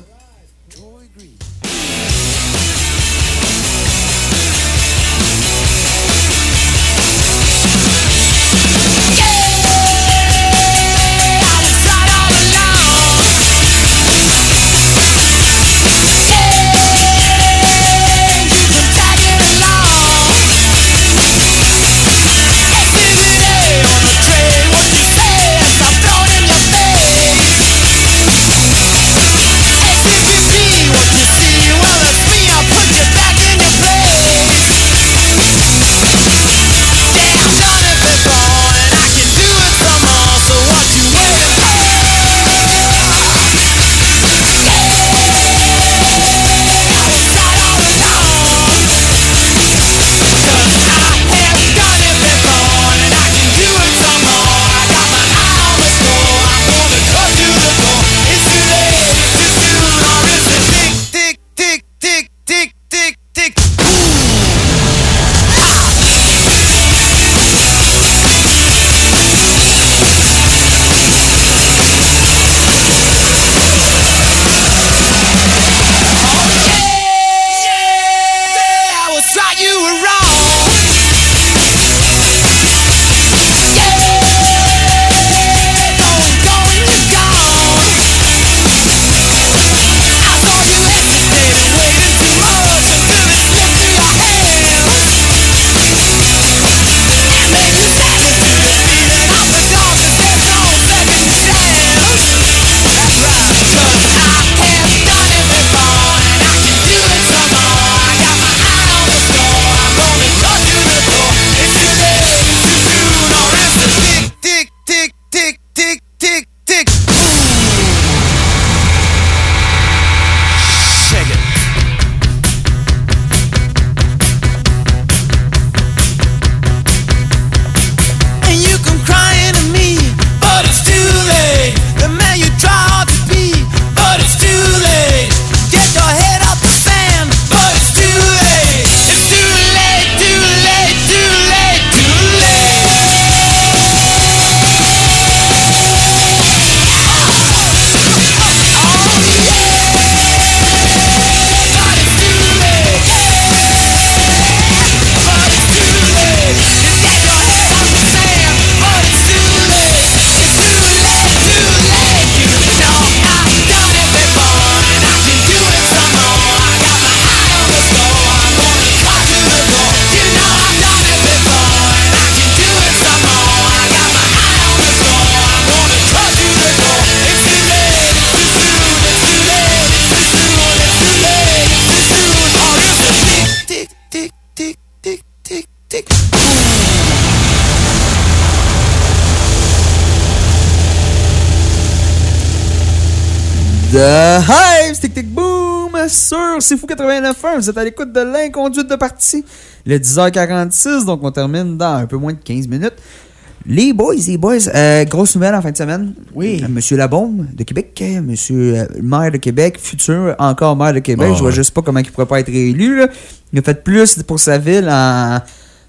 The Hives, tic tic boom, sur C'est Fou 89.1. Vous êtes à l'écoute de l'inconduite de partie. Le 10h46, donc on termine dans un peu moins de 15 minutes. Les boys, grosse nouvelle en fin de semaine. Oui. Monsieur Labaume de Québec, monsieur maire de Québec, futur encore maire de Québec. Je vois juste pas comment il pourrait pas être réélu, là. Il a fait plus pour sa ville en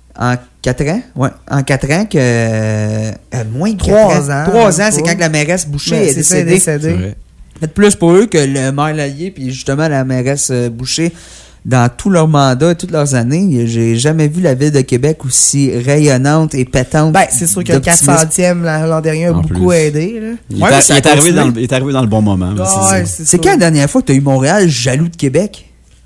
4 ans. Ouais, en 4 ans que moins de 3 ans. 3 ans, c'est quand la mairesse Boucher est décédée. Fait plus pour eux que le maire Lallier puis justement la mairesse Boucher dans tout leur mandat, toutes leurs années. J'ai jamais vu la ville de Québec aussi rayonnante et pétante. Ben, c'est sûr que le 400e l'an dernier a beaucoup aidé. Là. Il est arrivé dans le bon moment. C'est quand la dernière fois que tu as eu Montréal jaloux de Québec?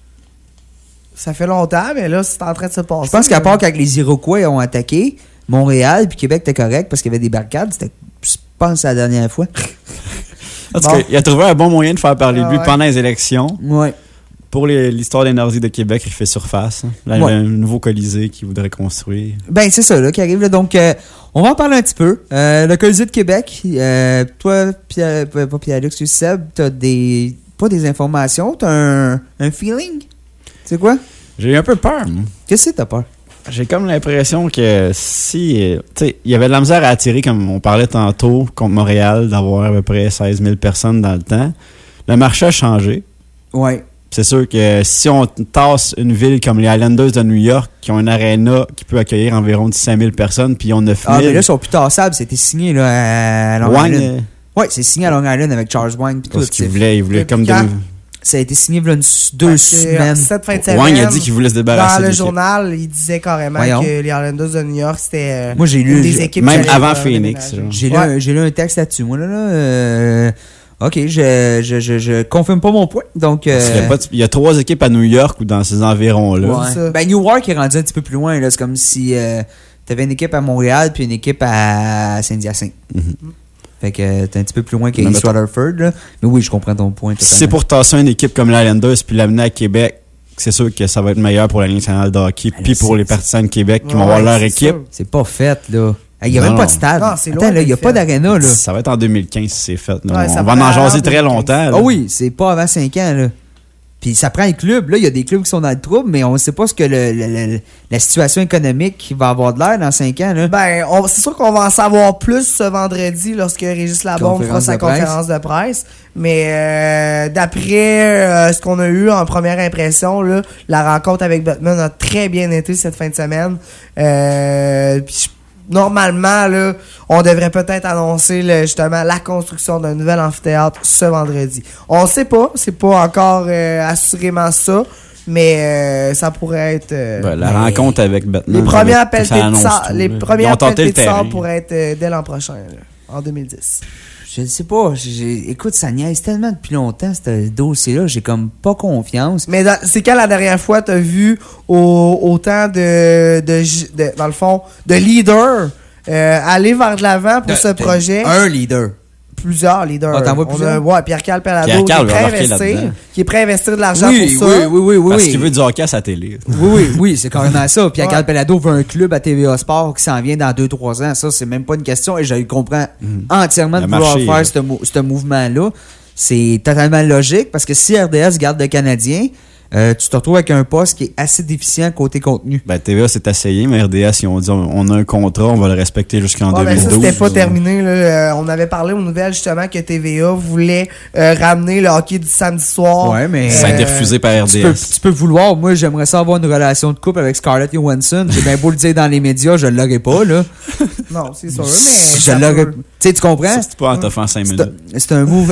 Ça fait longtemps, mais là, c'est en train de se passer. Je pense qu'à part quand les Iroquois ont attaqué Montréal puis Québec était correct parce qu'il y avait des barricades, c'était, je pense, la dernière fois. Parce qu'il a trouvé un bon moyen de faire parler de lui pendant les élections. Ouais. Pour l'histoire des Nordiques de Québec, il fait surface. Là, il y a un nouveau Colisée qu'il voudrait construire. Ben, c'est ça, là, qui arrive. Là. Donc, on va en parler un petit peu. Le Colisée de Québec, toi, pas Pierre-Luc, tu Seb, t'as pas des informations, t'as un feeling? C'est quoi? J'ai eu un peu peur, moi. Qu'est-ce que t'as peur? J'ai comme l'impression que si... tu sais, il y avait de la misère à attirer, comme on parlait tantôt, contre Montréal, d'avoir à peu près 16 000 personnes dans le temps. Le marché a changé. Ouais. C'est sûr que si on tasse une ville comme les Islanders de New York, qui ont une aréna qui peut accueillir environ 15 000 personnes, puis ils ont 9 000... Ah, mais là, ils sont plus tassables. C'était signé là, à Long Island. Ouais, c'est signé à Long Island avec Charles Wang. Parce qu'il voulait comme... Ça a été signé il y a 2 semaines. Cette fin de semaine, Wang a dit qu'il voulait se débarrasser. Dans le journal, il disait carrément que les Islanders de New York, c'était moi, j'ai lu des équipes... Même avant Phoenix. J'ai lu un texte là-dessus. Moi, là OK, je confirme pas mon point. Donc, il y a 3 équipes à New York ou dans ces environs-là. Ouais. Ben, Newark est rendu un petit peu plus loin. Là. C'est comme si t'avais une équipe à Montréal puis une équipe à Saint-Hyacinthe. Fait que t'es un petit peu plus loin qu'East Rutherford. Là. Mais oui, je comprends ton point. Si c'est pour tasser une équipe comme l'Islanders puis l'amener à Québec, c'est sûr que ça va être meilleur pour la Ligue nationale de hockey puis pour les partisans de Québec qui vont avoir leur équipe. C'est pas fait, là. Il n'y a même pas de stade. Non, attends, là, il n'y a pas d'aréna, là. Ça va être en 2015 si c'est fait. Ouais, on va en jaser très longtemps. Ah oui, c'est pas avant 5 ans, là. Puis ça prend les clubs. Là, il y a des clubs qui sont dans le trouble, mais on ne sait pas ce que la situation économique va avoir de l'air dans 5 ans. Là. Ben, c'est sûr qu'on va en savoir plus ce vendredi lorsque Régis Labombe fera sa conférence de presse. Mais d'après ce qu'on a eu en première impression, là, la rencontre avec Bettman a très bien été cette fin de semaine. Puis normalement, là, on devrait peut-être annoncer justement la construction d'un nouvel amphithéâtre ce vendredi. On ne sait pas, c'est pas encore assurément ça, mais ça pourrait être... la rencontre avec Batman. Les premières pelletées de sable pourraient être dès l'an prochain, là, en 2010. Je ne sais pas. Écoute, ça niaise tellement depuis longtemps, ce dossier-là. J'ai comme pas confiance. Mais c'est quand la dernière fois t'as vu autant dans le fond, de leaders aller vers de l'avant pour ce projet? Un leader. Plusieurs leaders. T'en vois plusieurs? Pierre-Carl Pellado qui est prêt à investir de l'argent pour ça. Oui. Parce qu'il veut du hockey à sa télé. Oui, c'est carrément ça. Pierre-Carl Pellado veut un club à TVA Sport qui s'en vient dans 2-3 ans. Ça, c'est même pas une question et je comprends entièrement de vouloir faire ce mouvement-là. C'est totalement logique parce que si RDS garde le Canadien, tu te retrouves avec un poste qui est assez déficient côté contenu. Ben, TVA s'est essayé, mais RDS, ils ont dit on a un contrat, on va le respecter jusqu'en 2012. Ben ça, c'était pas terminé. Là. On avait parlé aux nouvelles justement que TVA voulait ramener le hockey du samedi soir. Ouais, mais ça a été refusé par RDS. Tu peux vouloir. Moi, j'aimerais ça avoir une relation de couple avec Scarlett Johansson. J'ai bien beau le dire dans les médias, je l'aurais pas, là. Non, c'est sûr, mais... Je l'aurais... Tu sais, tu comprends? C'est pas en t'offrant 5 minutes. C'est un move...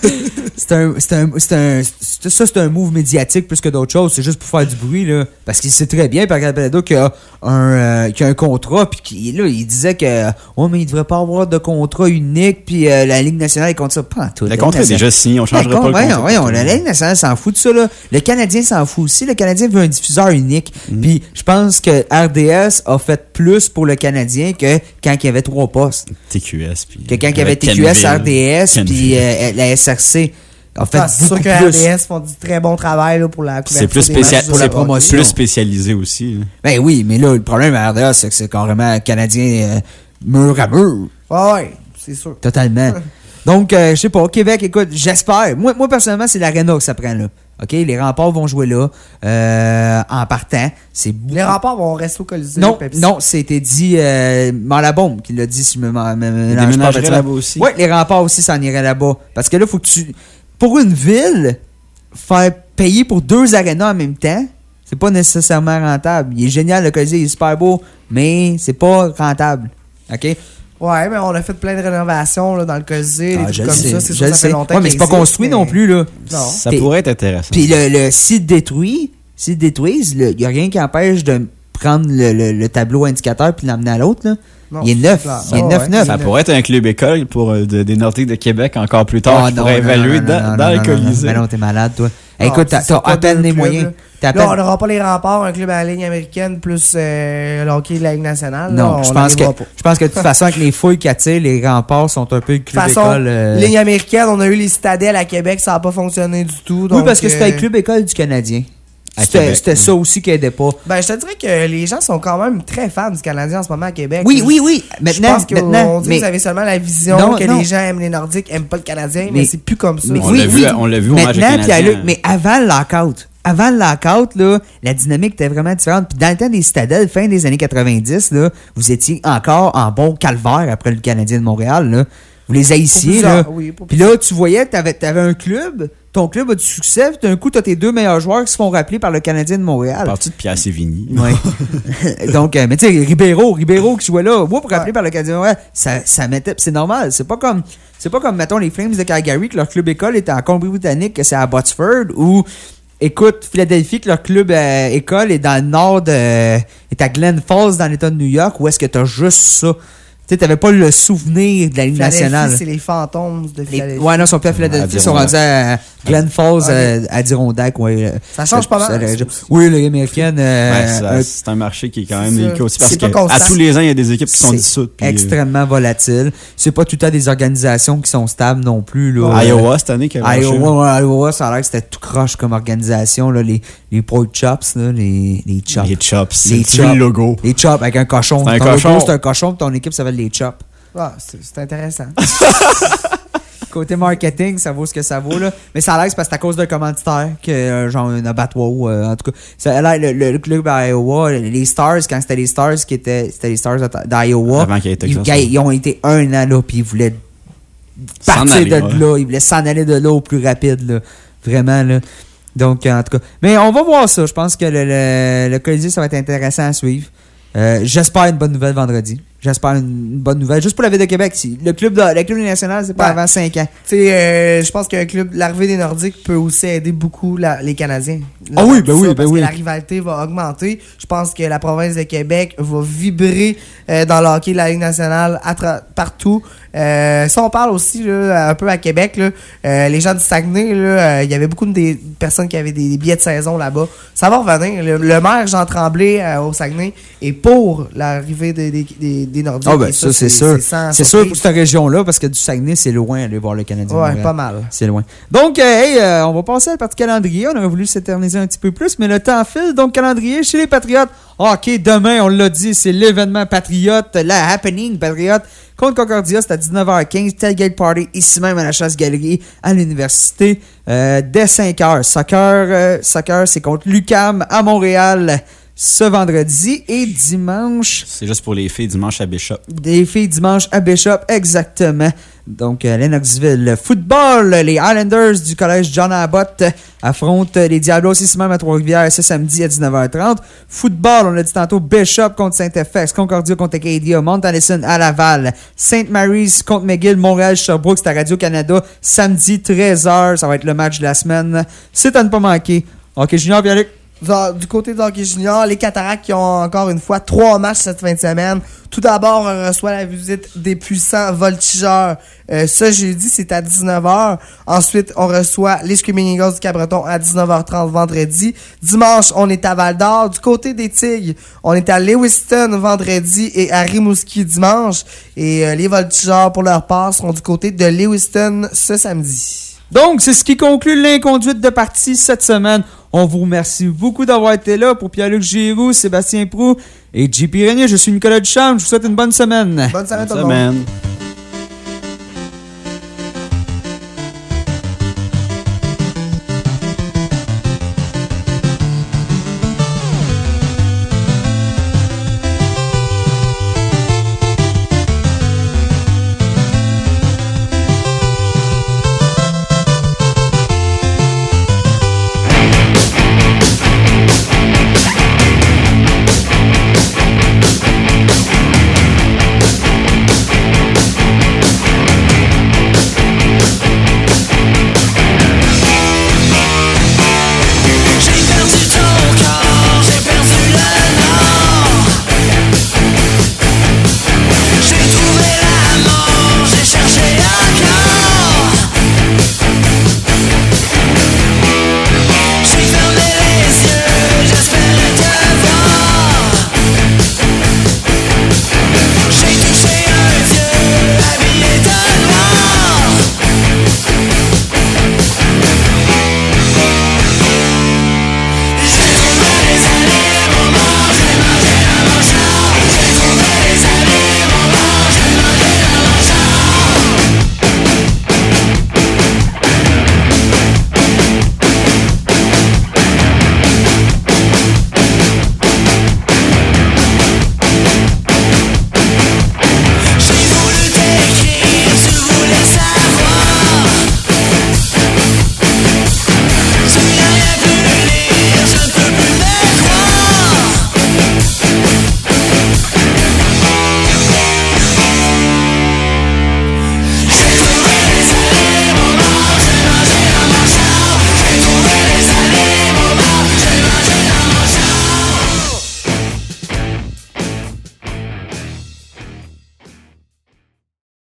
c'est un move médiatique plus que d'autres choses. C'est juste pour faire du bruit, là. Parce qu'il sait très bien, par exemple, qu'il y a un contrat, puis là, il disait que, mais il devrait pas avoir de contrat unique, puis la Ligue nationale, il compte ça pas en tout. Le contrat est déjà signé, on changerait pas le contrat. La Ligue nationale s'en fout de ça, là. Le Canadien s'en fout aussi. Le Canadien veut un diffuseur unique. Puis, je pense que RDS a fait plus pour le Canadien que quand il y avait 3 postes. TQS, puis... Que quand il y avait TQS, RDS, puis la SRC. En fait, c'est sûr que RDS font du très bon travail là, pour la couverture. C'est plus pour la promotion. Plus spécialisé aussi. Là. Ben oui, mais là, le problème à RDS, c'est que c'est carrément Canadien mur à mur. Ouais, c'est sûr. Totalement. Donc, je sais pas, au Québec, écoute, j'espère. Moi, personnellement, c'est l'Arena que ça prend là. OK, les Remparts vont jouer là en partant. Les Remparts vont rester au Colisée. Non, c'était dit Malabombe qui l'a dit, si je me mélange pas là-bas aussi. Oui, les Remparts aussi s'en iraient là-bas. Parce que là, faut que tu... Pour une ville, faire payer pour 2 arénas en même temps, c'est pas nécessairement rentable. Il est génial, le Colisée, il est super beau, mais c'est pas rentable. OK? Ouais, mais on a fait plein de rénovations là, dans le Colisée, des trucs comme ça. C'est sûr, ça fait longtemps. Ouais, mais c'est pas construit non plus, là. Non. Ça pourrait être intéressant. Puis le site détruit, s'ils détruisent, il n'y a rien qui empêche de prendre le tableau indicateur puis l'emmener à l'autre, là. Non, il est neuf. Il est neuf. Ça pourrait être un club école pour des Nordiques de Québec encore plus tard qui pourrait évaluer dans le Colisée. Mais non, t'es malade, toi. Écoute, t'as à peine les moyens. Là, on n'aura pas les Remparts, un club à la ligne américaine, plus le hockey de la Ligue nationale. Non, là, je pense que de toute façon, avec les fouilles qui attirent, les Remparts sont un peu le club école. Ligne américaine, on a eu les Citadelles à Québec, ça n'a pas fonctionné du tout. Donc, oui, parce que c'était le club école du Canadien. C'était ça aussi qui aidait pas. Ben, je te dirais que les gens sont quand même très fans du Canadien en ce moment à Québec. Oui. Maintenant, je pense qu'on dit que vous avez seulement la vision que les gens aiment les Nordiques, aiment pas le Canadien, mais c'est plus comme ça. On l'a vu au match du Canadien. Mais avant le lockout, là, la dynamique était vraiment différente. Puis dans le temps des Citadelles, fin des années 90, là, vous étiez encore en bon calvaire après le Canadien de Montréal. Là. Vous les haïssiez. Là. Oui, puis là, tu voyais, t'avais un club, ton club a du succès, puis d'un coup, t'as tes deux meilleurs joueurs qui se font rappeler par le Canadien de Montréal. Parti de Pierre Sévigny. Oui. Donc, mais tu sais, Ribeiro qui jouait là, rappelé par le Canadien de Montréal, ça mettait, c'est normal. C'est pas comme, mettons, les Flames de Calgary, que leur club école était en Colombie-Britannique, que c'est à Botsford, ou écoute, Philadelphie, que leur club école est dans le nord est à Glen Falls, dans l'État de New York, où est-ce que t'as juste ça? Tu sais, t'avais pas le souvenir de la Ligue nationale. C'est les fantômes de Philadelphie. Ouais, non, ils sont plus à Philadelphie, ils sont rendus à Glen Falls, à Adirondack. Ouais, ça change pas mal. Oui, les Américaines. C'est un marché qui est quand même délicat aussi parce qu'à tous les ans, il y a des équipes qui sont dissoutes. C'est extrêmement volatile. C'est pas tout le temps des organisations qui sont stables non plus. Là. Iowa, cette année, Iowa, ça a l'air que c'était tout croche comme organisation. Là, les pork chops, là, les chops. Les chops, c'est le logo. Les chops avec un cochon. C'est un cochon. C'est un cochon, ton équipe s'appelle les chops. Ah, c'est intéressant. Côté marketing, ça vaut ce que ça vaut, là. Mais ça a l'air que c'est parce que c'est à cause d'un commanditaire que, genre, un abattoir, en tout cas. Ça a l'air, le club à Iowa, les Stars, quand c'était les Stars c'était les Stars d'Iowa. Avant qu'il y ait Texas. Ils ont été un an là, puis ils voulaient partir de là. Ils voulaient s'en aller de là au plus rapide, là. Vraiment, là. Donc, en tout cas. Mais on va voir ça. Je pense que le Colisée, ça va être intéressant à suivre. J'espère une bonne nouvelle vendredi. J'espère une bonne nouvelle. Juste pour la Ville de Québec. Le club national, c'est pas avant 5 ans. Je pense qu'un club, l'arrivée des Nordiques peut aussi aider beaucoup les Canadiens. Oui. Parce que la rivalité va augmenter. Je pense que la province de Québec va vibrer dans le hockey de la Ligue nationale partout. Si on parle aussi là, un peu à Québec, là, les gens du Saguenay, il y avait beaucoup de personnes qui avaient des billets de saison là-bas. Ça va revenir. Le maire Jean Tremblay au Saguenay est pour l'arrivée des Nordiques. Ben, ça, c'est sûr. C'est sûr pour cette région-là, parce que du Saguenay, c'est loin aller voir le Canadien. Ouais, pas mal. C'est loin. Donc, on va passer à la partie calendrier. On aurait voulu s'éterniser un petit peu plus, mais le temps file. Donc, calendrier chez les Patriotes. OK, demain, on l'a dit, c'est l'événement Patriote, la happening Patriote contre Concordia. C'est à 19h15. Tailgate Party, ici même à la Chasse-Galerie, à l'université, dès 5h. Soccer, c'est contre l'UQAM à Montréal ce vendredi, et dimanche... C'est juste pour les filles, dimanche à Bishop. Des filles dimanche à Bishop, exactement. Donc, Lennoxville. Football, les Highlanders du collège John Abbott affrontent les Diablos ici même à Trois-Rivières ce samedi à 19h30. Football, on l'a dit tantôt, Bishop contre Saint-FX, Concordia contre Acadia, Mount Allison à Laval, St. Mary's contre McGill, Montréal, Sherbrooke, c'est à Radio-Canada, samedi 13h, ça va être le match de la semaine. C'est à ne pas manquer. OK, Junior, Pierre-Luc. Du côté de hockey junior, les Cataractes qui ont encore une fois 3 matchs cette fin de semaine. Tout d'abord, on reçoit la visite des puissants voltigeurs. Ce jeudi, c'est à 19h. Ensuite, on reçoit les Screaming Eagles du Cabreton à 19h30 vendredi. Dimanche, on est à Val-d'Or. Du côté des Tigres, on est à Lewiston vendredi et à Rimouski dimanche. Et les voltigeurs, pour leur part, seront du côté de Lewiston ce samedi. Donc, c'est ce qui conclut l'inconduite de partie cette semaine. On vous remercie beaucoup d'avoir été là. Pour Pierre-Luc Giroux, Sébastien Proulx et JP Régnier, je suis Nicolas Duchamp. Je vous souhaite une bonne semaine. Bonne semaine tout le monde.